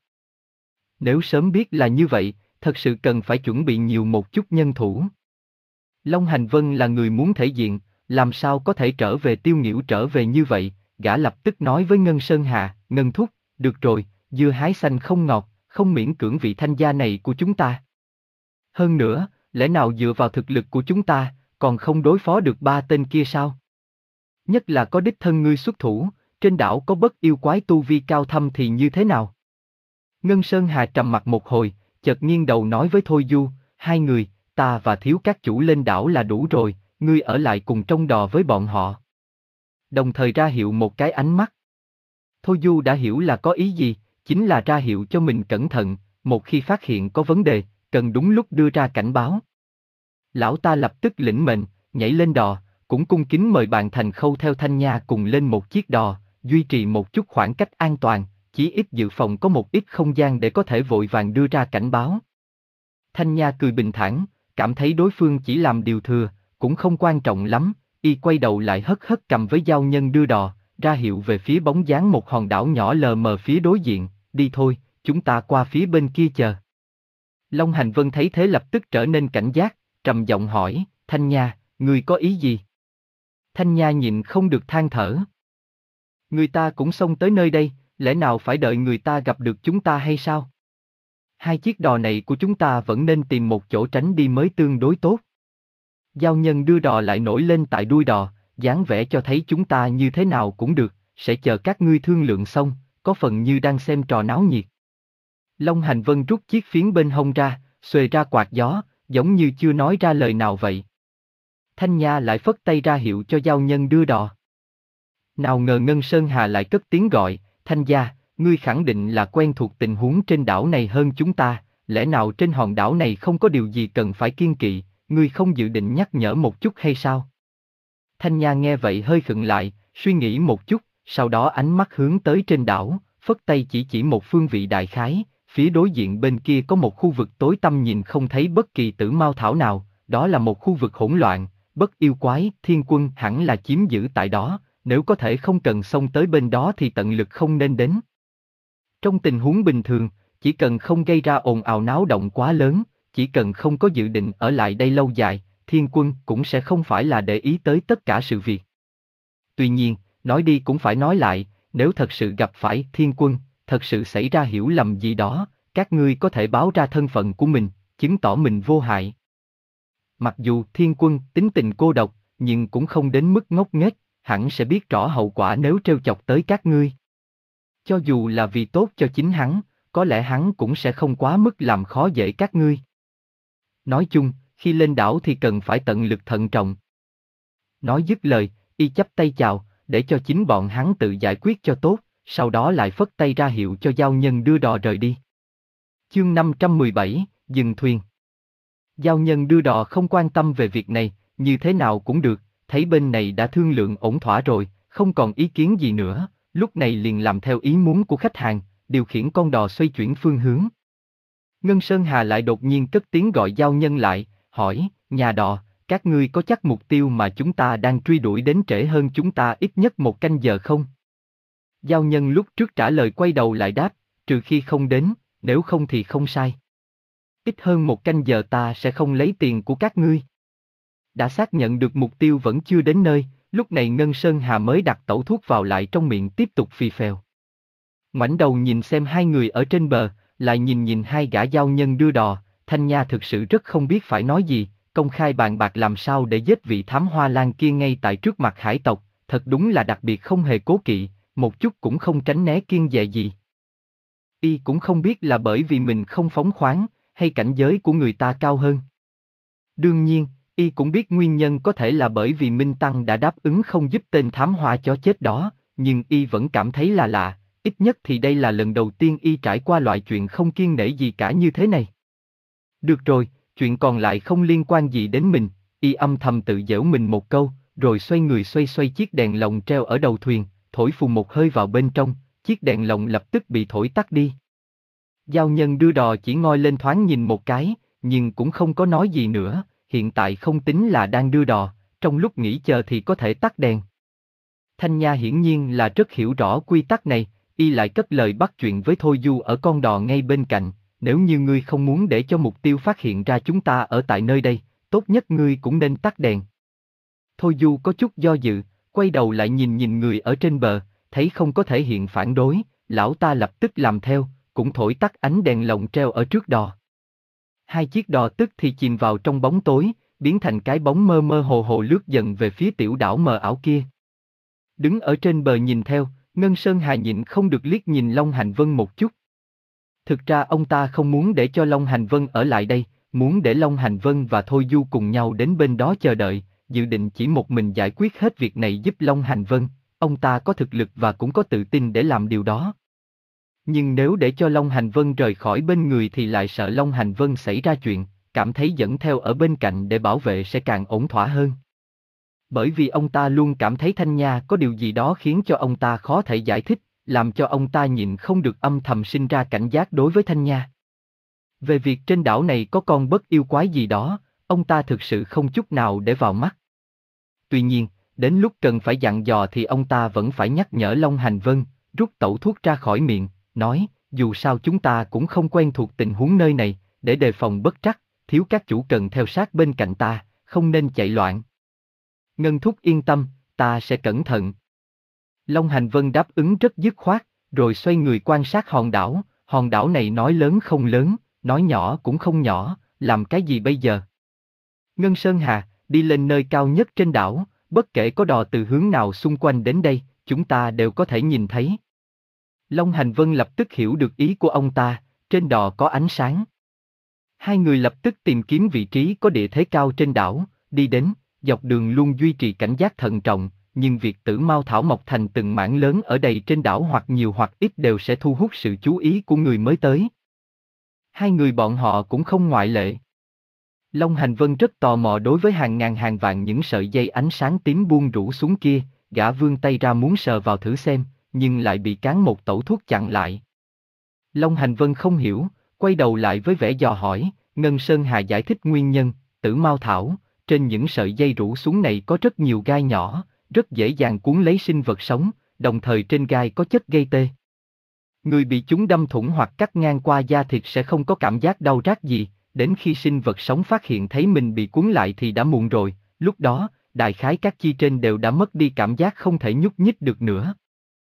Nếu sớm biết là như vậy, thật sự cần phải chuẩn bị nhiều một chút nhân thủ. Long Hành Vân là người muốn thể diện, làm sao có thể trở về tiêu nghỉu trở về như vậy, gã lập tức nói với Ngân Sơn Hà, Ngân thúc, được rồi, dưa hái xanh không ngọt, không miễn cưỡng vị Thanh gia này của chúng ta. Hơn nữa, lẽ nào dựa vào thực lực của chúng ta, còn không đối phó được ba tên kia sao? Nhất là có đích thân ngươi xuất thủ, trên đảo có bất yêu quái tu vi cao thâm thì như thế nào? Ngân Sơn Hà trầm mặt một hồi, chợt nghiêng đầu nói với Thôi Du, hai người, ta và thiếu các chủ lên đảo là đủ rồi, ngươi ở lại cùng trong đò với bọn họ. Đồng thời ra hiệu một cái ánh mắt. Thôi Du đã hiểu là có ý gì, chính là ra hiệu cho mình cẩn thận, một khi phát hiện có vấn đề, cần đúng lúc đưa ra cảnh báo. Lão ta lập tức lĩnh mệnh, nhảy lên đò, cũng cung kính mời Bàn Thành Khâu theo Thanh Nha cùng lên một chiếc đò, duy trì một chút khoảng cách an toàn, chí ít dự phòng có một ít không gian để có thể vội vàng đưa ra cảnh báo. Thanh Nha cười bình thản, cảm thấy đối phương chỉ làm điều thừa, cũng không quan trọng lắm, y quay đầu lại hất hất cầm với giao nhân đưa đò, ra hiệu về phía bóng dáng một hòn đảo nhỏ lờ mờ phía đối diện, đi thôi, chúng ta qua phía bên kia chờ. Long Hành Vân thấy thế lập tức trở nên cảnh giác, trầm giọng hỏi, Thanh Nha, ngươi có ý gì? Thanh Nha nhịn không được than thở. Người ta cũng xông tới nơi đây, lẽ nào phải đợi người ta gặp được chúng ta hay sao? Hai chiếc đò này của chúng ta vẫn nên tìm một chỗ tránh đi mới tương đối tốt. Giao nhân đưa đò lại nổi lên tại đuôi đò, dáng vẻ cho thấy chúng ta như thế nào cũng được, sẽ chờ các ngươi thương lượng xong, có phần như đang xem trò náo nhiệt. Long Hành Vân rút chiếc phiến bên hông ra, xuề ra quạt gió, giống như chưa nói ra lời nào vậy. Thanh Nha lại phất tay ra hiệu cho giao nhân đưa đò. Nào ngờ Ngân Sơn Hà lại cất tiếng gọi, Thanh gia, ngươi khẳng định là quen thuộc tình huống trên đảo này hơn chúng ta, lẽ nào trên hòn đảo này không có điều gì cần phải kiêng kỵ, ngươi không dự định nhắc nhở một chút hay sao? Thanh Nha nghe vậy hơi khựng lại, suy nghĩ một chút, sau đó ánh mắt hướng tới trên đảo, phất tay chỉ chỉ một phương vị đại khái, phía đối diện bên kia có một khu vực tối tăm nhìn không thấy bất kỳ tử mao thảo nào, đó là một khu vực hỗn loạn, bất yêu quái, thiên quân hẳn là chiếm giữ tại đó, nếu có thể không cần xông tới bên đó thì tận lực không nên đến. Trong tình huống bình thường, chỉ cần không gây ra ồn ào náo động quá lớn, chỉ cần không có dự định ở lại đây lâu dài, thiên quân cũng sẽ không phải là để ý tới tất cả sự việc. Tuy nhiên, nói đi cũng phải nói lại, nếu thật sự gặp phải thiên quân, thật sự xảy ra hiểu lầm gì đó, các ngươi có thể báo ra thân phận của mình, chứng tỏ mình vô hại. Mặc dù thiên quân tính tình cô độc, nhưng cũng không đến mức ngốc nghếch, hẳn sẽ biết rõ hậu quả nếu trêu chọc tới các ngươi. Cho dù là vì tốt cho chính hắn, có lẽ hắn cũng sẽ không quá mức làm khó dễ các ngươi. Nói chung, khi lên đảo thì cần phải tận lực thận trọng. Nói dứt lời, y chắp tay chào, để cho chính bọn hắn tự giải quyết cho tốt, sau đó lại phất tay ra hiệu cho giao nhân đưa đò rời đi. Chương năm trăm mười bảy, dừng thuyền. Giao nhân đưa đò không quan tâm về việc này, như thế nào cũng được, thấy bên này đã thương lượng ổn thỏa rồi, không còn ý kiến gì nữa, lúc này liền làm theo ý muốn của khách hàng, điều khiển con đò xoay chuyển phương hướng. Ngân Sơn Hà lại đột nhiên cất tiếng gọi giao nhân lại, hỏi, nhà đò, các ngươi có chắc mục tiêu mà chúng ta đang truy đuổi đến trễ hơn chúng ta ít nhất một canh giờ không? Giao nhân lúc trước trả lời quay đầu lại đáp, trừ khi không đến, nếu không thì không sai. Ít hơn một canh giờ ta sẽ không lấy tiền của các ngươi. Đã xác nhận được mục tiêu vẫn chưa đến nơi, lúc này Ngân Sơn Hà mới đặt tẩu thuốc vào lại trong miệng tiếp tục phì phèo. Ngoảnh đầu nhìn xem hai người ở trên bờ, lại nhìn nhìn hai gã giao nhân đưa đò, Thanh Nha thực sự rất không biết phải nói gì, công khai bàn bạc làm sao để giết vị thám hoa lan kia ngay tại trước mặt hải tộc, thật đúng là đặc biệt không hề cố kỵ, một chút cũng không tránh né kiêng dè gì. Y cũng không biết là bởi vì mình không phóng khoáng, hay cảnh giới của người ta cao hơn. Đương nhiên, Y cũng biết nguyên nhân có thể là bởi vì Minh Tăng đã đáp ứng không giúp tên thám hoa chó chết đó, nhưng Y vẫn cảm thấy là lạ, ít nhất thì đây là lần đầu tiên Y trải qua loại chuyện không kiêng nể gì cả như thế này. Được rồi, chuyện còn lại không liên quan gì đến mình, Y âm thầm tự giễu mình một câu, rồi xoay người xoay xoay chiếc đèn lồng treo ở đầu thuyền, thổi phù một hơi vào bên trong, chiếc đèn lồng lập tức bị thổi tắt đi. Giao nhân đưa đò chỉ ngoi lên thoáng nhìn một cái, nhưng cũng không có nói gì nữa, hiện tại không tính là đang đưa đò, trong lúc nghỉ chờ thì có thể tắt đèn. Thanh Nha hiển nhiên là rất hiểu rõ quy tắc này, Y lại cất lời bắt chuyện với Thôi Du ở con đò ngay bên cạnh, nếu như ngươi không muốn để cho mục tiêu phát hiện ra chúng ta ở tại nơi đây, tốt nhất ngươi cũng nên tắt đèn. Thôi Du có chút do dự, quay đầu lại nhìn nhìn người ở trên bờ, thấy không có thể hiện phản đối, lão ta lập tức làm theo, cũng thổi tắt ánh đèn lồng treo ở trước đò. Hai chiếc đò tức thì chìm vào trong bóng tối, biến thành cái bóng mơ mơ hồ hồ lướt dần về phía tiểu đảo mờ ảo kia. Đứng ở trên bờ nhìn theo, Ngân Sơn Hà nhịn không được liếc nhìn Long Hành Vân một chút. Thực ra ông ta không muốn để cho Long Hành Vân ở lại đây, muốn để Long Hành Vân và Thôi Du cùng nhau đến bên đó chờ đợi, dự định chỉ một mình giải quyết hết việc này giúp Long Hành Vân, ông ta có thực lực và cũng có tự tin để làm điều đó. Nhưng nếu để cho Long Hành Vân rời khỏi bên người thì lại sợ Long Hành Vân xảy ra chuyện, cảm thấy dẫn theo ở bên cạnh để bảo vệ sẽ càng ổn thỏa hơn. Bởi vì ông ta luôn cảm thấy Thanh Nha có điều gì đó khiến cho ông ta khó thể giải thích, làm cho ông ta nhịn không được âm thầm sinh ra cảnh giác đối với Thanh Nha. Về việc trên đảo này có con bất yêu quái gì đó, ông ta thực sự không chút nào để vào mắt. Tuy nhiên, đến lúc cần phải dặn dò thì ông ta vẫn phải nhắc nhở Long Hành Vân, rút tẩu thuốc ra khỏi miệng, nói, dù sao chúng ta cũng không quen thuộc tình huống nơi này, để đề phòng bất trắc, thiếu các chủ cần theo sát bên cạnh ta, không nên chạy loạn. Ngân thúc yên tâm, ta sẽ cẩn thận. Long Hành Vân đáp ứng rất dứt khoát, rồi xoay người quan sát hòn đảo, hòn đảo này nói lớn không lớn, nói nhỏ cũng không nhỏ, làm cái gì bây giờ? Ngân Sơn Hà, đi lên nơi cao nhất trên đảo, bất kể có đò từ hướng nào xung quanh đến đây, chúng ta đều có thể nhìn thấy. Long Hành Vân lập tức hiểu được ý của ông ta, trên đò có ánh sáng. Hai người lập tức tìm kiếm vị trí có địa thế cao trên đảo, đi đến, dọc đường luôn duy trì cảnh giác thận trọng, nhưng việc tử mao thảo mọc thành từng mảng lớn ở đầy trên đảo hoặc nhiều hoặc ít đều sẽ thu hút sự chú ý của người mới tới. Hai người bọn họ cũng không ngoại lệ. Long Hành Vân rất tò mò đối với hàng ngàn hàng vạn những sợi dây ánh sáng tím buông rủ xuống kia, gã vươn tay ra muốn sờ vào thử xem, nhưng lại bị cán một tẩu thuốc chặn lại. Long Hành Vân không hiểu, quay đầu lại với vẻ dò hỏi, Ngân Sơn Hà giải thích nguyên nhân, Tử Mao Thảo, trên những sợi dây rủ xuống này có rất nhiều gai nhỏ, rất dễ dàng cuốn lấy sinh vật sống, đồng thời trên gai có chất gây tê. Người bị chúng đâm thủng hoặc cắt ngang qua da thịt sẽ không có cảm giác đau rát gì, đến khi sinh vật sống phát hiện thấy mình bị cuốn lại thì đã muộn rồi, lúc đó, đại khái các chi trên đều đã mất đi cảm giác không thể nhúc nhích được nữa.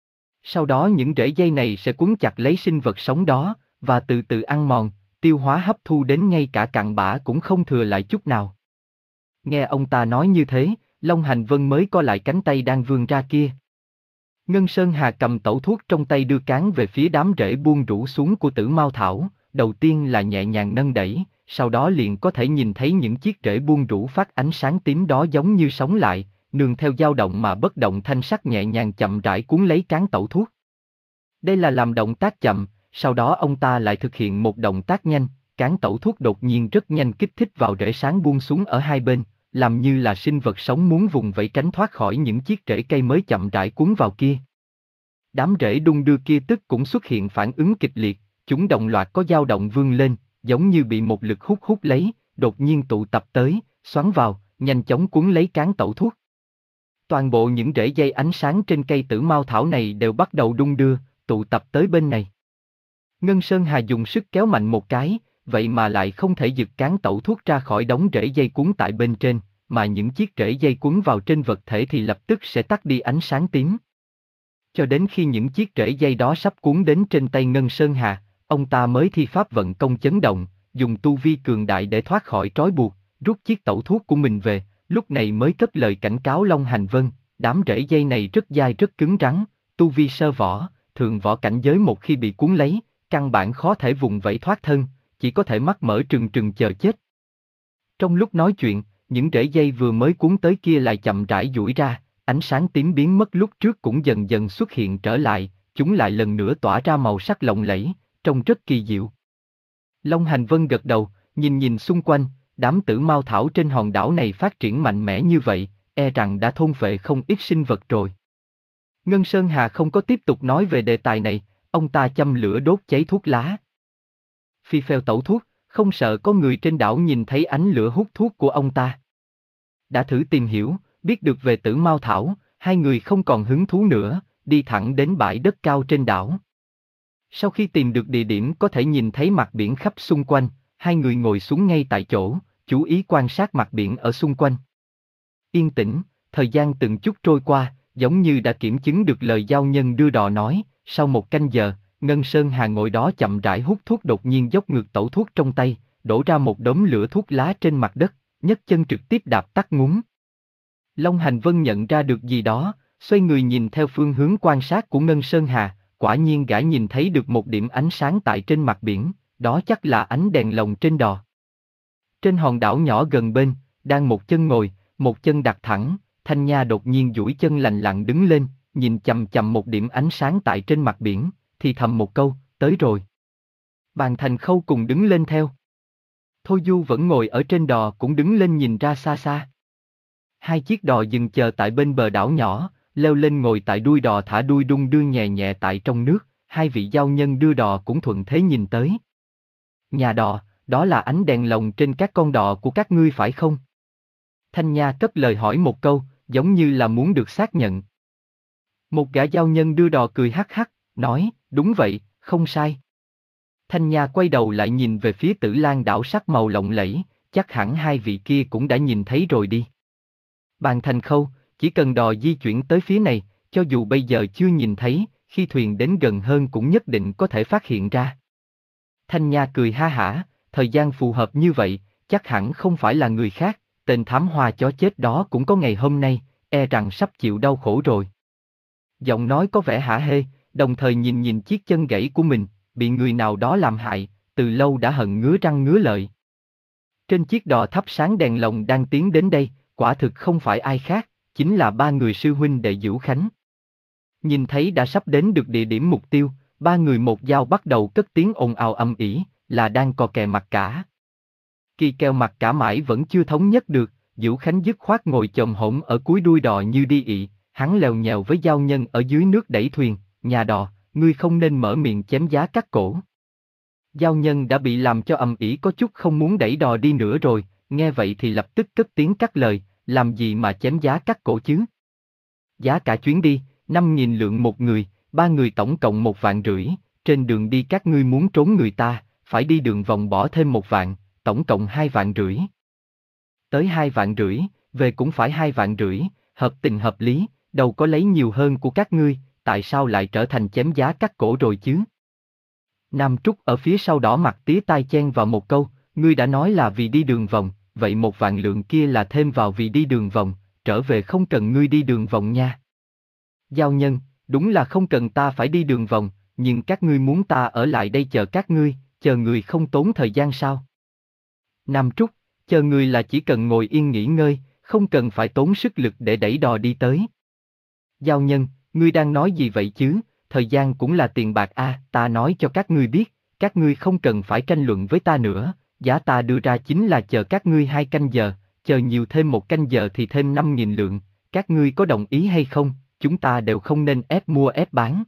Sau đó những rễ dây này sẽ cuốn chặt lấy sinh vật sống đó, và từ từ ăn mòn, tiêu hóa hấp thu đến ngay cả cặn bã cũng không thừa lại chút nào. Nghe ông ta nói như thế, Long Hành Vân mới co lại cánh tay đang vươn ra kia. Ngân Sơn Hà cầm tẩu thuốc trong tay đưa cán về phía đám rễ buông rủ xuống của Tử Mao Thảo, đầu tiên là nhẹ nhàng nâng đẩy, sau đó liền có thể nhìn thấy những chiếc rễ buông rủ phát ánh sáng tím đó giống như sống lại, nương theo dao động mà bất động thanh sắc nhẹ nhàng chậm rãi cuốn lấy cán tẩu thuốc. Đây là làm động tác chậm, sau đó ông ta lại thực hiện một động tác nhanh, cán tẩu thuốc đột nhiên rất nhanh kích thích vào rễ sáng buông xuống ở hai bên, làm như là sinh vật sống muốn vùng vẫy tránh thoát khỏi những chiếc rễ cây mới chậm rãi cuốn vào kia. Đám rễ đung đưa kia tức cũng xuất hiện phản ứng kịch liệt, chúng đồng loạt có dao động vươn lên, giống như bị một lực hút hút lấy, đột nhiên tụ tập tới, xoắn vào, nhanh chóng cuốn lấy cán tẩu thuốc. Toàn bộ những rễ dây ánh sáng trên cây Tử Mao Thảo này đều bắt đầu đung đưa, tụ tập tới bên này. Ngân Sơn Hà dùng sức kéo mạnh một cái, vậy mà lại không thể giật cán tẩu thuốc ra khỏi đống rễ dây cuốn tại bên trên, mà những chiếc rễ dây cuốn vào trên vật thể thì lập tức sẽ tắt đi ánh sáng tím. Cho đến khi những chiếc rễ dây đó sắp cuốn đến trên tay Ngân Sơn Hà, ông ta mới thi pháp vận công chấn động, dùng tu vi cường đại để thoát khỏi trói buộc, rút chiếc tẩu thuốc của mình về, lúc này mới cất lời cảnh cáo Long Hành Vân, đám rễ dây này rất dai rất cứng rắn, tu vi sơ võ, thường võ cảnh giới một khi bị cuốn lấy, căn bản khó thể vùng vẫy thoát thân, chỉ có thể mắt mở trừng trừng chờ chết. Trong lúc nói chuyện, những rễ dây vừa mới cuốn tới kia lại chậm rãi duỗi ra, ánh sáng tím biến mất lúc trước cũng dần dần xuất hiện trở lại, chúng lại lần nữa tỏa ra màu sắc lộng lẫy, trông rất kỳ diệu. Long Hành Vân gật đầu, nhìn nhìn xung quanh, đám Tử Mao Thảo trên hòn đảo này phát triển mạnh mẽ như vậy, e rằng đã thôn phệ không ít sinh vật rồi. Ngân Sơn Hà không có tiếp tục nói về đề tài này, ông ta châm lửa đốt cháy thuốc lá. Phi phèo tẩu thuốc, không sợ có người trên đảo nhìn thấy ánh lửa hút thuốc của ông ta. Đã thử tìm hiểu, biết được về Tử Mao Thảo, hai người không còn hứng thú nữa, đi thẳng đến bãi đất cao trên đảo. Sau khi tìm được địa điểm có thể nhìn thấy mặt biển khắp xung quanh, hai người ngồi xuống ngay tại chỗ, chú ý quan sát mặt biển ở xung quanh. Yên tĩnh, thời gian từng chút trôi qua, giống như đã kiểm chứng được lời giao nhân đưa đò nói, sau một canh giờ, Ngân Sơn Hà ngồi đó chậm rãi hút thuốc đột nhiên dốc ngược tẩu thuốc trong tay, đổ ra một đống lửa thuốc lá trên mặt đất, nhấc chân trực tiếp đạp tắt ngúm. Long Hành Vân nhận ra được gì đó, xoay người nhìn theo phương hướng quan sát của Ngân Sơn Hà, quả nhiên gã nhìn thấy được một điểm ánh sáng tại trên mặt biển, đó chắc là ánh đèn lồng trên đò. Trên hòn đảo nhỏ gần bên, đang một chân ngồi, một chân đặt thẳng, Thanh Nha đột nhiên duỗi chân lành lặn đứng lên, nhìn chằm chằm một điểm ánh sáng tại trên mặt biển, thì thầm một câu, tới rồi. Bàn Thành Khâu cùng đứng lên theo. Thôi Du vẫn ngồi ở trên đò cũng đứng lên nhìn ra xa xa. Hai chiếc đò dừng chờ tại bên bờ đảo nhỏ, leo lên ngồi tại đuôi đò thả đuôi đung đưa nhẹ nhẹ tại trong nước, hai vị giao nhân đưa đò cũng thuận thế nhìn tới. Nhà đò, đó là ánh đèn lồng trên các con đò của các ngươi phải không? Thanh Nha cất lời hỏi một câu, giống như là muốn được xác nhận. Một gã giao nhân đưa đò cười hắc hắc, nói, đúng vậy, không sai. Thanh Nha quay đầu lại nhìn về phía Tử Lan đảo sắc màu lộng lẫy, chắc hẳn hai vị kia cũng đã nhìn thấy rồi đi. Bàn Thành Khâu, chỉ cần đò di chuyển tới phía này, cho dù bây giờ chưa nhìn thấy, khi thuyền đến gần hơn cũng nhất định có thể phát hiện ra. Thanh Nha cười ha hả, thời gian phù hợp như vậy, chắc hẳn không phải là người khác, tên thám hoa chó chết đó cũng có ngày hôm nay, e rằng sắp chịu đau khổ rồi. Giọng nói có vẻ hả hê, đồng thời nhìn nhìn chiếc chân gãy của mình, bị người nào đó làm hại, từ lâu đã hận ngứa răng ngứa lợi. Trên chiếc đò thắp sáng đèn lồng đang tiến đến đây, quả thực không phải ai khác, chính là ba người sư huynh đệ Dữu Khánh. Nhìn thấy đã sắp đến được địa điểm mục tiêu, ba người một dao bắt đầu cất tiếng ồn ào âm ỉ, là đang cò kè mặt cả. Kỳ kèo mặt cả mãi vẫn chưa thống nhất được, Dữu Khánh dứt khoát ngồi chồm hổm ở cuối đuôi đò như đi ị, hắn lèo nhèo với giao nhân ở dưới nước đẩy thuyền, nhà đò, ngươi không nên mở miệng chém giá cắt cổ. Giao Nhân đã bị làm cho ầm ĩ có chút không muốn đẩy đò đi nữa rồi, nghe vậy thì lập tức cất tiếng cắt lời, làm gì mà chém giá cắt cổ chứ? Giá cả chuyến đi, năm nghìn lượng một người, ba người tổng cộng một vạn rưỡi, trên đường đi các ngươi muốn trốn người ta, phải đi đường vòng bỏ thêm một vạn, tổng cộng hai vạn rưỡi. Tới hai vạn rưỡi, về cũng phải hai vạn rưỡi, hợp tình hợp lý, đâu có lấy nhiều hơn của các ngươi, tại sao lại trở thành chém giá cắt cổ rồi chứ? Nam Trúc ở phía sau đỏ mặt tía tai chen vào một câu, ngươi đã nói là vì đi đường vòng, vậy một vạn lượng kia là thêm vào vì đi đường vòng, trở về không cần ngươi đi đường vòng nha. Giao Nhân, đúng là không cần ta phải đi đường vòng, nhưng các ngươi muốn ta ở lại đây chờ các ngươi, chờ người không tốn thời gian sao? Nam Trúc, chờ người là chỉ cần ngồi yên nghỉ ngơi, không cần phải tốn sức lực để đẩy đò đi tới. Giao Nhân, ngươi đang nói gì vậy chứ? Thời gian cũng là tiền bạc a, à, ta nói cho các ngươi biết, các ngươi không cần phải tranh luận với ta nữa, giá ta đưa ra chính là chờ các ngươi hai canh giờ, chờ nhiều thêm một canh giờ thì thêm năm nghìn lượng, các ngươi có đồng ý hay không, chúng ta đều không nên ép mua ép bán.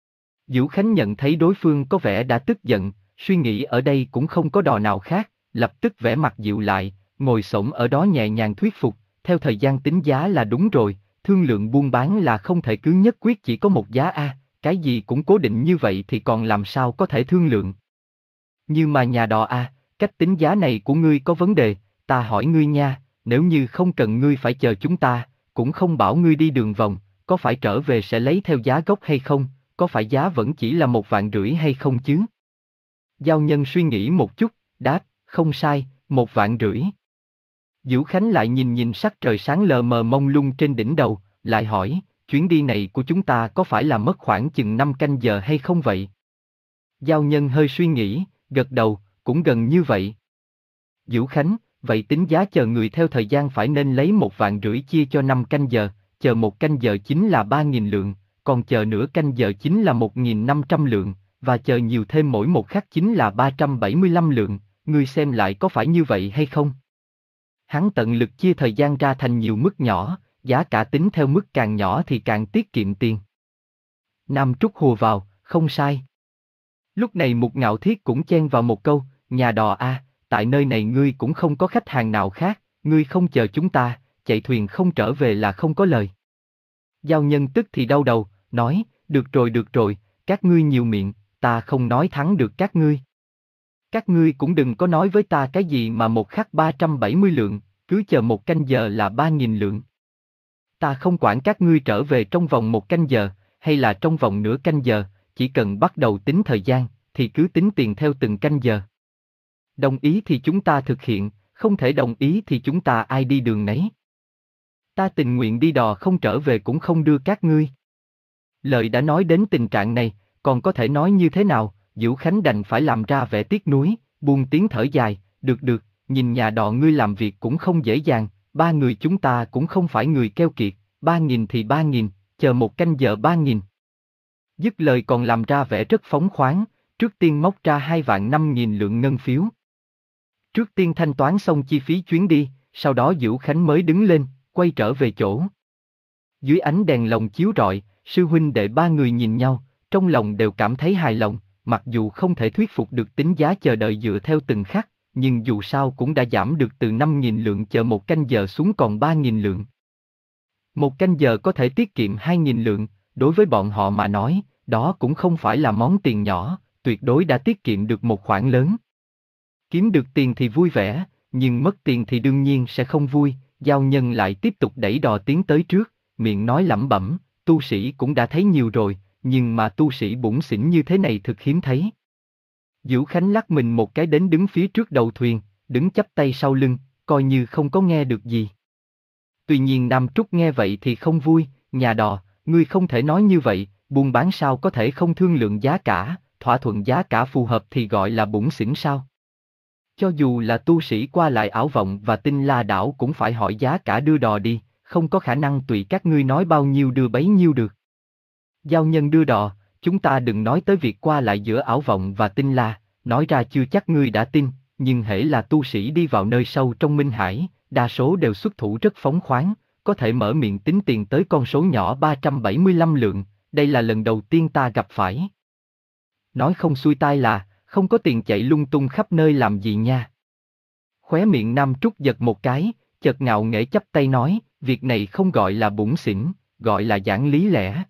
Vũ Khánh nhận thấy đối phương có vẻ đã tức giận, suy nghĩ ở đây cũng không có đò nào khác, lập tức vẻ mặt dịu lại, ngồi xổm ở đó nhẹ nhàng thuyết phục, theo thời gian tính giá là đúng rồi, thương lượng buôn bán là không thể cứ nhất quyết chỉ có một giá a. Cái gì cũng cố định như vậy thì còn làm sao có thể thương lượng. Như mà nhà đò a, à, cách tính giá này của ngươi có vấn đề, ta hỏi ngươi nha, nếu như không cần ngươi phải chờ chúng ta, cũng không bảo ngươi đi đường vòng, có phải trở về sẽ lấy theo giá gốc hay không, có phải giá vẫn chỉ là một vạn rưỡi hay không chứ? Giao Nhân suy nghĩ một chút, đáp, không sai, một vạn rưỡi. Vũ Khánh lại nhìn nhìn sắc trời sáng lờ mờ mông lung trên đỉnh đầu, lại hỏi, chuyến đi này của chúng ta có phải là mất khoảng chừng năm canh giờ hay không vậy? Giao Nhân hơi suy nghĩ, gật đầu, cũng gần như vậy. Vũ Khánh, vậy tính giá chờ người theo thời gian phải nên lấy một vạn rưỡi chia cho năm canh giờ, chờ một canh giờ chính là ba nghìn lượng, còn chờ nửa canh giờ chính là một nghìn năm trăm lượng, và chờ nhiều thêm mỗi một khắc chính là ba trăm bảy mươi lăm lượng, ngươi xem lại có phải như vậy hay không? Hắn tận lực chia thời gian ra thành nhiều mức nhỏ, giá cả tính theo mức càng nhỏ thì càng tiết kiệm tiền. Nam Trúc hùa vào, không sai. Lúc này Mục Ngạo Thiết cũng chen vào một câu, nhà đò a, à, tại nơi này ngươi cũng không có khách hàng nào khác, ngươi không chờ chúng ta, chạy thuyền không trở về là không có lời. Giao Nhân tức thì đau đầu, nói, được rồi được rồi, các ngươi nhiều miệng, ta không nói thắng được các ngươi. Các ngươi cũng đừng có nói với ta cái gì mà một khắc ba trăm bảy mươi lượng, cứ chờ một canh giờ là ba nghìn lượng. Ta không quản các ngươi trở về trong vòng một canh giờ, hay là trong vòng nửa canh giờ, chỉ cần bắt đầu tính thời gian, thì cứ tính tiền theo từng canh giờ. Đồng ý thì chúng ta thực hiện, không thể đồng ý thì chúng ta ai đi đường nấy. Ta tình nguyện đi đò không trở về cũng không đưa các ngươi. Lời đã nói đến tình trạng này, còn có thể nói như thế nào, Vũ Khánh đành phải làm ra vẻ tiếc nuối, buông tiếng thở dài, được được, nhìn nhà đò ngươi làm việc cũng không dễ dàng, ba người chúng ta cũng không phải người keo kiệt, ba nghìn thì ba nghìn, chờ một canh giờ ba nghìn. Dứt lời còn làm ra vẻ rất phóng khoáng, trước tiên móc ra hai vạn năm nghìn lượng ngân phiếu. Trước tiên thanh toán xong chi phí chuyến đi, sau đó Vũ Khánh mới đứng lên, quay trở về chỗ. Dưới ánh đèn lồng chiếu rọi, sư huynh đệ ba người nhìn nhau, trong lòng đều cảm thấy hài lòng, mặc dù không thể thuyết phục được tính giá chờ đợi dựa theo từng khắc, nhưng dù sao cũng đã giảm được từ năm nghìn lượng chờ một canh giờ xuống còn ba nghìn lượng. Một canh giờ có thể tiết kiệm hai nghìn lượng, đối với bọn họ mà nói, đó cũng không phải là món tiền nhỏ, tuyệt đối đã tiết kiệm được một khoản lớn. Kiếm được tiền thì vui vẻ, nhưng mất tiền thì đương nhiên sẽ không vui. Giao Nhân lại tiếp tục đẩy đò tiến tới trước, miệng nói lẩm bẩm, tu sĩ cũng đã thấy nhiều rồi, nhưng mà tu sĩ bủn xỉn như thế này thực hiếm thấy. Vũ Khánh lắc mình một cái đến đứng phía trước đầu thuyền, đứng chắp tay sau lưng, coi như không có nghe được gì. Tuy nhiên Nam Trúc nghe vậy thì không vui, nhà đò, ngươi không thể nói như vậy, buôn bán sao có thể không thương lượng giá cả, thỏa thuận giá cả phù hợp thì gọi là bủn xỉn sao? Cho dù là tu sĩ qua lại Ảo Vọng và Tinh La Đảo cũng phải hỏi giá cả đưa đò đi, không có khả năng tùy các ngươi nói bao nhiêu đưa bấy nhiêu được. Giao Nhân đưa đò, chúng ta đừng nói tới việc qua lại giữa Ảo Vọng và Tinh La, nói ra chưa chắc ngươi đã tin, nhưng hễ là tu sĩ đi vào nơi sâu trong Minh Hải, đa số đều xuất thủ rất phóng khoáng, có thể mở miệng tính tiền tới con số nhỏ ba trăm bảy mươi lăm lượng, đây là lần đầu tiên ta gặp phải. Nói không xuôi tai là, không có tiền chạy lung tung khắp nơi làm gì nha. Khóe miệng Nam Trúc giật một cái, chợt ngạo nghễ chắp tay nói, việc này không gọi là bủn xỉn, gọi là giảng lý lẽ.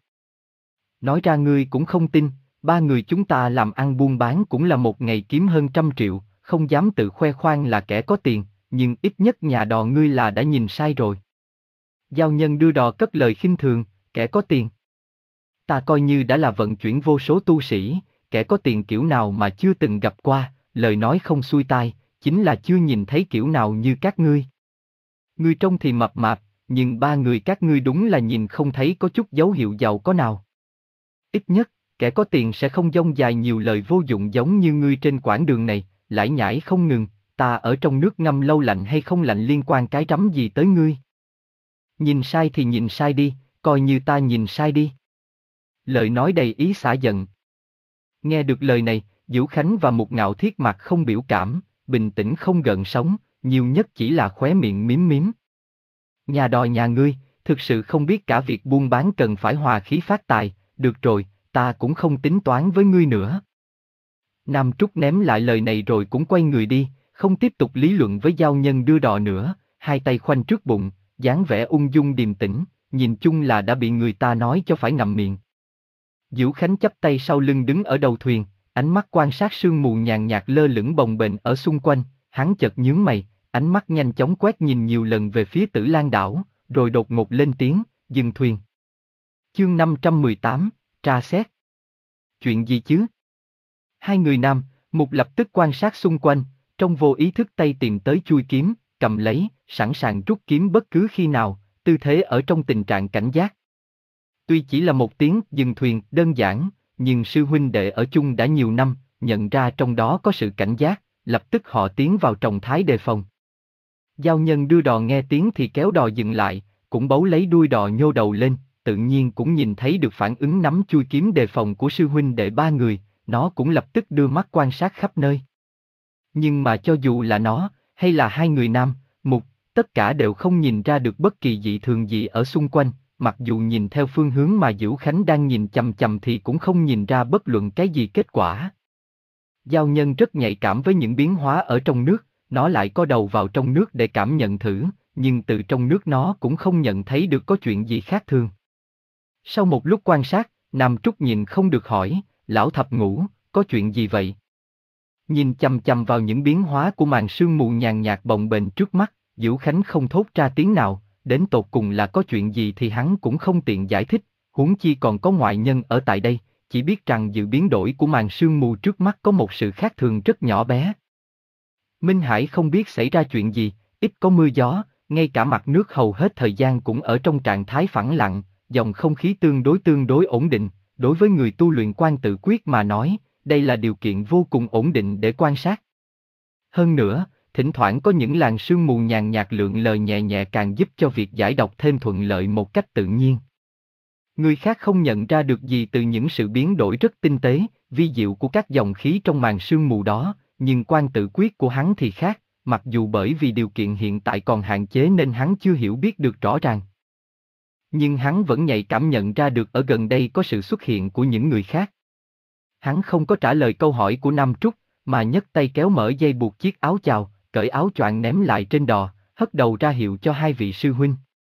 Nói ra ngươi cũng không tin, ba người chúng ta làm ăn buôn bán cũng là một ngày kiếm hơn trăm triệu, không dám tự khoe khoang là kẻ có tiền, nhưng ít nhất nhà đò ngươi là đã nhìn sai rồi. Giao nhân đưa đò cất lời khinh thường, kẻ có tiền. Ta coi như đã là vận chuyển vô số tu sĩ, kẻ có tiền kiểu nào mà chưa từng gặp qua, lời nói không xuôi tai, chính là chưa nhìn thấy kiểu nào như các ngươi. Ngươi trông thì mập mạp, nhưng ba người các ngươi đúng là nhìn không thấy có chút dấu hiệu giàu có nào. Ít nhất, kẻ có tiền sẽ không dông dài nhiều lời vô dụng giống như ngươi trên quãng đường này, lải nhải không ngừng, ta ở trong nước ngâm lâu lạnh hay không lạnh liên quan cái rắm gì tới ngươi. Nhìn sai thì nhìn sai đi, coi như ta nhìn sai đi. Lời nói đầy ý xả giận. Nghe được lời này, Diễu Khánh và Mục Ngạo Thiết mặt không biểu cảm, bình tĩnh không gợn sóng, nhiều nhất chỉ là khóe miệng mím mím. Nhà đò nhà ngươi, thực sự không biết cả việc buôn bán cần phải hòa khí phát tài, được rồi, ta cũng không tính toán với ngươi nữa. Nam Trúc ném lại lời này rồi cũng quay người đi, không tiếp tục lý luận với giao nhân đưa đò nữa, hai tay khoanh trước bụng, dáng vẻ ung dung điềm tĩnh, nhìn chung là đã bị người ta nói cho phải ngậm miệng. Diễu Khánh chắp tay sau lưng đứng ở đầu thuyền, ánh mắt quan sát sương mù nhàn nhạt lơ lửng bồng bềnh ở xung quanh, hắn chợt nhướng mày, ánh mắt nhanh chóng quét nhìn nhiều lần về phía Tử Lan đảo, rồi đột ngột lên tiếng, dừng thuyền. Chương năm trăm mười tám, tra xét. Chuyện gì chứ? Hai người nam, Mục lập tức quan sát xung quanh, trong vô ý thức tay tìm tới chui kiếm, cầm lấy, sẵn sàng rút kiếm bất cứ khi nào, tư thế ở trong tình trạng cảnh giác. Tuy chỉ là một tiếng dừng thuyền đơn giản, nhưng sư huynh đệ ở chung đã nhiều năm, nhận ra trong đó có sự cảnh giác, lập tức họ tiến vào trọng thái đề phòng. Giao nhân đưa đò nghe tiếng thì kéo đò dừng lại, cũng bấu lấy đuôi đò nhô đầu lên, tự nhiên cũng nhìn thấy được phản ứng nắm chui kiếm đề phòng của sư huynh đệ ba người, nó cũng lập tức đưa mắt quan sát khắp nơi. Nhưng mà cho dù là nó, hay là hai người nam, Mục, tất cả đều không nhìn ra được bất kỳ dị thường gì ở xung quanh, mặc dù nhìn theo phương hướng mà Diễu Khánh đang nhìn chằm chằm thì cũng không nhìn ra bất luận cái gì kết quả. Giao nhân rất nhạy cảm với những biến hóa ở trong nước, nó lại có đầu vào trong nước để cảm nhận thử, nhưng từ trong nước nó cũng không nhận thấy được có chuyện gì khác thường. Sau một lúc quan sát, Nam Trúc nhìn không được hỏi, lão thập ngũ, có chuyện gì vậy? Nhìn chằm chằm vào những biến hóa của màn sương mù nhàn nhạt bồng bềnh trước mắt, Diễu Khánh không thốt ra tiếng nào, đến tột cùng là có chuyện gì thì hắn cũng không tiện giải thích, huống chi còn có ngoại nhân ở tại đây, chỉ biết rằng sự biến đổi của màn sương mù trước mắt có một sự khác thường rất nhỏ bé. Minh Hải không biết xảy ra chuyện gì, ít có mưa gió, ngay cả mặt nước hầu hết thời gian cũng ở trong trạng thái phẳng lặng, dòng không khí tương đối tương đối ổn định, đối với người tu luyện quan tự quyết mà nói, đây là điều kiện vô cùng ổn định để quan sát. Hơn nữa, thỉnh thoảng có những làn sương mù nhàn nhạt lượn lờ nhẹ nhẹ càng giúp cho việc giải đọc thêm thuận lợi một cách tự nhiên. Người khác không nhận ra được gì từ những sự biến đổi rất tinh tế, vi diệu của các dòng khí trong màn sương mù đó, nhưng quan tự quyết của hắn thì khác, mặc dù bởi vì điều kiện hiện tại còn hạn chế nên hắn chưa hiểu biết được rõ ràng. Nhưng hắn vẫn nhạy cảm nhận ra được ở gần đây có sự xuất hiện của những người khác. Hắn không có trả lời câu hỏi của Nam Trúc, mà nhấc tay kéo mở dây buộc chiếc áo chào, cởi áo choàng ném lại trên đò, hất đầu ra hiệu cho hai vị sư huynh.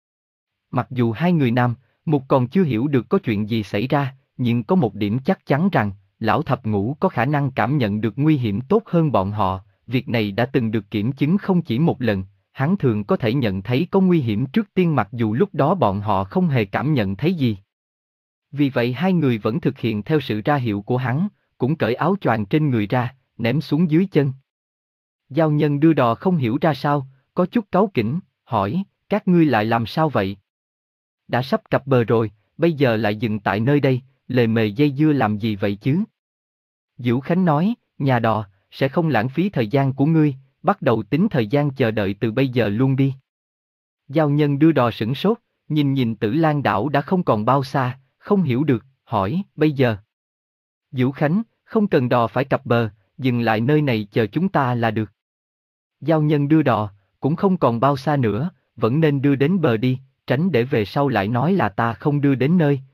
Mặc dù hai người nam, Mục còn chưa hiểu được có chuyện gì xảy ra, nhưng có một điểm chắc chắn rằng, lão thập ngũ có khả năng cảm nhận được nguy hiểm tốt hơn bọn họ, việc này đã từng được kiểm chứng không chỉ một lần, hắn thường có thể nhận thấy có nguy hiểm trước tiên mặc dù lúc đó bọn họ không hề cảm nhận thấy gì. Vì vậy hai người vẫn thực hiện theo sự ra hiệu của hắn, cũng cởi áo choàng trên người ra, ném xuống dưới chân. Giao nhân đưa đò không hiểu ra sao, có chút cáu kỉnh, hỏi, các ngươi lại làm sao vậy? Đã sắp cập bờ rồi, bây giờ lại dừng tại nơi đây, lề mề dây dưa làm gì vậy chứ? Diễu Khánh nói, nhà đò, sẽ không lãng phí thời gian của ngươi, bắt đầu tính thời gian chờ đợi từ bây giờ luôn đi. Giao nhân đưa đò sửng sốt, nhìn nhìn Tử Lan đảo đã không còn bao xa, không hiểu được, hỏi, bây giờ? Diễu Khánh, không cần đò phải cập bờ, dừng lại nơi này chờ chúng ta là được. Giao nhân đưa đò, cũng không còn bao xa nữa, vẫn nên đưa đến bờ đi, tránh để về sau lại nói là ta không đưa đến nơi,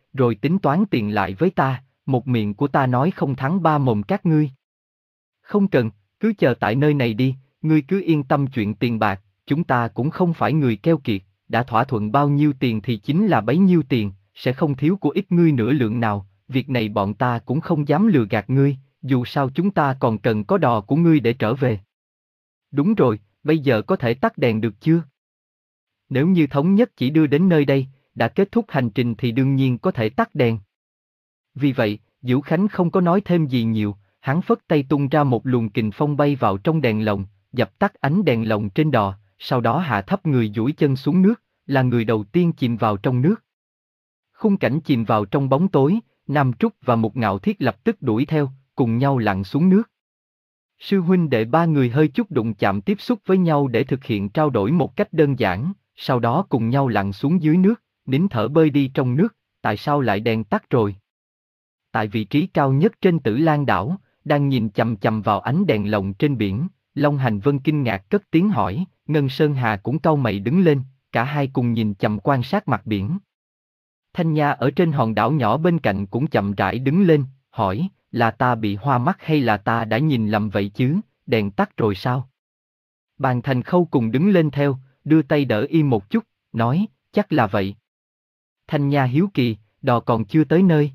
rồi tính toán tiền lại với ta, một miệng của ta nói không thắng ba mồm các ngươi. Không cần, cứ chờ tại nơi này đi, ngươi cứ yên tâm chuyện tiền bạc, chúng ta cũng không phải người keo kiệt, đã thỏa thuận bao nhiêu tiền thì chính là bấy nhiêu tiền, sẽ không thiếu của ít ngươi nửa lượng nào, việc này bọn ta cũng không dám lừa gạt ngươi, dù sao chúng ta còn cần có đò của ngươi để trở về. Đúng rồi, bây giờ có thể tắt đèn được chưa? Nếu như thống nhất chỉ đưa đến nơi đây, đã kết thúc hành trình thì đương nhiên có thể tắt đèn. Vì vậy, Diễu Khánh không có nói thêm gì nhiều, hắn phất tay tung ra một luồng kình phong bay vào trong đèn lồng, dập tắt ánh đèn lồng trên đò, sau đó hạ thấp người duỗi chân xuống nước, là người đầu tiên chìm vào trong nước. Khung cảnh chìm vào trong bóng tối, Nam Trúc và Mục Ngạo Thiết lập tức đuổi theo, cùng nhau lặn xuống nước. Sư huynh đệ ba người hơi chút đụng chạm tiếp xúc với nhau để thực hiện trao đổi một cách đơn giản, sau đó cùng nhau lặn xuống dưới nước, nín thở bơi đi trong nước, tại sao lại đèn tắt rồi? Tại vị trí cao nhất trên Tử Lan đảo, đang nhìn chằm chằm vào ánh đèn lồng trên biển, Long Hành Vân kinh ngạc cất tiếng hỏi, Ngân Sơn Hà cũng cau mày đứng lên, cả hai cùng nhìn chằm quan sát mặt biển. Thanh Nha ở trên hòn đảo nhỏ bên cạnh cũng chậm rãi đứng lên, hỏi, là ta bị hoa mắt hay là ta đã nhìn lầm vậy chứ, đèn tắt rồi sao? Bàn Thành Khâu cùng đứng lên theo, đưa tay đỡ im một chút, nói, chắc là vậy. Thanh Nha hiếu kỳ, đò còn chưa tới nơi.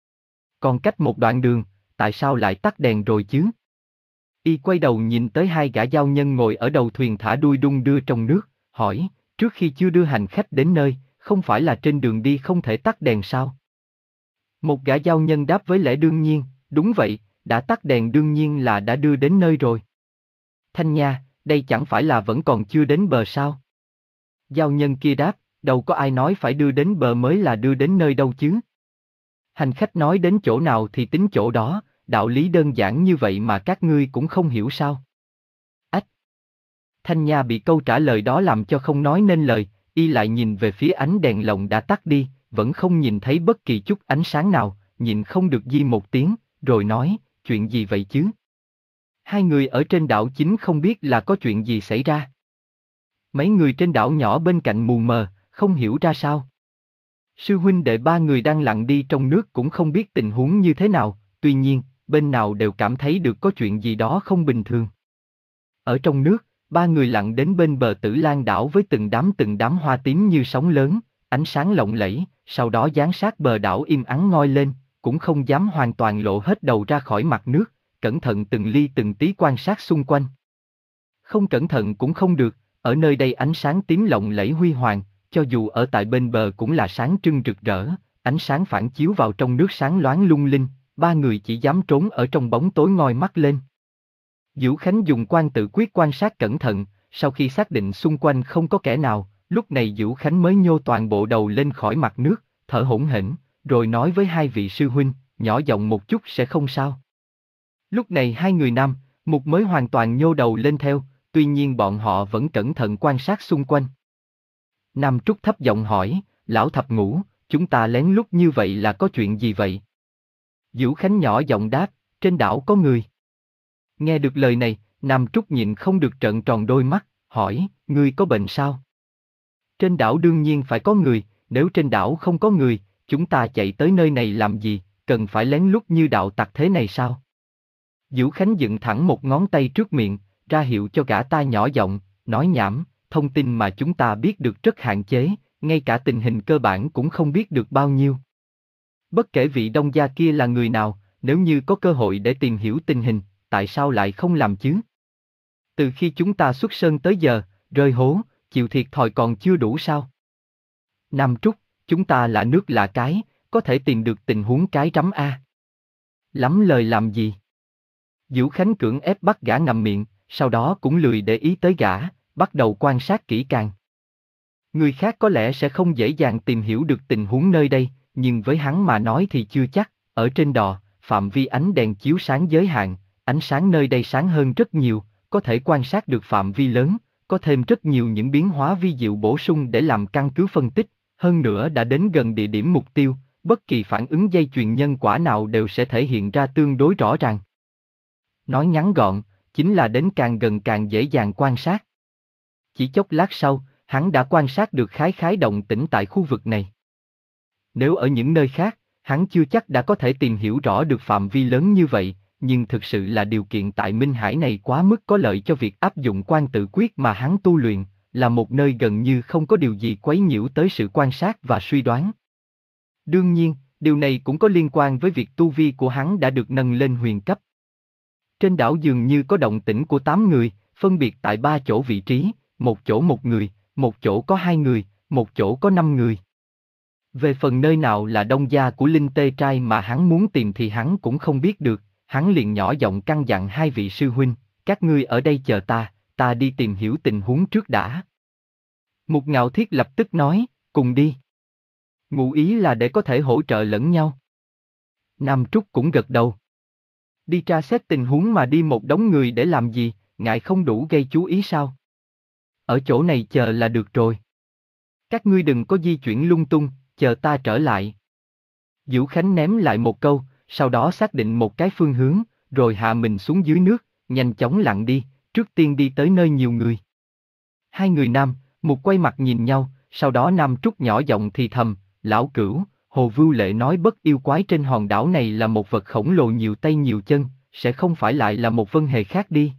Còn cách một đoạn đường, tại sao lại tắt đèn rồi chứ? Y quay đầu nhìn tới hai gã giao nhân ngồi ở đầu thuyền thả đuôi đung đưa trong nước, hỏi, trước khi chưa đưa hành khách đến nơi, không phải là trên đường đi không thể tắt đèn sao? Một gã giao nhân đáp với lẽ đương nhiên, đúng vậy, đã tắt đèn đương nhiên là đã đưa đến nơi rồi. Thanh Nha, đây chẳng phải là vẫn còn chưa đến bờ sao? Giao nhân kia đáp, đâu có ai nói phải đưa đến bờ mới là đưa đến nơi đâu chứ? Hành khách nói đến chỗ nào thì tính chỗ đó, đạo lý đơn giản như vậy mà các ngươi cũng không hiểu sao? Ách! Thanh Nha bị câu trả lời đó làm cho không nói nên lời, y lại nhìn về phía ánh đèn lồng đã tắt đi, vẫn không nhìn thấy bất kỳ chút ánh sáng nào, nhịn không được di một tiếng, rồi nói, chuyện gì vậy chứ? Hai người ở trên đảo chính không biết là có chuyện gì xảy ra. Mấy người trên đảo nhỏ bên cạnh mù mờ, không hiểu ra sao. Sư huynh đệ ba người đang lặn đi trong nước cũng không biết tình huống như thế nào, tuy nhiên, bên nào đều cảm thấy được có chuyện gì đó không bình thường. Ở trong nước, ba người lặn đến bên bờ Tử Lan đảo với từng đám từng đám hoa tím như sóng lớn, ánh sáng lộng lẫy, sau đó dán sát bờ đảo im ắng ngoi lên, cũng không dám hoàn toàn lộ hết đầu ra khỏi mặt nước, cẩn thận từng ly từng tí quan sát xung quanh. Không cẩn thận cũng không được, ở nơi đây ánh sáng tím lộng lẫy huy hoàng, cho dù ở tại bên bờ cũng là sáng trưng rực rỡ, ánh sáng phản chiếu vào trong nước sáng loáng lung linh, ba người chỉ dám trốn ở trong bóng tối ngoi mắt lên. Diễu Khánh dùng quan tự quyết quan sát cẩn thận, sau khi xác định xung quanh không có kẻ nào, lúc này Diễu Khánh mới nhô toàn bộ đầu lên khỏi mặt nước, thở hổn hển, rồi nói với hai vị sư huynh, nhỏ giọng một chút sẽ không sao. Lúc này hai người nam, Mục mới hoàn toàn nhô đầu lên theo, tuy nhiên bọn họ vẫn cẩn thận quan sát xung quanh. Nam Trúc thấp giọng hỏi, lão thập ngũ, chúng ta lén lút như vậy là có chuyện gì vậy? Diễu Khánh nhỏ giọng đáp, trên đảo có người. Nghe được lời này, Nam Trúc nhịn không được trợn tròn đôi mắt, hỏi, ngươi có bệnh sao? Trên đảo đương nhiên phải có người, nếu trên đảo không có người, chúng ta chạy tới nơi này làm gì, cần phải lén lút như đạo tặc thế này sao? Diễu Khánh dựng thẳng một ngón tay trước miệng, ra hiệu cho gã ta nhỏ giọng, nói nhảm, thông tin mà chúng ta biết được rất hạn chế, ngay cả tình hình cơ bản cũng không biết được bao nhiêu. Bất kể vị đông gia kia là người nào, nếu như có cơ hội để tìm hiểu tình hình, tại sao lại không làm chứ? Từ khi chúng ta xuất sơn tới giờ, rơi hố, chịu thiệt thòi còn chưa đủ sao? Nam Trúc, chúng ta là nước lạ cái, có thể tìm được tình huống cái rắm a. Lắm lời làm gì? Diễu Khánh cưỡng ép bắt gã ngậm miệng, sau đó cũng lười để ý tới gã, bắt đầu quan sát kỹ càng. Người khác có lẽ sẽ không dễ dàng tìm hiểu được tình huống nơi đây, nhưng với hắn mà nói thì chưa chắc, ở trên đò, phạm vi ánh đèn chiếu sáng giới hạn, ánh sáng nơi đây sáng hơn rất nhiều, có thể quan sát được phạm vi lớn, có thêm rất nhiều những biến hóa vi diệu bổ sung để làm căn cứ phân tích, hơn nữa đã đến gần địa điểm mục tiêu, bất kỳ phản ứng dây chuyền nhân quả nào đều sẽ thể hiện ra tương đối rõ ràng. Nói ngắn gọn, chính là đến càng gần càng dễ dàng quan sát. Chỉ chốc lát sau, hắn đã quan sát được khái khái động tĩnh tại khu vực này. nếu ở những nơi khác, hắn chưa chắc đã có thể tìm hiểu rõ được phạm vi lớn như vậy, nhưng thực sự là điều kiện tại Minh Hải này quá mức có lợi cho việc áp dụng quan tự quyết mà hắn tu luyện, là một nơi gần như không có điều gì quấy nhiễu tới sự quan sát và suy đoán. Đương nhiên, điều này cũng có liên quan với việc tu vi của hắn đã được nâng lên huyền cấp. Trên đảo dường như có động tĩnh của tám người, phân biệt tại ba chỗ vị trí, một chỗ một người, một chỗ có hai người, một chỗ có năm người. Về phần nơi nào là đông gia của Linh Tê Trai mà hắn muốn tìm thì hắn cũng không biết được, hắn liền nhỏ giọng căn dặn hai vị sư huynh, các ngươi ở đây chờ ta, ta đi tìm hiểu tình huống trước đã. Mục Ngạo Thiết lập tức nói, cùng đi. Ngụ ý là để có thể hỗ trợ lẫn nhau. Nam Trúc cũng gật đầu. Đi tra xét tình huống mà đi một đống người để làm gì, ngại không đủ gây chú ý sao? Ở chỗ này chờ là được rồi. Các ngươi đừng có di chuyển lung tung, chờ ta trở lại. Vũ Khánh ném lại một câu, sau đó xác định một cái phương hướng, rồi hạ mình xuống dưới nước, nhanh chóng lặn đi, trước tiên đi tới nơi nhiều người. Hai người nam, một quay mặt nhìn nhau, sau đó Nam Trúc nhỏ giọng thì thầm, lão Cửu, Hồ Vưu Lệ nói bất yêu quái trên hòn đảo này là một vật khổng lồ nhiều tay nhiều chân, sẽ không phải lại là một vân hề khác đi.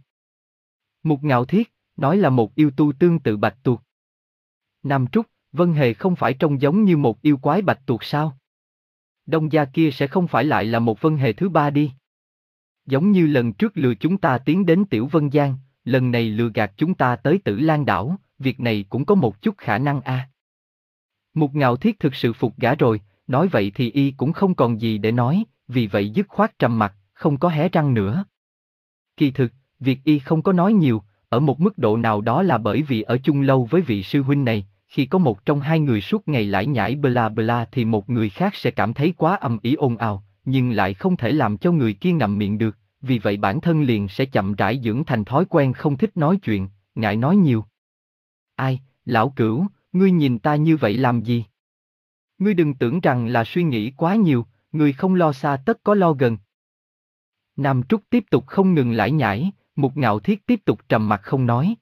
Mục Ngạo Thiết, nói là một yêu tu tương tự bạch tuộc. Nam Trúc, vân hề không phải trông giống như một yêu quái bạch tuộc sao? Đông gia kia sẽ không phải lại là một vân hề thứ ba đi. Giống như lần trước lừa chúng ta tiến đến Tiểu Vân Giang, lần này lừa gạt chúng ta tới Tử Lan đảo, việc này cũng có một chút khả năng a. À. Mục Ngạo Thiết thực sự phục gã rồi, nói vậy thì y cũng không còn gì để nói, vì vậy dứt khoát trầm mặt, không có hé răng nữa. Kỳ thực, việc y không có nói nhiều, ở một mức độ nào đó là bởi vì ở chung lâu với vị sư huynh này, khi có một trong hai người suốt ngày lải nhải bla bla thì một người khác sẽ cảm thấy quá ầm ĩ ồn ào, nhưng lại không thể làm cho người kia ngậm miệng được, vì vậy bản thân liền sẽ chậm rãi dưỡng thành thói quen không thích nói chuyện, ngại nói nhiều. Ai, lão Cửu, ngươi nhìn ta như vậy làm gì? Ngươi đừng tưởng rằng là suy nghĩ quá nhiều, người không lo xa tất có lo gần. Nam Trúc tiếp tục không ngừng lải nhải, Mục Ngạo Thiết tiếp tục trầm mặc không nói.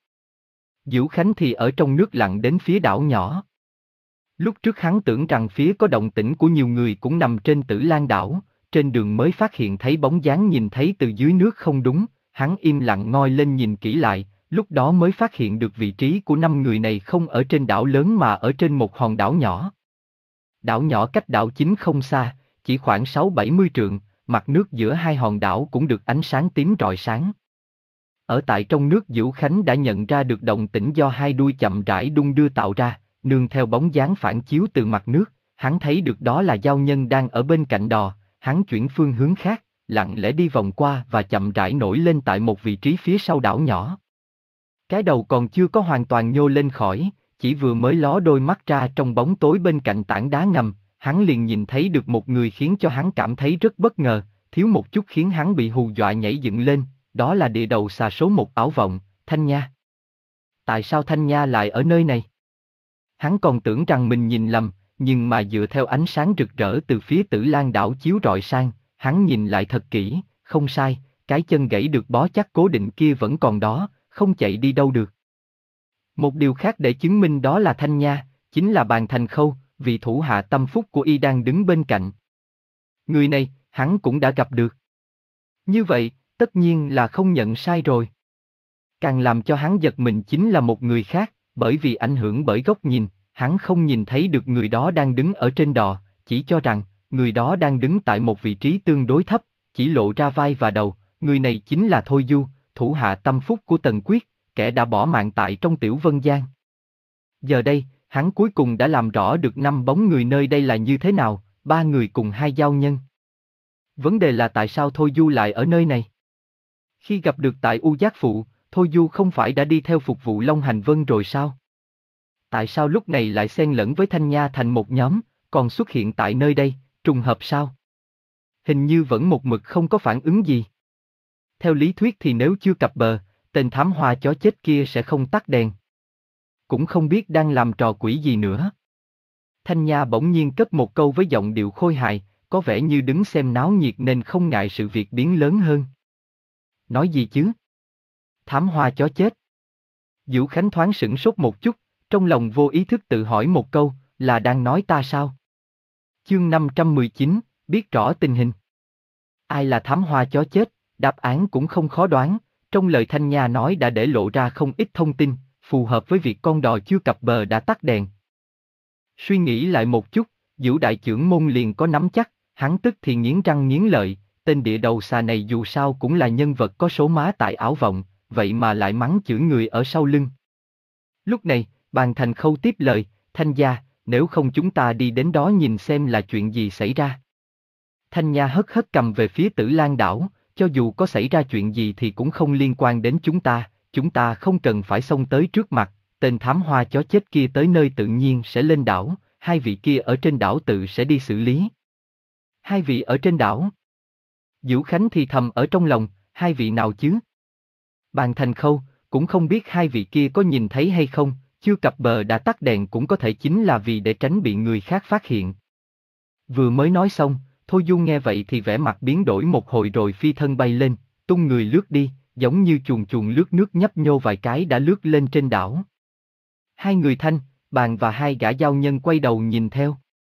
Vũ Khánh thì ở trong nước lặn đến phía đảo nhỏ. Lúc trước hắn tưởng rằng phía có động tĩnh của nhiều người cũng nằm trên Tử Lan đảo, trên đường mới phát hiện thấy bóng dáng nhìn thấy từ dưới nước không đúng, hắn im lặng ngoi lên nhìn kỹ lại, lúc đó mới phát hiện được vị trí của năm người này không ở trên đảo lớn mà ở trên một hòn đảo nhỏ. Đảo nhỏ cách đảo chính không xa, chỉ khoảng sáu bảy mươi trượng, mặt nước giữa hai hòn đảo cũng được ánh sáng tím rọi sáng. Ở tại trong nước Vũ Khánh đã nhận ra được động tĩnh do hai đuôi chậm rãi đung đưa tạo ra, nương theo bóng dáng phản chiếu từ mặt nước, hắn thấy được đó là giao nhân đang ở bên cạnh đò, hắn chuyển phương hướng khác, lặng lẽ đi vòng qua và chậm rãi nổi lên tại một vị trí phía sau đảo nhỏ. Cái đầu còn chưa có hoàn toàn nhô lên khỏi, chỉ vừa mới ló đôi mắt ra trong bóng tối bên cạnh tảng đá ngầm, hắn liền nhìn thấy được một người khiến cho hắn cảm thấy rất bất ngờ, thiếu một chút khiến hắn bị hù dọa nhảy dựng lên, đó là địa đầu xà số một Ảo Vọng, Thanh Nha. Tại sao Thanh Nha lại ở nơi này? Hắn còn tưởng rằng mình nhìn lầm, nhưng mà dựa theo ánh sáng rực rỡ từ phía Tử Lan đảo chiếu rọi sang, hắn nhìn lại thật kỹ, không sai, cái chân gãy được bó chắc cố định kia vẫn còn đó, không chạy đi đâu được. Một điều khác để chứng minh đó là Thanh Nha, chính là Bàn Thành Khâu, vị thủ hạ tâm phúc của y đang đứng bên cạnh. Người này, hắn cũng đã gặp được. Như vậy, tất nhiên là không nhận sai rồi. Càng làm cho hắn giật mình chính là một người khác, bởi vì ảnh hưởng bởi góc nhìn, hắn không nhìn thấy được người đó đang đứng ở trên đò, chỉ cho rằng, người đó đang đứng tại một vị trí tương đối thấp, chỉ lộ ra vai và đầu, người này chính là Thôi Du, thủ hạ tâm phúc của Tần Quyết, kẻ đã bỏ mạng tại trong Tiểu Vân Giang. Giờ đây, hắn cuối cùng đã làm rõ được năm bóng người nơi đây là như thế nào, ba người cùng hai giao nhân. Vấn đề là tại sao Thôi Du lại ở nơi này? Khi gặp được tại U Giác Phụ, Thôi Du không phải đã đi theo phục vụ Long Hành Vân rồi sao? Tại sao lúc này lại xen lẫn với Thanh Nha thành một nhóm, còn xuất hiện tại nơi đây, trùng hợp sao? Hình như vẫn một mực không có phản ứng gì. Theo lý thuyết thì nếu chưa cập bờ, tên thám hoa chó chết kia sẽ không tắt đèn. Cũng không biết đang làm trò quỷ gì nữa. Thanh Nha bỗng nhiên cất một câu với giọng điệu khôi hài, có vẻ như đứng xem náo nhiệt nên không ngại sự việc biến lớn hơn. Nói gì chứ? Thám hoa chó chết. Vũ Khánh thoáng sửng sốt một chút, trong lòng vô ý thức tự hỏi một câu, là đang nói ta sao? Chương năm trăm mười chín, biết rõ tình hình. Ai là thám hoa chó chết, đáp án cũng không khó đoán, trong lời Thanh Nha nói đã để lộ ra không ít thông tin, phù hợp với việc con đò chưa cập bờ đã tắt đèn. Suy nghĩ lại một chút, Dữu đại trưởng môn liền có nắm chắc, hắn tức thì nghiến răng nghiến lợi, tên địa đầu xà này dù sao cũng là nhân vật có số má tại Ảo Vọng, vậy mà lại mắng chửi người ở sau lưng. Lúc này, Bàn Thành Khâu tiếp lời, Thanh gia, nếu không chúng ta đi đến đó nhìn xem là chuyện gì xảy ra. Thanh Nha hất hất cầm về phía Tử Lan đảo, cho dù có xảy ra chuyện gì thì cũng không liên quan đến chúng ta, chúng ta không cần phải xông tới trước mặt, tên thám hoa chó chết kia tới nơi tự nhiên sẽ lên đảo, hai vị kia ở trên đảo tự sẽ đi xử lý. Hai vị ở trên đảo. Dữu Khánh thì thầm ở trong lòng, hai vị nào chứ? Bàn Thành Khâu, cũng không biết hai vị kia có nhìn thấy hay không, chưa cập bờ đã tắt đèn cũng có thể chính là vì để tránh bị người khác phát hiện. Vừa mới nói xong, Thôi Du nghe vậy thì vẻ mặt biến đổi một hồi rồi phi thân bay lên, tung người lướt đi, giống như chuồn chuồn lướt nước nhấp nhô vài cái đã lướt lên trên đảo. Hai người Thanh, Bàn và hai gã giao nhân quay đầu nhìn theo.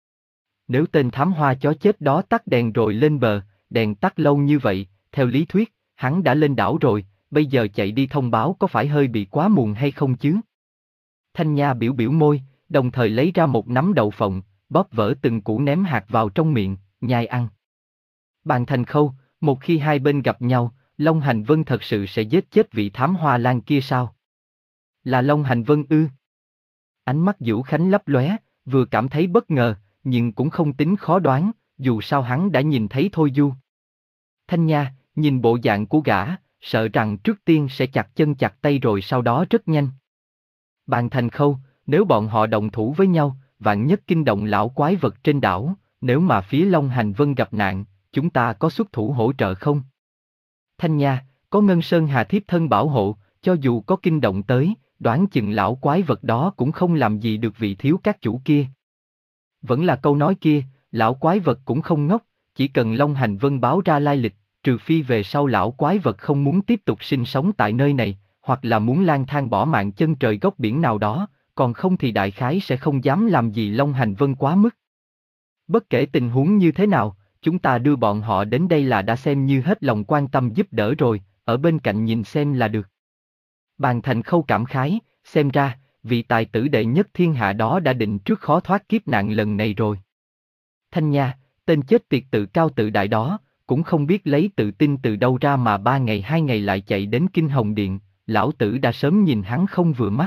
Nếu tên thám hoa chó chết đó tắt đèn rồi lên bờ, đèn tắt lâu như vậy, theo lý thuyết, hắn đã lên đảo rồi, bây giờ chạy đi thông báo có phải hơi bị quá muộn hay không chứ? Thanh Nha biểu biểu môi, đồng thời lấy ra một nắm đậu phộng, bóp vỡ từng củ ném hạt vào trong miệng, nhai ăn. Bàn Thành Khâu, một khi hai bên gặp nhau, Long Hành Vân thật sự sẽ giết chết vị thám hoa lang kia sao? Là Long Hành Vân ư? Ánh mắt Dữu Khánh lấp lóe, vừa cảm thấy bất ngờ, nhưng cũng không tính khó đoán, dù sao hắn đã nhìn thấy Thôi Du. Thanh Nha, nhìn bộ dạng của gã, sợ rằng trước tiên sẽ chặt chân chặt tay rồi sau đó rất nhanh. Bàn Thành Khâu, nếu bọn họ động thủ với nhau, vạn nhất kinh động lão quái vật trên đảo, nếu mà phía Long Hành Vân gặp nạn, chúng ta có xuất thủ hỗ trợ không? Thanh Nha, có Ngân Sơn Hà thiếp thân bảo hộ, cho dù có kinh động tới, đoán chừng lão quái vật đó cũng không làm gì được vị thiếu các chủ kia. Vẫn là câu nói kia, lão quái vật cũng không ngốc, chỉ cần Long Hành Vân báo ra lai lịch, trừ phi về sau lão quái vật không muốn tiếp tục sinh sống tại nơi này, hoặc là muốn lang thang bỏ mạng chân trời góc biển nào đó, còn không thì đại khái sẽ không dám làm gì Long Hành Vân quá mức. Bất kể tình huống như thế nào, chúng ta đưa bọn họ đến đây là đã xem như hết lòng quan tâm giúp đỡ rồi, ở bên cạnh nhìn xem là được. Bàn Thành Khâu cảm khái, xem ra, vị tài tử đệ nhất thiên hạ đó đã định trước khó thoát kiếp nạn lần này rồi. Thanh Nha, tên chết tiệt tự cao tự đại đó, cũng không biết lấy tự tin từ đâu ra mà ba ngày hai ngày lại chạy đến Kinh Hồng Điện, lão tử đã sớm nhìn hắn không vừa mắt.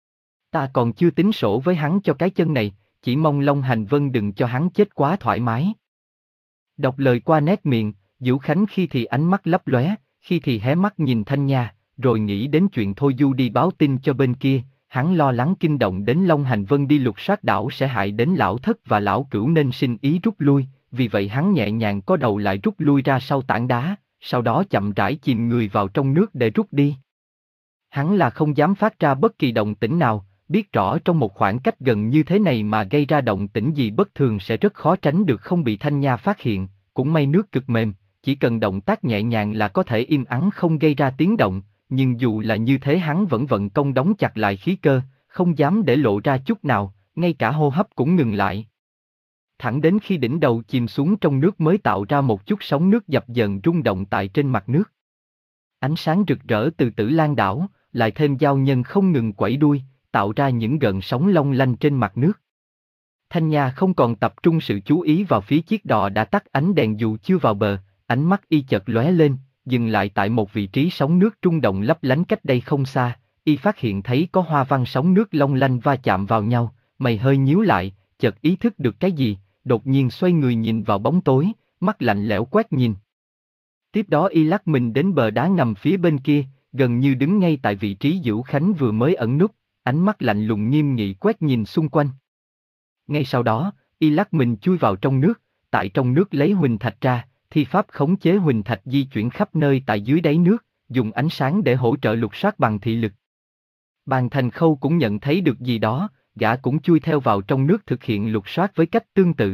Ta còn chưa tính sổ với hắn cho cái chân này, chỉ mong Long Hành Vân đừng cho hắn chết quá thoải mái. Đọc lời qua nét miệng, Dữu Khánh khi thì ánh mắt lấp lóe, khi thì hé mắt nhìn Thanh Nha, rồi nghĩ đến chuyện Thôi Du đi báo tin cho bên kia, hắn lo lắng kinh động đến Long Hành Vân đi lục soát đảo sẽ hại đến lão thất và lão cửu nên sinh ý rút lui, vì vậy hắn nhẹ nhàng có đầu lại rút lui ra sau tảng đá, sau đó chậm rãi chìm người vào trong nước để rút đi. Hắn là không dám phát ra bất kỳ động tĩnh nào, biết rõ trong một khoảng cách gần như thế này mà gây ra động tĩnh gì bất thường sẽ rất khó tránh được không bị Thanh Nha phát hiện, cũng may nước cực mềm, chỉ cần động tác nhẹ nhàng là có thể im ắng không gây ra tiếng động, nhưng dù là như thế hắn vẫn vận công đóng chặt lại khí cơ, không dám để lộ ra chút nào, ngay cả hô hấp cũng ngừng lại. Thẳng đến khi đỉnh đầu chìm xuống trong nước mới tạo ra một chút sóng nước dập dờn rung động tại trên mặt nước. Ánh sáng rực rỡ từ Tử Lan đảo, lại thêm giao nhân không ngừng quẩy đuôi, tạo ra những gợn sóng long lanh trên mặt nước. Thanh Nha không còn tập trung sự chú ý vào phía chiếc đò đã tắt ánh đèn dù chưa vào bờ, ánh mắt y chợt lóe lên, dừng lại tại một vị trí sóng nước rung động lấp lánh cách đây không xa, y phát hiện thấy có hoa văn sóng nước long lanh va chạm vào nhau, mày hơi nhíu lại, chợt ý thức được cái gì, đột nhiên xoay người nhìn vào bóng tối, mắt lạnh lẽo quét nhìn. Tiếp đó y lắc mình đến bờ đá ngầm phía bên kia, gần như đứng ngay tại vị trí Dữu Khánh vừa mới ẩn núp, ánh mắt lạnh lùng nghiêm nghị quét nhìn xung quanh. Ngay sau đó, y lắc mình chui vào trong nước, tại trong nước lấy huỳnh thạch ra, thi pháp khống chế huỳnh thạch di chuyển khắp nơi tại dưới đáy nước, dùng ánh sáng để hỗ trợ lục soát bằng thị lực. Bàn Thành Khâu cũng nhận thấy được gì đó, gã cũng chui theo vào trong nước thực hiện lục soát với cách tương tự.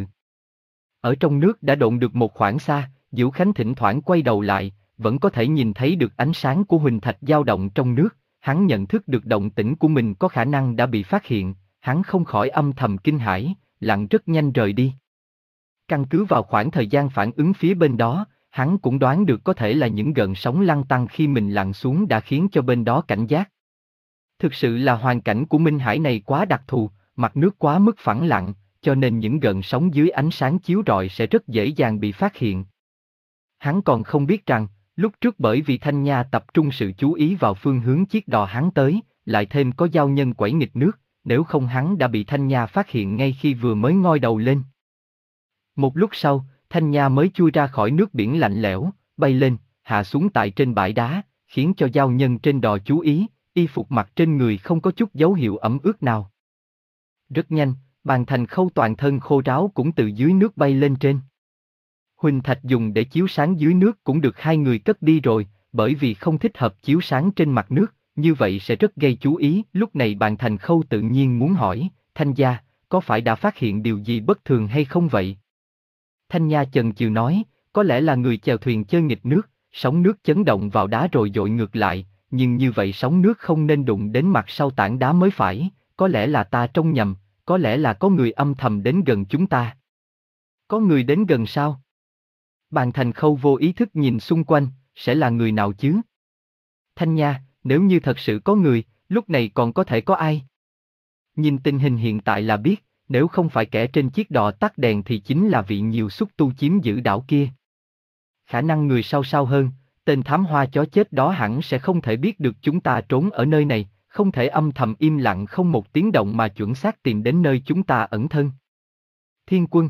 Ở trong nước đã độn được một khoảng xa, Dữu Khánh thỉnh thoảng quay đầu lại, vẫn có thể nhìn thấy được ánh sáng của huỳnh thạch dao động trong nước, hắn nhận thức được động tĩnh của mình có khả năng đã bị phát hiện, hắn không khỏi âm thầm kinh hãi, lặn rất nhanh rời đi. Căn cứ vào khoảng thời gian phản ứng phía bên đó, hắn cũng đoán được có thể là những gợn sóng lăn tăn khi mình lặn xuống đã khiến cho bên đó cảnh giác. Thực sự là hoàn cảnh của Minh Hải này quá đặc thù, mặt nước quá mức phẳng lặng, cho nên những gợn sóng dưới ánh sáng chiếu rọi sẽ rất dễ dàng bị phát hiện. Hắn còn không biết rằng, lúc trước bởi vì Thanh Nha tập trung sự chú ý vào phương hướng chiếc đò hắn tới, lại thêm có giao nhân quẩy nghịch nước, nếu không hắn đã bị Thanh Nha phát hiện ngay khi vừa mới ngoi đầu lên. Một lúc sau, Thanh Nha mới chui ra khỏi nước biển lạnh lẽo, bay lên, hạ xuống tại trên bãi đá, khiến cho giao nhân trên đò chú ý, y phục mặc trên người không có chút dấu hiệu ẩm ướt nào. Rất nhanh, Bàn Thành Khâu toàn thân khô ráo cũng từ dưới nước bay lên trên. Huỳnh thạch dùng để chiếu sáng dưới nước cũng được hai người cất đi rồi, bởi vì không thích hợp chiếu sáng trên mặt nước, như vậy sẽ rất gây chú ý. Lúc này Bàn Thành Khâu tự nhiên muốn hỏi, Thanh gia, có phải đã phát hiện điều gì bất thường hay không vậy? Thanh Nha chần chừ nói, có lẽ là người chèo thuyền chơi nghịch nước, sóng nước chấn động vào đá rồi dội ngược lại, nhưng như vậy sóng nước không nên đụng đến mặt sau tảng đá mới phải, có lẽ là ta trông nhầm, có lẽ là có người âm thầm đến gần chúng ta. Có người đến gần sao? Bàn Thành Khâu vô ý thức nhìn xung quanh, sẽ là người nào chứ? Thanh Nha, nếu như thật sự có người, lúc này còn có thể có ai? Nhìn tình hình hiện tại là biết, nếu không phải kẻ trên chiếc đò tắt đèn thì chính là vị nhiều xúc tu chiếm giữ đảo kia. Khả năng người sau sau hơn, tên thám hoa chó chết đó hẳn sẽ không thể biết được chúng ta trốn ở nơi này, không thể âm thầm im lặng không một tiếng động mà chuẩn xác tìm đến nơi chúng ta ẩn thân. Thiên quân.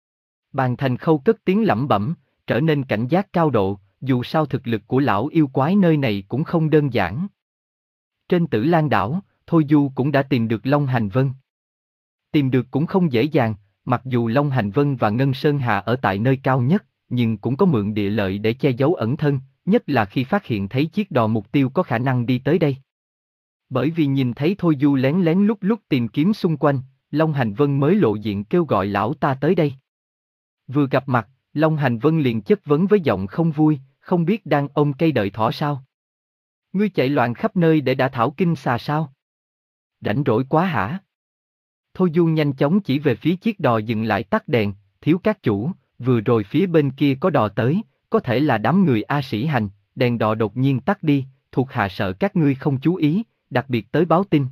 Bàn Thành Khâu cất tiếng lẩm bẩm, trở nên cảnh giác cao độ, dù sao thực lực của lão yêu quái nơi này cũng không đơn giản. Trên Tử Lan đảo, Thôi Du cũng đã tìm được Long Hành Vân. Tìm được cũng không dễ dàng, mặc dù Long Hành Vân và Ngân Sơn Hà ở tại nơi cao nhất, nhưng cũng có mượn địa lợi để che giấu ẩn thân, nhất là khi phát hiện thấy chiếc đò mục tiêu có khả năng đi tới đây. Bởi vì nhìn thấy Thôi Du lén lén lúc lúc tìm kiếm xung quanh, Long Hành Vân mới lộ diện kêu gọi lão ta tới đây. Vừa gặp mặt, Long Hành Vân liền chất vấn với giọng không vui, không biết đang ôm cây đợi thỏ sao? Ngươi chạy loạn khắp nơi để đả thảo kinh xà sao? Rảnh rỗi quá hả? Thôi Du nhanh chóng chỉ về phía chiếc đò dừng lại tắt đèn, thiếu các chủ, vừa rồi phía bên kia có đò tới, có thể là đám người A Sĩ Hành, đèn đò đột nhiên tắt đi, thuộc hạ sợ các ngươi không chú ý, đặc biệt tới báo tin.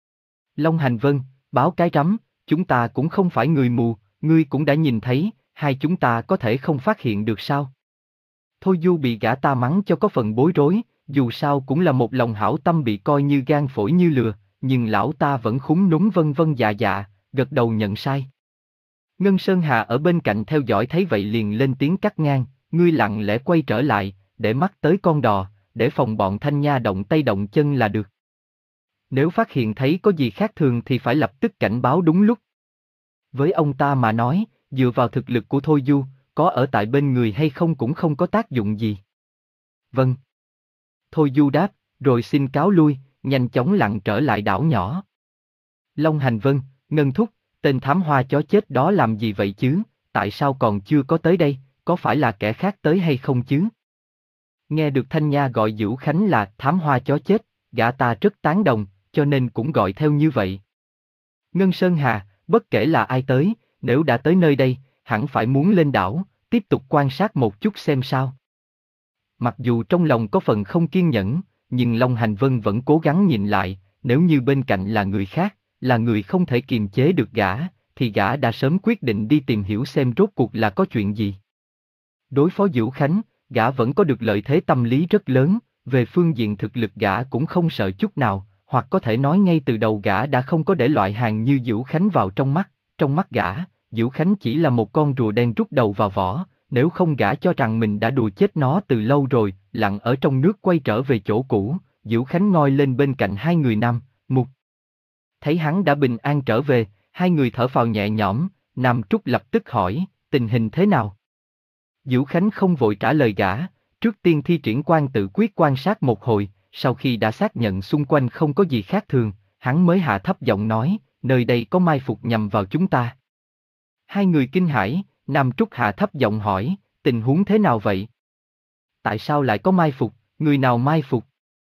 Long Hành Vân, báo cái rắm, chúng ta cũng không phải người mù, ngươi cũng đã nhìn thấy, hai chúng ta có thể không phát hiện được sao? Thôi Du bị gã ta mắng cho có phần bối rối, dù sao cũng là một lòng hảo tâm bị coi như gan phổi như lừa, nhưng lão ta vẫn khúm núm vân vân dạ dạ, gật đầu nhận sai. Ngân Sơn Hà ở bên cạnh theo dõi thấy vậy liền lên tiếng cắt ngang, ngươi lặng lẽ quay trở lại, để mắt tới con đò, để phòng bọn Thanh Nha động tay động chân là được. Nếu phát hiện thấy có gì khác thường thì phải lập tức cảnh báo đúng lúc. Với ông ta mà nói, dựa vào thực lực của Thôi Du, có ở tại bên người hay không cũng không có tác dụng gì. Vâng. Thôi Du đáp, rồi xin cáo lui, nhanh chóng lặn trở lại đảo nhỏ. Long Hành Vân, Ngân Thúc, tên thám hoa chó chết đó làm gì vậy chứ, tại sao còn chưa có tới đây, có phải là kẻ khác tới hay không chứ? Nghe được Thanh Nha gọi Dữu Khánh là thám hoa chó chết, gã ta rất tán đồng, cho nên cũng gọi theo như vậy. Ngân Sơn Hà, bất kể là ai tới, nếu đã tới nơi đây, hẳn phải muốn lên đảo, tiếp tục quan sát một chút xem sao. Mặc dù trong lòng có phần không kiên nhẫn, nhưng Long Hành Vân vẫn cố gắng nhìn lại, nếu như bên cạnh là người khác, là người không thể kiềm chế được gã, thì gã đã sớm quyết định đi tìm hiểu xem rốt cuộc là có chuyện gì. Đối phó Dữu Khánh, gã vẫn có được lợi thế tâm lý rất lớn, về phương diện thực lực gã cũng không sợ chút nào, hoặc có thể nói ngay từ đầu gã đã không có để loại hàng như Dữu Khánh vào trong mắt, trong mắt gã, Dữu Khánh chỉ là một con rùa đen rút đầu vào vỏ, nếu không gã cho rằng mình đã đùa chết nó từ lâu rồi, lặn ở trong nước quay trở về chỗ cũ, Dữu Khánh ngoi lên bên cạnh hai người Nam Mục. Thấy hắn đã bình an trở về, hai người thở phào nhẹ nhõm, Nam Trúc lập tức hỏi, tình hình thế nào? Dữu Khánh không vội trả lời gã, trước tiên thi triển quan tự quyết quan sát một hồi, sau khi đã xác nhận xung quanh không có gì khác thường, hắn mới hạ thấp giọng nói, nơi đây có mai phục nhằm vào chúng ta. Hai người kinh hãi, Nam Trúc hạ thấp giọng hỏi, tình huống thế nào vậy? Tại sao lại có mai phục, người nào mai phục?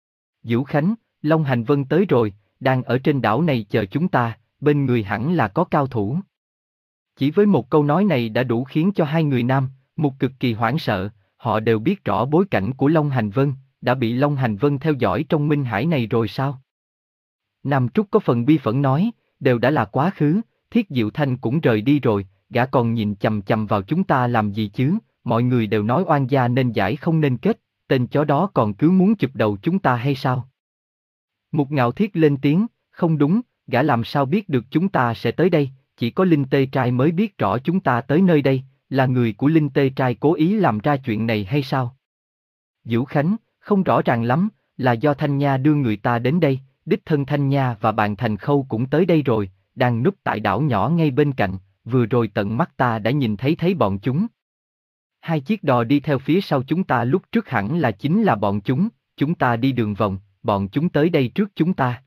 Dữu Khánh, Long Hành Vân tới rồi, đang ở trên đảo này chờ chúng ta, bên người hẳn là có cao thủ. Chỉ với một câu nói này đã đủ khiến cho hai người Nam, Mục cực kỳ hoảng sợ, họ đều biết rõ bối cảnh của Long Hành Vân, đã bị Long Hành Vân theo dõi trong Minh Hải này rồi sao? Nam Trúc có phần bi phẫn nói, đều đã là quá khứ, Thiết Diệu Thanh cũng rời đi rồi, gã còn nhìn chằm chằm vào chúng ta làm gì chứ, mọi người đều nói oan gia nên giải không nên kết, tên chó đó còn cứ muốn chụp đầu chúng ta hay sao? Mục Ngạo Thiết lên tiếng, không đúng, gã làm sao biết được chúng ta sẽ tới đây, chỉ có Linh Tê Trai mới biết rõ chúng ta tới nơi đây, là người của Linh Tê Trai cố ý làm ra chuyện này hay sao? Vũ Khánh, không rõ ràng lắm, là do Thanh Nha đưa người ta đến đây, đích thân Thanh Nha và bạn Thành Khâu cũng tới đây rồi, đang núp tại đảo nhỏ ngay bên cạnh, vừa rồi tận mắt ta đã nhìn thấy thấy bọn chúng. Hai chiếc đò đi theo phía sau chúng ta lúc trước hẳn là chính là bọn chúng, chúng ta đi đường vòng, bọn chúng tới đây trước chúng ta.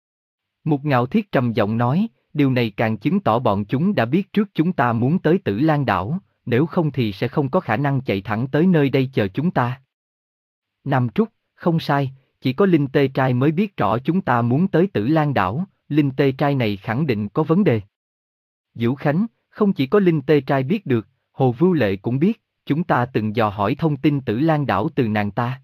Mục Ngạo Thiết trầm giọng nói, điều này càng chứng tỏ bọn chúng đã biết trước chúng ta muốn tới Tử Lan đảo, nếu không thì sẽ không có khả năng chạy thẳng tới nơi đây chờ chúng ta. Nam Trúc, không sai, chỉ có Linh Tê Trai mới biết rõ chúng ta muốn tới Tử Lan đảo, Linh Tê Trai này khẳng định có vấn đề. Vũ Khánh, không chỉ có Linh Tê Trai biết được, Hồ Vưu Lệ cũng biết, chúng ta từng dò hỏi thông tin Tử Lan đảo từ nàng ta.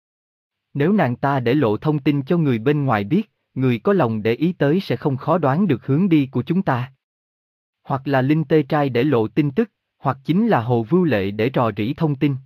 Nếu nàng ta để lộ thông tin cho người bên ngoài biết, người có lòng để ý tới sẽ không khó đoán được hướng đi của chúng ta. Hoặc là Linh Tê Trai để lộ tin tức, hoặc chính là Hồ Vưu Lệ để rò rỉ thông tin.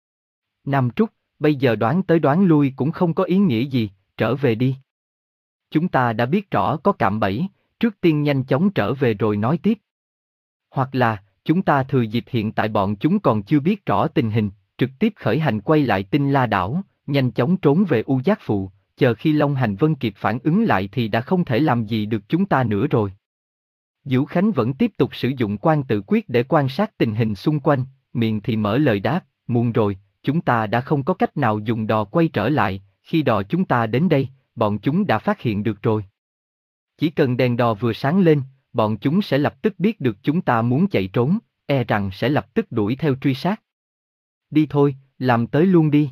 Nam Trúc, bây giờ đoán tới đoán lui cũng không có ý nghĩa gì, trở về đi. Chúng ta đã biết rõ có cạm bẫy, trước tiên nhanh chóng trở về rồi nói tiếp. Hoặc là, chúng ta thừa dịp hiện tại bọn chúng còn chưa biết rõ tình hình, trực tiếp khởi hành quay lại Tinh La đảo, nhanh chóng trốn về U Giác Phụ, chờ khi Long Hành Vân kịp phản ứng lại thì đã không thể làm gì được chúng ta nữa rồi. Vũ Khánh vẫn tiếp tục sử dụng quan tự quyết để quan sát tình hình xung quanh, miệng thì mở lời đáp, muộn rồi, chúng ta đã không có cách nào dùng đò quay trở lại, khi đò chúng ta đến đây, bọn chúng đã phát hiện được rồi. Chỉ cần đèn đò vừa sáng lên, bọn chúng sẽ lập tức biết được chúng ta muốn chạy trốn, e rằng sẽ lập tức đuổi theo truy sát. Đi thôi, làm tới luôn đi.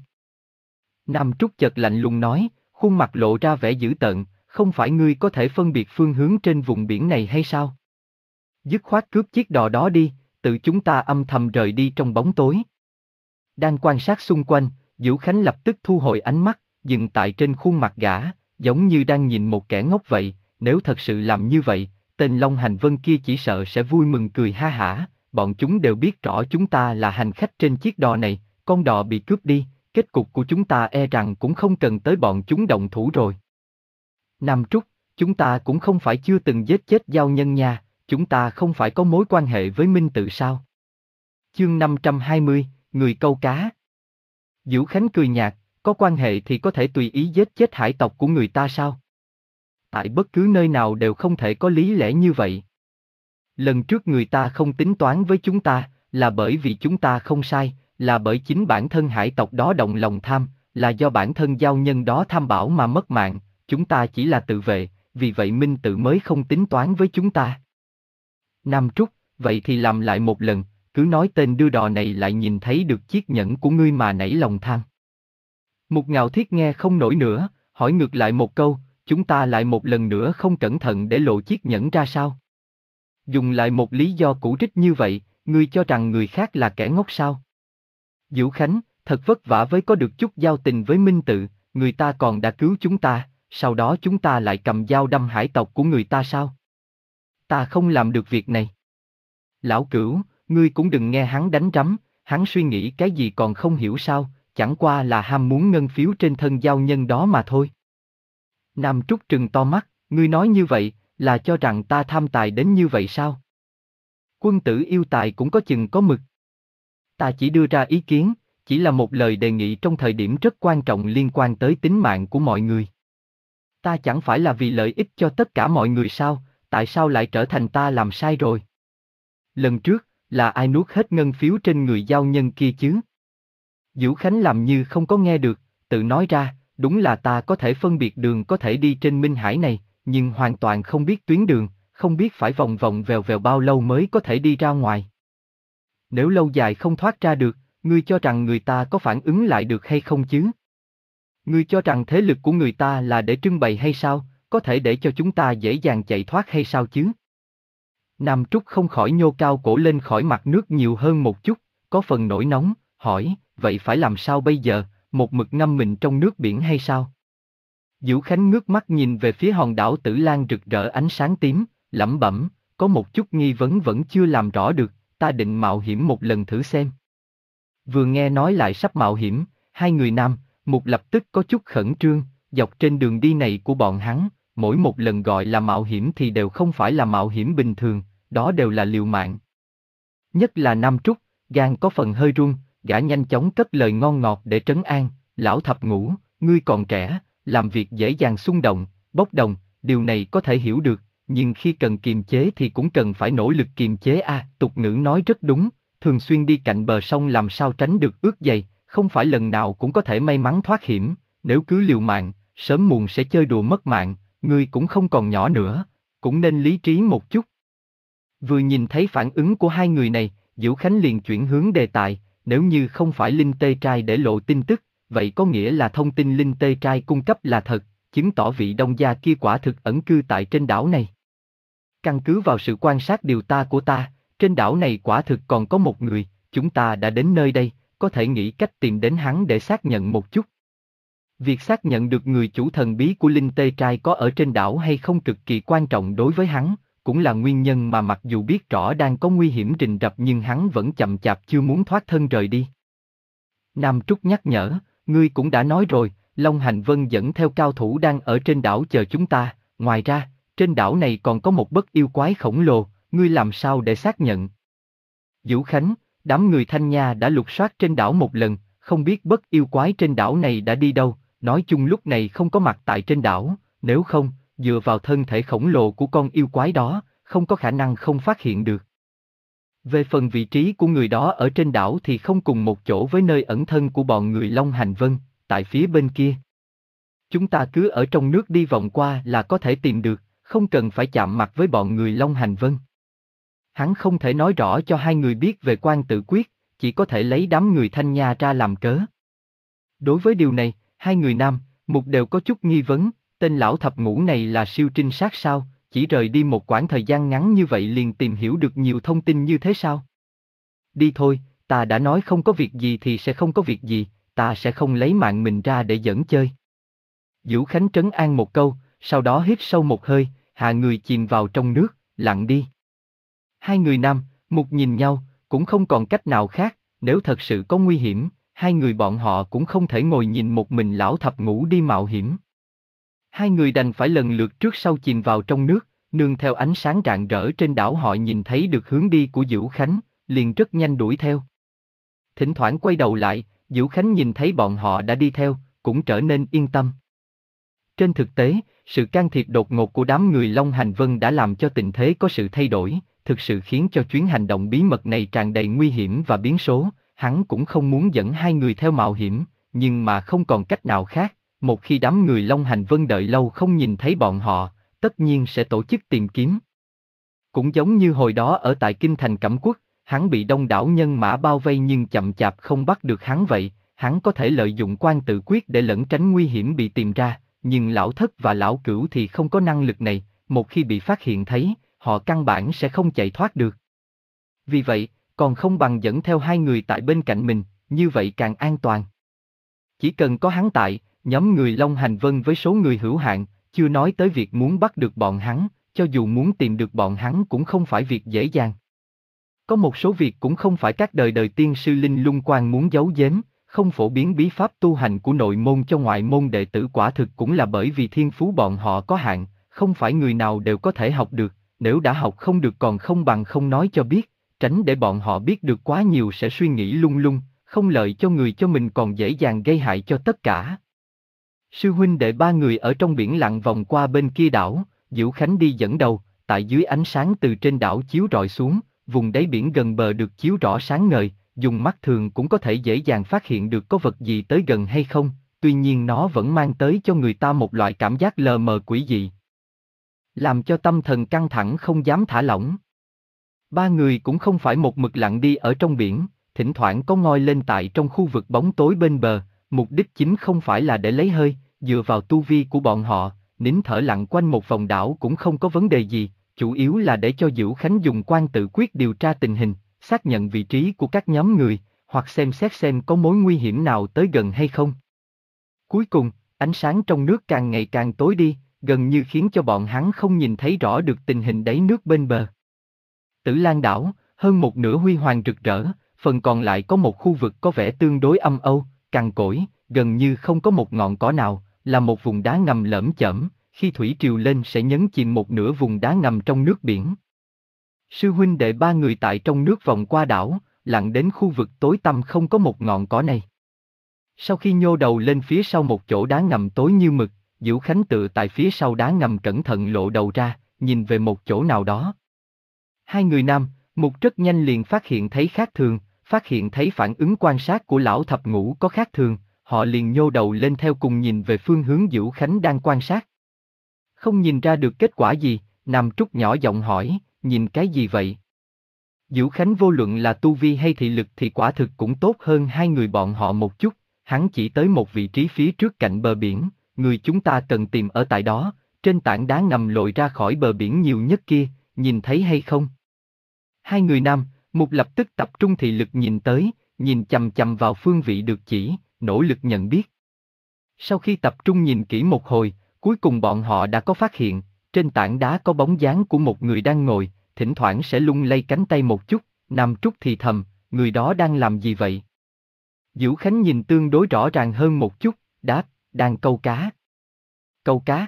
Nam Trúc chợt lạnh lùng nói, khuôn mặt lộ ra vẻ dữ tợn, không phải ngươi có thể phân biệt phương hướng trên vùng biển này hay sao? Dứt khoát cướp chiếc đò đó đi, tự chúng ta âm thầm rời đi trong bóng tối. Đang quan sát xung quanh, Vũ Khánh lập tức thu hồi ánh mắt, dừng tại trên khuôn mặt gã, giống như đang nhìn một kẻ ngốc vậy, nếu thật sự làm như vậy, tên Long Hành Vân kia chỉ sợ sẽ vui mừng cười ha hả, bọn chúng đều biết rõ chúng ta là hành khách trên chiếc đò này, con đò bị cướp đi, kết cục của chúng ta e rằng cũng không cần tới bọn chúng động thủ rồi. Nam Trúc, chúng ta cũng không phải chưa từng giết chết giao nhân nha, chúng ta không phải có mối quan hệ với Minh Tự sao? Chương năm trăm hai mươi, người câu cá. Vũ Khánh cười nhạt, có quan hệ thì có thể tùy ý giết chết hải tộc của người ta sao? Tại bất cứ nơi nào đều không thể có lý lẽ như vậy. Lần trước người ta không tính toán với chúng ta, là bởi vì chúng ta không sai, là bởi chính bản thân hải tộc đó động lòng tham, là do bản thân giao nhân đó tham bảo mà mất mạng, chúng ta chỉ là tự vệ, vì vậy Minh Tự mới không tính toán với chúng ta. Nam Trúc, vậy thì làm lại một lần, cứ nói tên đưa đò này lại nhìn thấy được chiếc nhẫn của ngươi mà nảy lòng tham. Mục Ngạo Thiết nghe không nổi nữa, hỏi ngược lại một câu, chúng ta lại một lần nữa không cẩn thận để lộ chiếc nhẫn ra sao? Dùng lại một lý do cũ rích như vậy, ngươi cho rằng người khác là kẻ ngốc sao? Vũ Khánh, thật vất vả với có được chút giao tình với Minh Tự, người ta còn đã cứu chúng ta, sau đó chúng ta lại cầm dao đâm hải tộc của người ta sao? Ta không làm được việc này. Lão Cửu, ngươi cũng đừng nghe hắn đánh rắm, hắn suy nghĩ cái gì còn không hiểu sao, chẳng qua là ham muốn ngân phiếu trên thân giao nhân đó mà thôi. Nam Trúc trừng to mắt, ngươi nói như vậy, là cho rằng ta tham tài đến như vậy sao? Quân tử yêu tài cũng có chừng có mực. Ta chỉ đưa ra ý kiến, chỉ là một lời đề nghị trong thời điểm rất quan trọng liên quan tới tính mạng của mọi người. Ta chẳng phải là vì lợi ích cho tất cả mọi người sao, tại sao lại trở thành ta làm sai rồi? Lần trước, là ai nuốt hết ngân phiếu trên người giao nhân kia chứ? Vũ Khánh làm như không có nghe được, tự nói ra, đúng là ta có thể phân biệt đường có thể đi trên Minh Hải này, nhưng hoàn toàn không biết tuyến đường, không biết phải vòng vòng vèo vèo bao lâu mới có thể đi ra ngoài. Nếu lâu dài không thoát ra được, ngươi cho rằng người ta có phản ứng lại được hay không chứ? Ngươi cho rằng thế lực của người ta là để trưng bày hay sao, có thể để cho chúng ta dễ dàng chạy thoát hay sao chứ? Nam Trúc không khỏi nhô cao cổ lên khỏi mặt nước nhiều hơn một chút, có phần nổi nóng, hỏi, vậy phải làm sao bây giờ, một mực ngâm mình trong nước biển hay sao? Vũ Khánh ngước mắt nhìn về phía hòn đảo Tử Lan rực rỡ ánh sáng tím, lẩm bẩm, có một chút nghi vấn vẫn chưa làm rõ được, ta định mạo hiểm một lần thử xem. Vừa nghe nói lại sắp mạo hiểm, hai người nam, Mục lập tức có chút khẩn trương, dọc trên đường đi này của bọn hắn, mỗi một lần gọi là mạo hiểm thì đều không phải là mạo hiểm bình thường, đó đều là liều mạng. Nhất là Nam Trúc, gan có phần hơi run, gã nhanh chóng cất lời ngon ngọt để trấn an, lão thập ngũ, ngươi còn trẻ, làm việc dễ dàng xung động, bốc đồng, điều này có thể hiểu được, nhưng khi cần kiềm chế thì cũng cần phải nỗ lực kiềm chế a. À, tục ngữ nói rất đúng, thường xuyên đi cạnh bờ sông làm sao tránh được ướt dày, không phải lần nào cũng có thể may mắn thoát hiểm, nếu cứ liều mạng, sớm muộn sẽ chơi đùa mất mạng, ngươi cũng không còn nhỏ nữa, cũng nên lý trí một chút. Vừa nhìn thấy phản ứng của hai người này, Vũ Khánh liền chuyển hướng đề tài, nếu như không phải Linh Tê Trai để lộ tin tức, vậy có nghĩa là thông tin Linh Tê Trai cung cấp là thật, chứng tỏ vị đông gia kia quả thực ẩn cư tại trên đảo này. Căn cứ vào sự quan sát điều ta của ta, trên đảo này quả thực còn có một người, chúng ta đã đến nơi đây, có thể nghĩ cách tìm đến hắn để xác nhận một chút. Việc xác nhận được người chủ thần bí của Linh Tê Trai có ở trên đảo hay không cực kỳ quan trọng đối với hắn, cũng là nguyên nhân mà mặc dù biết rõ đang có nguy hiểm rình rập nhưng hắn vẫn chậm chạp chưa muốn thoát thân rời đi. Nam Trúc nhắc nhở, ngươi cũng đã nói rồi, Long Hành Vân dẫn theo cao thủ đang ở trên đảo chờ chúng ta, ngoài ra, trên đảo này còn có một bất yêu quái khổng lồ, ngươi làm sao để xác nhận? Vũ Khánh, đám người Thanh Nha đã lục soát trên đảo một lần, không biết bất yêu quái trên đảo này đã đi đâu, nói chung lúc này không có mặt tại trên đảo, nếu không, dựa vào thân thể khổng lồ của con yêu quái đó, không có khả năng không phát hiện được. Về phần vị trí của người đó ở trên đảo thì không cùng một chỗ với nơi ẩn thân của bọn người Long Hành Vân, tại phía bên kia. Chúng ta cứ ở trong nước đi vòng qua là có thể tìm được, không cần phải chạm mặt với bọn người Long Hành Vân. Hắn không thể nói rõ cho hai người biết về quan tự quyết, chỉ có thể lấy đám người Thanh Nha ra làm cớ. Đối với điều này, hai người nam, Mục đều có chút nghi vấn, tên lão thập ngũ này là siêu trinh sát sao, chỉ rời đi một quãng thời gian ngắn như vậy liền tìm hiểu được nhiều thông tin như thế sao? Đi thôi, ta đã nói không có việc gì thì sẽ không có việc gì, ta sẽ không lấy mạng mình ra để giỡn chơi. Vũ Khánh trấn an một câu, sau đó hít sâu một hơi, hạ người chìm vào trong nước, lặn đi. Hai người nam, Mục nhìn nhau, cũng không còn cách nào khác, nếu thật sự có nguy hiểm, hai người bọn họ cũng không thể ngồi nhìn một mình lão thập ngũ đi mạo hiểm. Hai người đành phải lần lượt trước sau chìm vào trong nước, nương theo ánh sáng rạng rỡ trên đảo họ nhìn thấy được hướng đi của Vũ Khánh, liền rất nhanh đuổi theo. Thỉnh thoảng quay đầu lại, Vũ Khánh nhìn thấy bọn họ đã đi theo, cũng trở nên yên tâm. Trên thực tế, sự can thiệp đột ngột của đám người Long Hành Vân đã làm cho tình thế có sự thay đổi, thực sự khiến cho chuyến hành động bí mật này tràn đầy nguy hiểm và biến số. Hắn cũng không muốn dẫn hai người theo mạo hiểm, nhưng mà không còn cách nào khác, một khi đám người Long Hành Vân đợi lâu không nhìn thấy bọn họ, tất nhiên sẽ tổ chức tìm kiếm. Cũng giống như hồi đó ở tại Kinh Thành Cẩm Quốc, hắn bị đông đảo nhân mã bao vây nhưng chậm chạp không bắt được hắn vậy, hắn có thể lợi dụng quan tự quyết để lẩn tránh nguy hiểm bị tìm ra, nhưng lão thất và lão cửu thì không có năng lực này, một khi bị phát hiện thấy, họ căn bản sẽ không chạy thoát được. Vì vậy, còn không bằng dẫn theo hai người tại bên cạnh mình, như vậy càng an toàn. Chỉ cần có hắn tại, nhóm người Long Hành Vân với số người hữu hạn, chưa nói tới việc muốn bắt được bọn hắn, cho dù muốn tìm được bọn hắn cũng không phải việc dễ dàng. Có một số việc cũng không phải các đời đời tiên sư Linh Lung Quan muốn giấu giếm, không phổ biến bí pháp tu hành của nội môn cho ngoại môn đệ tử quả thực cũng là bởi vì thiên phú bọn họ có hạn, không phải người nào đều có thể học được, nếu đã học không được còn không bằng không nói cho biết, tránh để bọn họ biết được quá nhiều sẽ suy nghĩ lung lung, không lợi cho người cho mình còn dễ dàng gây hại cho tất cả. Sư huynh đệ ba người ở trong biển lặn vòng qua bên kia đảo, Vũ Khánh đi dẫn đầu, tại dưới ánh sáng từ trên đảo chiếu rọi xuống, vùng đáy biển gần bờ được chiếu rõ sáng ngời, dùng mắt thường cũng có thể dễ dàng phát hiện được có vật gì tới gần hay không, tuy nhiên nó vẫn mang tới cho người ta một loại cảm giác lờ mờ quỷ dị, làm cho tâm thần căng thẳng không dám thả lỏng. Ba người cũng không phải một mực lặng đi ở trong biển, thỉnh thoảng có ngoi lên tại trong khu vực bóng tối bên bờ, mục đích chính không phải là để lấy hơi, dựa vào tu vi của bọn họ, nín thở lặng quanh một vòng đảo cũng không có vấn đề gì, chủ yếu là để cho Dữu Khánh dùng quan tự quyết điều tra tình hình, xác nhận vị trí của các nhóm người, hoặc xem xét xem có mối nguy hiểm nào tới gần hay không. Cuối cùng, ánh sáng trong nước càng ngày càng tối đi, gần như khiến cho bọn hắn không nhìn thấy rõ được tình hình đáy nước bên bờ. Tử Lan đảo, hơn một nửa huy hoàng rực rỡ, phần còn lại có một khu vực có vẻ tương đối âm âu, cằn cỗi, gần như không có một ngọn cỏ nào, là một vùng đá ngầm lởm chởm, khi thủy triều lên sẽ nhấn chìm một nửa vùng đá ngầm trong nước biển. Sư huynh đệ ba người tại trong nước vòng qua đảo, lặn đến khu vực tối tăm không có một ngọn cỏ này. Sau khi nhô đầu lên phía sau một chỗ đá ngầm tối như mực, Dữu Khánh tựa tại phía sau đá ngầm cẩn thận lộ đầu ra, nhìn về một chỗ nào đó. Hai người nam, Mục rất nhanh liền phát hiện thấy khác thường, phát hiện thấy phản ứng quan sát của lão thập ngũ có khác thường, họ liền nhô đầu lên theo cùng nhìn về phương hướng Dữu Khánh đang quan sát. Không nhìn ra được kết quả gì, Nam Trúc nhỏ giọng hỏi, nhìn cái gì vậy? Dữu Khánh vô luận là tu vi hay thị lực thì quả thực cũng tốt hơn hai người bọn họ một chút, hắn chỉ tới một vị trí phía trước cạnh bờ biển, người chúng ta cần tìm ở tại đó, trên tảng đá ngầm lội ra khỏi bờ biển nhiều nhất kia, nhìn thấy hay không? Hai người nam, Mục lập tức tập trung thị lực nhìn tới, nhìn chằm chằm vào phương vị được chỉ, nỗ lực nhận biết. Sau khi tập trung nhìn kỹ một hồi, cuối cùng bọn họ đã có phát hiện, trên tảng đá có bóng dáng của một người đang ngồi, thỉnh thoảng sẽ lung lay cánh tay một chút, Nam Trúc thì thầm, người đó đang làm gì vậy? Dữu Khánh nhìn tương đối rõ ràng hơn một chút, đáp, đang câu cá. Câu cá?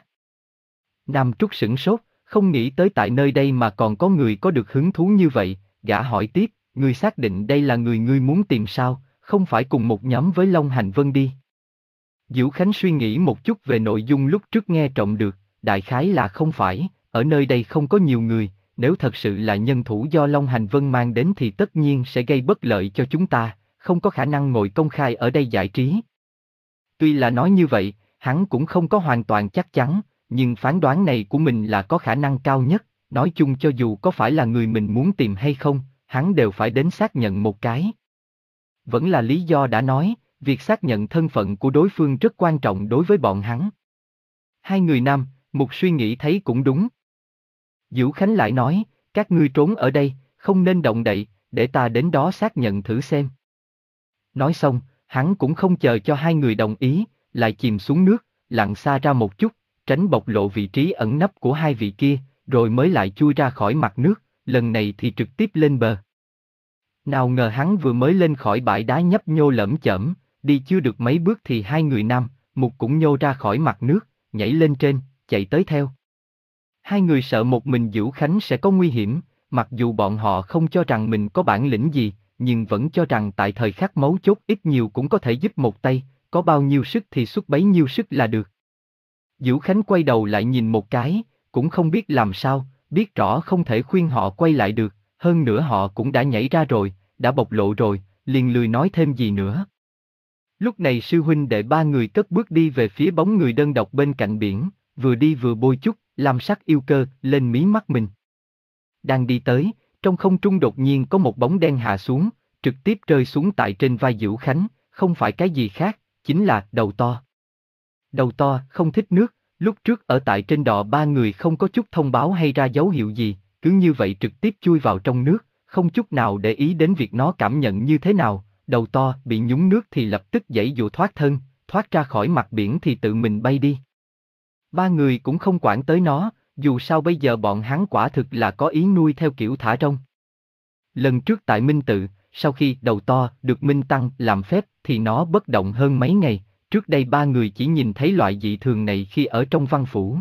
Nam Trúc sửng sốt, không nghĩ tới tại nơi đây mà còn có người có được hứng thú như vậy, gã hỏi tiếp, ngươi xác định đây là người ngươi muốn tìm sao, không phải cùng một nhóm với Long Hành Vân đi. Dữu Khánh suy nghĩ một chút về nội dung lúc trước nghe trộm được, đại khái là không phải, ở nơi đây không có nhiều người, nếu thật sự là nhân thủ do Long Hành Vân mang đến thì tất nhiên sẽ gây bất lợi cho chúng ta, không có khả năng ngồi công khai ở đây giải trí. Tuy là nói như vậy, hắn cũng không có hoàn toàn chắc chắn, nhưng phán đoán này của mình là có khả năng cao nhất, nói chung cho dù có phải là người mình muốn tìm hay không, hắn đều phải đến xác nhận một cái. Vẫn là lý do đã nói, việc xác nhận thân phận của đối phương rất quan trọng đối với bọn hắn. Hai người nam, Mục suy nghĩ thấy cũng đúng. Dữu Khánh lại nói, các ngươi trốn ở đây, không nên động đậy, để ta đến đó xác nhận thử xem. Nói xong, hắn cũng không chờ cho hai người đồng ý, lại chìm xuống nước, lặn xa ra một chút, tránh bộc lộ vị trí ẩn nấp của hai vị kia, rồi mới lại chui ra khỏi mặt nước, lần này thì trực tiếp lên bờ. Nào ngờ hắn vừa mới lên khỏi bãi đá nhấp nhô lởm chởm, đi chưa được mấy bước thì hai người nam, Mục cũng nhô ra khỏi mặt nước, nhảy lên trên, chạy tới theo. Hai người sợ một mình Dữu Khánh sẽ có nguy hiểm, mặc dù bọn họ không cho rằng mình có bản lĩnh gì, nhưng vẫn cho rằng tại thời khắc mấu chốt ít nhiều cũng có thể giúp một tay, có bao nhiêu sức thì xuất bấy nhiêu sức là được. Dữu Khánh quay đầu lại nhìn một cái, cũng không biết làm sao, biết rõ không thể khuyên họ quay lại được, hơn nữa họ cũng đã nhảy ra rồi, đã bộc lộ rồi, liền lười nói thêm gì nữa. Lúc này sư huynh đệ ba người cất bước đi về phía bóng người đơn độc bên cạnh biển, vừa đi vừa bôi chút, làm sắc yêu cơ, lên mí mắt mình. Đang đi tới, trong không trung đột nhiên có một bóng đen hạ xuống, trực tiếp rơi xuống tại trên vai Dữu Khánh, không phải cái gì khác, chính là đầu to. Đầu to không thích nước, lúc trước ở tại trên đò ba người không có chút thông báo hay ra dấu hiệu gì, cứ như vậy trực tiếp chui vào trong nước, không chút nào để ý đến việc nó cảm nhận như thế nào, đầu to bị nhúng nước thì lập tức giãy giụa thoát thân, thoát ra khỏi mặt biển thì tự mình bay đi. Ba người cũng không quản tới nó, dù sao bây giờ bọn hắn quả thực là có ý nuôi theo kiểu thả rông. Lần trước tại Minh Tự, sau khi đầu to được Minh Tăng làm phép thì nó bất động hơn mấy ngày, trước đây ba người chỉ nhìn thấy loại dị thường này khi ở trong văn phủ.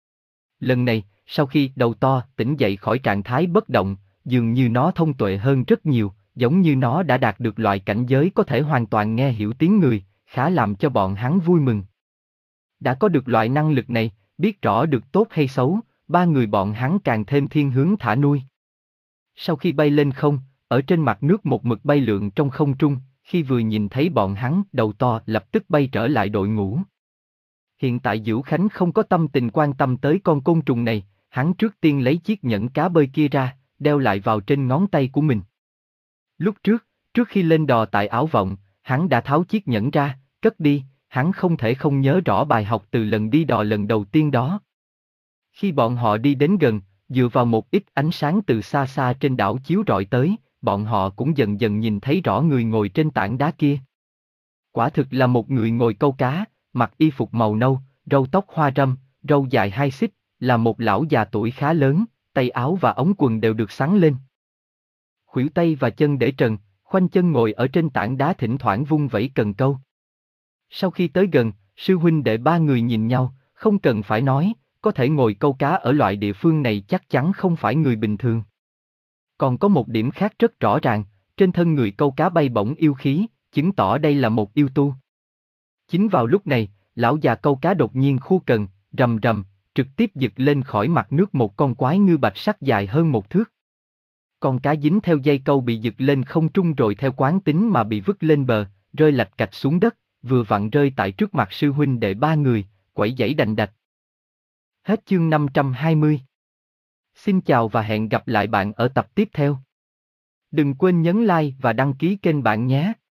Lần này, sau khi đầu to tỉnh dậy khỏi trạng thái bất động, dường như nó thông tuệ hơn rất nhiều, giống như nó đã đạt được loại cảnh giới có thể hoàn toàn nghe hiểu tiếng người, khá làm cho bọn hắn vui mừng. Đã có được loại năng lực này, biết rõ được tốt hay xấu, ba người bọn hắn càng thêm thiên hướng thả nuôi. Sau khi bay lên không, ở trên mặt nước một mực bay lượn trong không trung, khi vừa nhìn thấy bọn hắn, đầu to lập tức bay trở lại đội ngũ. Hiện tại Dữu Khánh không có tâm tình quan tâm tới con côn trùng này, hắn trước tiên lấy chiếc nhẫn cá bơi kia ra, đeo lại vào trên ngón tay của mình. Lúc trước, trước khi lên đò tại Ảo Vọng, hắn đã tháo chiếc nhẫn ra, cất đi, hắn không thể không nhớ rõ bài học từ lần đi đò lần đầu tiên đó. Khi bọn họ đi đến gần, dựa vào một ít ánh sáng từ xa xa trên đảo chiếu rọi tới, bọn họ cũng dần dần nhìn thấy rõ người ngồi trên tảng đá kia. Quả thực là một người ngồi câu cá, mặc y phục màu nâu, râu tóc hoa râm, râu dài hai xích, là một lão già tuổi khá lớn, tay áo và ống quần đều được xắn lên. Khuỷu tay và chân để trần, khoanh chân ngồi ở trên tảng đá thỉnh thoảng vung vẩy cần câu. Sau khi tới gần, sư huynh đệ ba người nhìn nhau, không cần phải nói, có thể ngồi câu cá ở loại địa phương này chắc chắn không phải người bình thường. Còn có một điểm khác rất rõ ràng, trên thân người câu cá bay bổng yêu khí, chứng tỏ đây là một yêu tu. Chính vào lúc này, lão già câu cá đột nhiên khu cần, rầm rầm, trực tiếp giật lên khỏi mặt nước một con quái ngư bạch sắc dài hơn một thước. Con cá dính theo dây câu bị giật lên không trung rồi theo quán tính mà bị vứt lên bờ, rơi lạch cạch xuống đất, vừa vặn rơi tại trước mặt sư huynh đệ ba người, quẩy giãy đành đạch. Hết chương năm trăm hai mươi. Xin chào và hẹn gặp lại bạn ở tập tiếp theo. Đừng quên nhấn like và đăng ký kênh bạn nhé.